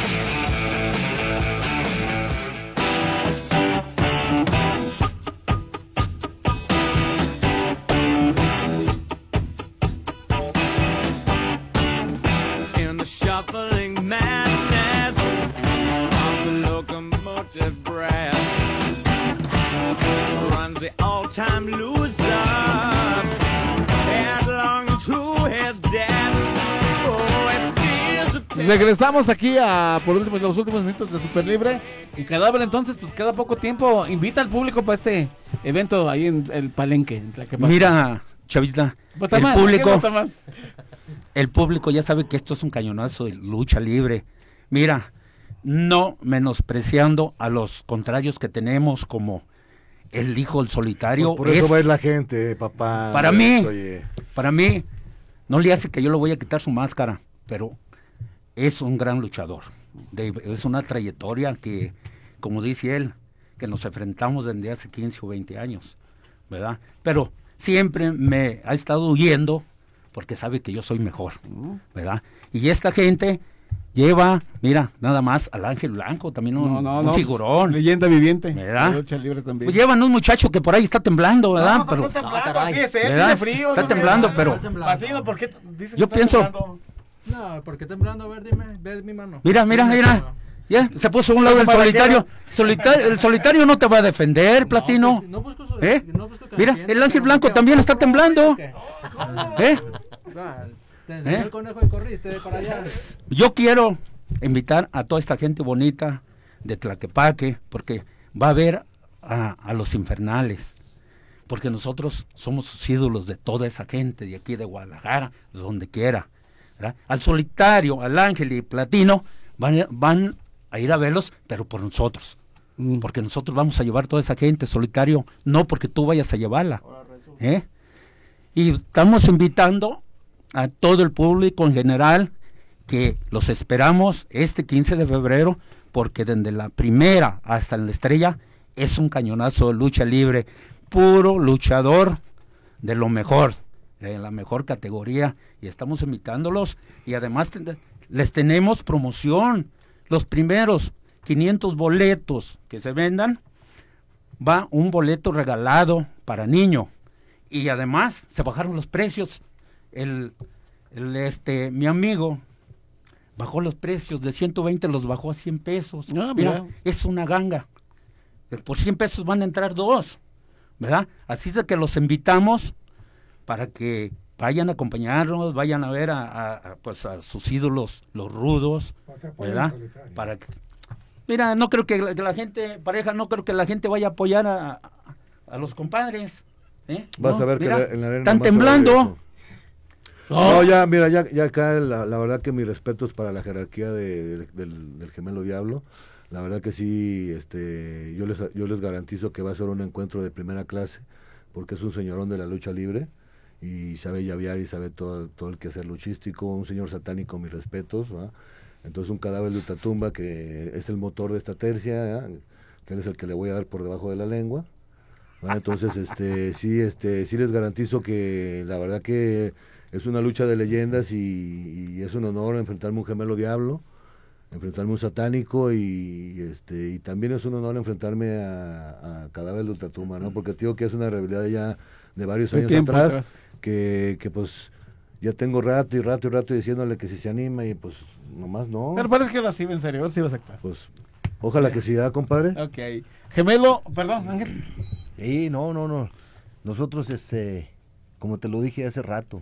Regresamos aquí a por último, los últimos minutos de Super Libre. Y Cadáver, entonces, pues cada poco tiempo invita al público para este evento ahí en el Palenque. En Mira, Chavita, el mal, público, el público ya sabe que esto es un cañonazo de lucha libre. Mira, no menospreciando a los contrarios que tenemos como el hijo del solitario. Por, por eso es, va a ir la gente, papá. Para mí, oye. para mí, no le hace que yo le voy a quitar su máscara, pero es un gran luchador. De, es una trayectoria que, como dice él, que nos enfrentamos desde hace quince o veinte años, ¿verdad? Pero siempre me ha estado huyendo porque sabe que yo soy mejor, ¿verdad? Y esta gente lleva, mira, nada más al Ángel Blanco, también un, no, no, un no, figurón. Leyenda viviente. ¿Verdad? Lucha libre también. Pues llevan un muchacho que por ahí está temblando, ¿verdad? No, pero está temblando, ah, así es él, ¿verdad? tiene frío. Está no, temblando, no, pero Martino, ¿por qué dicen yo que pienso, está temblando? No, ¿por qué temblando? A ver, dime, ve mi mano. Mira, mira, mira. Ya, se puso a un lado el solitario. solitario. El solitario no te va a defender, Platino. pues, no busco su- ¿Eh? no busco Mira, canción, el Ángel no Blanco busco- también está temblando. ¿Eh? Ah, Te enseñó ¿Eh? el conejo y corriste para allá. Yo quiero invitar a toda esta gente bonita de Tlaquepaque, porque va a ver a, a los infernales, porque nosotros somos sus ídolos de toda esa gente de aquí de Guadalajara, de donde quiera, ¿verdad? Al solitario, al Ángel y Platino van, van a ir a verlos, pero por nosotros, mm. porque nosotros vamos a llevar toda esa gente, solitario, no porque tú vayas a llevarla, ¿eh? Y estamos invitando a todo el público en general que los esperamos este quince de febrero, porque desde la primera hasta la estrella es un cañonazo de lucha libre, puro luchador de lo mejor, de la mejor categoría, y estamos invitándolos, y además te, les tenemos promoción. Los primeros quinientos boletos que se vendan, va un boleto regalado para niño, y además se bajaron los precios. El, el este mi amigo bajó los precios de ciento veinte, los bajó a cien pesos. Ah, mira, mira. es una ganga. Por cien pesos van a entrar dos, ¿verdad? Así es de que los invitamos para que vayan a acompañarnos, vayan a ver a, a- a, pues a sus ídolos, los rudos, ¿verdad? Para que, mira, no creo que la, que la gente, pareja, no creo que la gente vaya a apoyar a, a, a los compadres, ¿eh? Vas No, a ver que mira, la- en la arena están nomás se va a ver temblando. No, ya, mira, ya, ya acá la, la verdad que mi respeto es para la jerarquía de- de- del, del Gemelo Diablo. La verdad que sí, este, yo les, yo les garantizo que va a ser un encuentro de primera clase, porque es un señorón de la lucha libre y sabe llavear y sabe todo, todo el quehacer luchístico, un señor satánico, mis respetos, ¿va? Entonces un cadáver de ultratumba que es el motor de esta tercia, ¿va? Que él es el que le voy a dar por debajo de la lengua. ¿Va? Entonces, este, sí, este, sí les garantizo que la verdad que es una lucha de leyendas y, y es un honor enfrentarme a un gemelo diablo, enfrentarme a un satánico y, y, este, y también es un honor enfrentarme a, a Cadáver de Ultratumba, ¿no? Porque te digo que es una rivalidad ya de varios De años tiempo atrás, atrás. Que, que pues ya tengo rato y rato y rato diciéndole que si se anima y pues nomás no. Pero parece que lo sí, en serio, sí va a aceptar. Pues ojalá que sí da, compadre. Ok. Gemelo, perdón, Ángel. Sí, no, no, no. Nosotros, este, como te lo dije hace rato,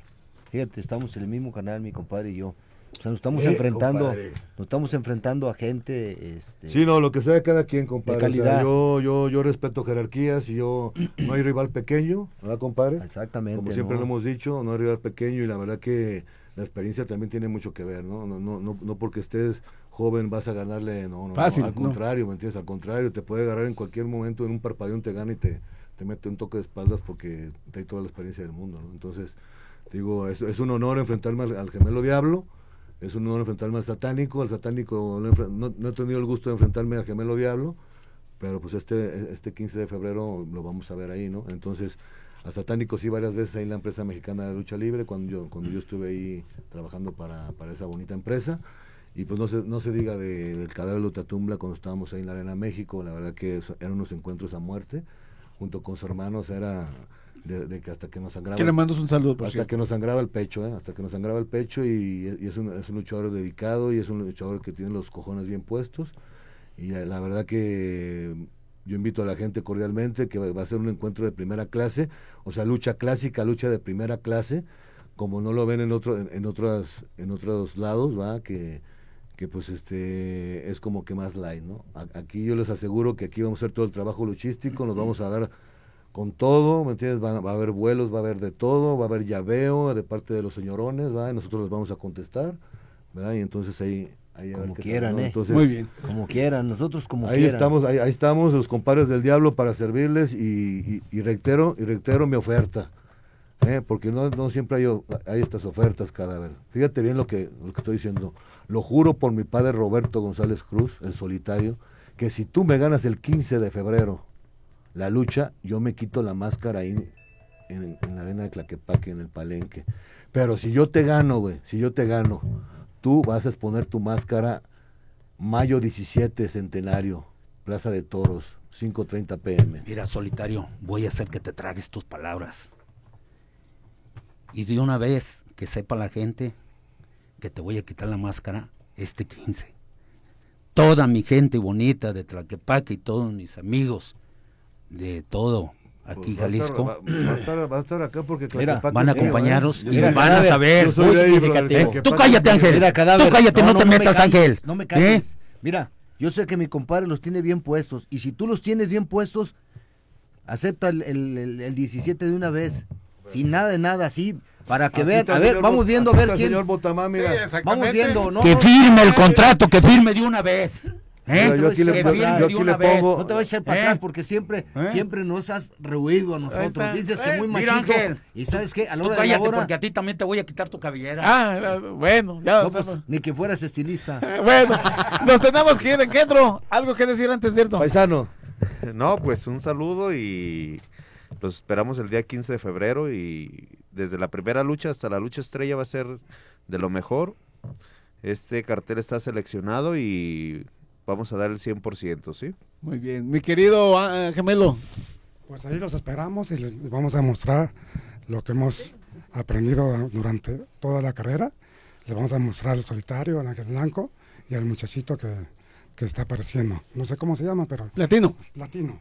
Fíjate, estamos en el mismo canal, mi compadre y yo. O sea, nos estamos Eh, enfrentando, compadre. nos estamos enfrentando a gente, este, Sí, no, lo que sea de cada quien, compadre. de O sea, calidad. yo, yo, yo respeto jerarquías y yo no hay rival pequeño, ¿verdad, compadre? Exactamente. Como siempre ¿no? lo hemos dicho, no hay rival pequeño y la verdad que la experiencia también tiene mucho que ver, ¿no? No, no, no, no porque estés joven vas a ganarle, no, no, Fácil, no, al no. contrario, ¿me entiendes? Al contrario, te puede agarrar en cualquier momento, en un parpadeón te gana y te, te mete un toque de espaldas porque te hay toda la experiencia del mundo, ¿no? Entonces, digo, es, es un honor enfrentarme al, al gemelo diablo. Es un honor enfrentarme al satánico, al satánico no, enfre- no, no he tenido el gusto de enfrentarme al gemelo diablo, pero pues este, este quince de febrero lo vamos a ver ahí, ¿no? Entonces, al satánico sí varias veces ahí en la empresa mexicana de lucha libre, cuando yo, cuando yo estuve ahí trabajando para, para esa bonita empresa, y pues no se, no se diga de, del cadáver de Utatumbla cuando estábamos ahí en la Arena México, la verdad que eso, eran unos encuentros a muerte, junto con su hermano, o sea, era... De, de que hasta que nos sangraba Que le mandas un saludo, por hasta cierto. que nos sangraba el pecho, ¿eh? hasta que nos sangraba el pecho y, y es, un, es un luchador dedicado y es un luchador que tiene los cojones bien puestos y la, la verdad que yo invito a la gente cordialmente que va a ser un encuentro de primera clase, o sea, lucha clásica, lucha de primera clase, como no lo ven en otro en, en otras en otros lados, va, que que pues este es como que más light, ¿no? A- aquí yo les aseguro que aquí vamos a hacer todo el trabajo luchístico, nos vamos a dar con todo, ¿me entiendes? Va, va a haber vuelos, va a haber de todo, va a haber llaveo de parte de los señorones, ¿va? Y nosotros les vamos a contestar, ¿verdad? Y entonces ahí... ahí a ver Como qué quieran, sale, ¿no? ¿eh? Entonces, Muy bien. Como quieran, nosotros como ahí quieran. estamos, ahí, ahí estamos, los compadres del diablo para servirles y, y, y reitero, y reitero mi oferta, ¿eh? Porque no, no siempre hay, o- hay estas ofertas, cadáver. Fíjate bien lo que, lo que estoy diciendo. Lo juro por mi padre Roberto González Cruz, el solitario, que si tú me ganas el quince de febrero la lucha, yo me quito la máscara ahí en, en la arena de Tlaquepaque, en el Palenque. Pero si yo te gano, güey, si yo te gano, tú vas a exponer tu máscara mayo diecisiete, centenario, Plaza de Toros, cinco treinta pm. Mira, solitario, voy a hacer que te tragues tus palabras. Y de una vez que sepa la gente que te voy a quitar la máscara este quince. Toda mi gente bonita de Tlaquepaque y todos mis amigos de todo aquí Pues va a estar- Jalisco. va, va a estar, va a estar acá porque Mira, Tlaquepaque van a es mío, acompañarnos ¿eh? y Yo soy- van a saber. yo soy Muy de ahí, bro, significativo. Tlaquepaque Tú cállate, es mío. Ángel. Mira, cadáver, Tú cállate, no, te me metas, calles, Ángel. No me ¿Eh? calles. Mira, yo sé que mi compadre los tiene bien puestos. Y si tú los tienes bien puestos, acepta el, el, el- el diecisiete de una vez. Sin nada de nada, así. Para que Aquí vean. está A el ver, señor vamos Bot- viendo a aquí ver está el quién. señor Botamá, mira. Vamos viendo, ¿no? Que firme el contrato, que firme de una vez. ¿Eh? Mira, yo aquí le- Que yo firme aquí de le una pongo- vez. No te vas a echar para ¿Eh? atrás porque siempre, ¿Eh? siempre nos has rehuido a Ahí nosotros. está. Dices que Eh, muy mira, machito. Ángel. Y sabes qué, a la Tú hora de la cállate hora. porque a ti también te voy a quitar tu cabellera. Ah, bueno, ya. No, o sea, pues, no. ni que fueras estilista. Eh, Bueno, nos tenemos que ir, Engendro. Algo que decir antes, ¿cierto? Paisano. No, pues un saludo y los esperamos el día quince de febrero y desde la primera lucha hasta la lucha estrella va a ser de lo mejor. Este cartel está seleccionado y vamos a dar el cien por ciento, ¿sí? Muy bien. Mi querido ah, gemelo. Pues ahí los esperamos y les vamos a mostrar lo que hemos aprendido durante toda la carrera. Les vamos a mostrar al solitario, al ángel blanco y al muchachito que, que está apareciendo. No sé cómo se llama, pero... Latino. Latino.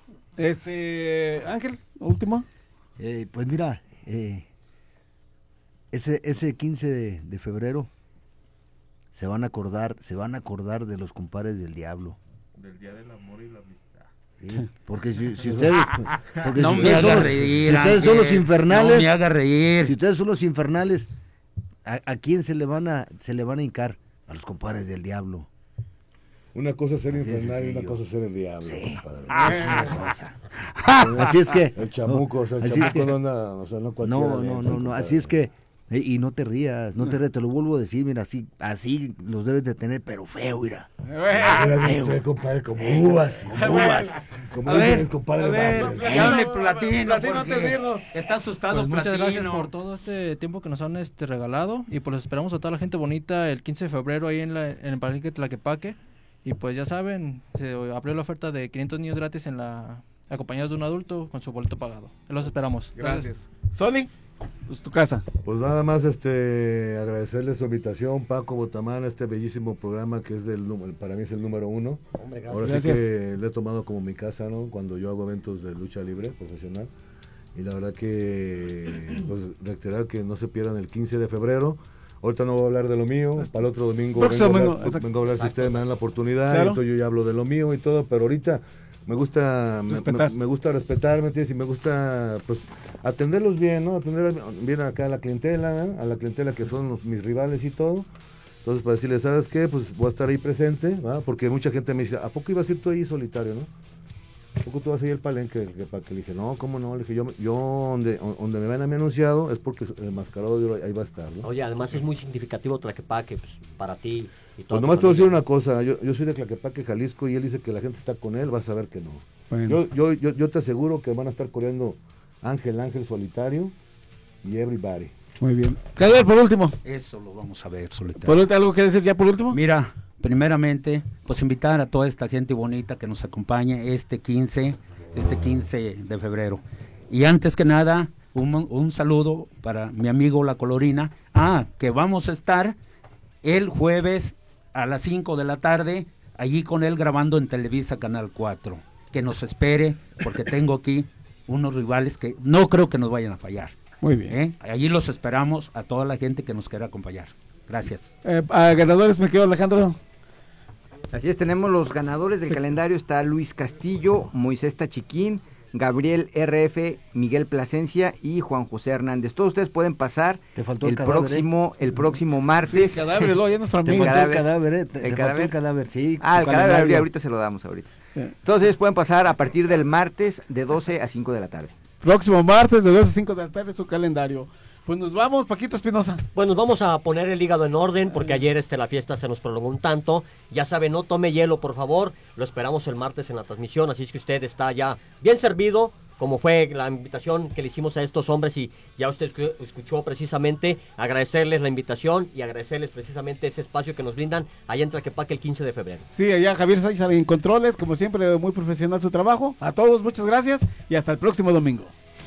Este, Ángel, último. Eh, pues mira, eh, ese, ese quince de, de febrero se van a acordar, se van a acordar de los compadres del diablo. Del Día del Amor y la Amistad. Sí, porque si, si ustedes, porque No si me ustedes, haga son los, reír, si ustedes son los Ángel. infernales, No me haga reír. si ustedes son los infernales, ¿a, a quién se le van a, se le van a hincar? A los compadres del diablo. Una cosa es ser Así de infernal y una sencillo. cosa es ser el diablo, compadre. Ah, es una cosa. Así es que El chamuco, o sea, el así es chamuco que- no anda, o sea, no cualquiera No, le no, entra, no, no, compadre. así es que, eh, y no te rías, no te rías, te lo vuelvo a decir, mira, así, así los debes de tener, pero feo, mira. Era Feo. usted, compadre, como uvas, como uvas. Como A dice ver, el compadre a ver, Barber. ya hable Platino, Platino, porque antes de irnos. está asustado Pues muchas Platino. gracias por todo este tiempo que nos han este regalado y pues los esperamos a toda la gente bonita el quince de febrero ahí en, la, en el Palenque Tlaquepaque y pues ya saben, se abrió la oferta de quinientos niños gratis en la acompañados de un adulto con su boleto pagado. Los esperamos. Gracias. Soli, pues tu casa. Pues nada más este agradecerles su invitación, Paco Botamán, a este bellísimo programa que es del nú- para mí es el número uno. Hombre, gracias. Ahora Gracias. sí que le he tomado como mi casa, ¿no? Cuando yo hago eventos de lucha libre profesional. y la verdad que pues, reiterar que no se pierdan el quince de febrero. Ahorita no voy a hablar de lo mío, para el otro domingo vengo, Próximo a hablar, domingo, vengo a hablar si ustedes me dan la oportunidad, Claro. entonces yo ya hablo de lo mío y todo, pero ahorita me gusta me, Respetar. me, me gusta respetar, ¿me entiendes? Y me gusta pues atenderlos bien, ¿no? Atender bien acá a la clientela, ¿eh? A la clientela que son los- mis rivales y todo. Entonces para decirles, ¿sabes qué? Pues voy a estar ahí presente, ¿va? Porque mucha gente me dice, ¿a poco ibas a ir tú ahí solitario, no? ¿A poco tú vas a ir al palenque? Que, para que le dije, no, ¿cómo no? Le dije, yo, yo donde, donde me ven a mí anunciado es porque el mascarado de oro ahí va a estar, ¿no? Oye, además es muy significativo Tlaquepaque, pues, para ti y todo. Pues nomás te voy a decir una cosa, yo, yo soy de Tlaquepaque, Jalisco, y él dice que la gente está con él, vas a ver que no. Bueno. Yo, yo, yo, yo te aseguro que van a estar corriendo Ángel, Ángel Solitario y Everybody. Muy bien. Javier, por último. Eso lo vamos a ver, solitario. ¿Por último, algo que decir ya por último? Mira, primeramente, pues invitar a toda esta gente bonita que nos acompañe este quince, este quince de febrero. Y antes que nada, un, un saludo para mi amigo La Colorina. Ah, que vamos a estar el jueves a las cinco de la tarde, allí con él grabando en Televisa Canal cuatro. Que nos espere, porque tengo aquí unos rivales que no creo que nos vayan a fallar. Muy bien. ¿Eh? Allí los esperamos a toda la gente que nos quiera acompañar. Gracias. Eh, a ganadores me quedo Alejandro. Así es, tenemos los ganadores del calendario. Está Luis Castillo, Moisés Tachiquín, Gabriel R F, Miguel Plasencia y Juan José Hernández. Todos ustedes pueden pasar Te faltó el, el cadáver, próximo el próximo martes. Sí, el cadáver, luego ya nuestro Te amigo. faltó el cadáver, eh, te- ¿El te faltó cadáver? el cadáver, sí. Ah, el tu cadáver calendario. ahorita se lo damos ahorita. Sí. Todos ellos pueden pasar a partir del martes de doce a cinco de la tarde. Próximo martes de dos a cinco de la tarde su calendario. Pues nos vamos, Paquito Espinosa. Bueno, vamos a poner el hígado en orden porque ayer este, la fiesta se nos prolongó un tanto. Ya sabe, no tome hielo, por favor. Lo esperamos el martes en la transmisión, así es que usted está ya bien servido, como fue la invitación que le hicimos a estos hombres y ya usted escu- escuchó precisamente. Agradecerles la invitación y agradecerles precisamente ese espacio que nos brindan allá en Tlaquepaque el quince de febrero. Sí, allá Javier Sánchez en controles, como siempre, muy profesional su trabajo. A todos, muchas gracias y hasta el próximo domingo.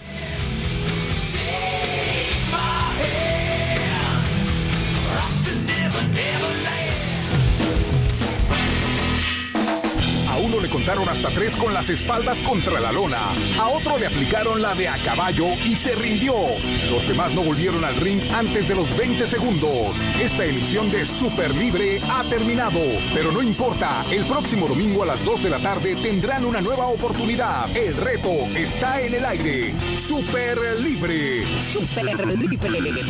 A uno le contaron hasta tres con las espaldas contra la lona. A otro le aplicaron la de a caballo y se rindió. Los demás no volvieron al ring antes de los veinte segundos. Esta emisión de Super Libre ha terminado. Pero no importa, el próximo domingo a las dos de la tarde tendrán una nueva oportunidad. El reto está en el aire. Super Libre. Super Libre.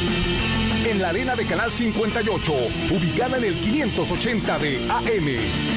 En la arena de Canal cincuenta y ocho, ubicada en el quinientos ochenta de A M.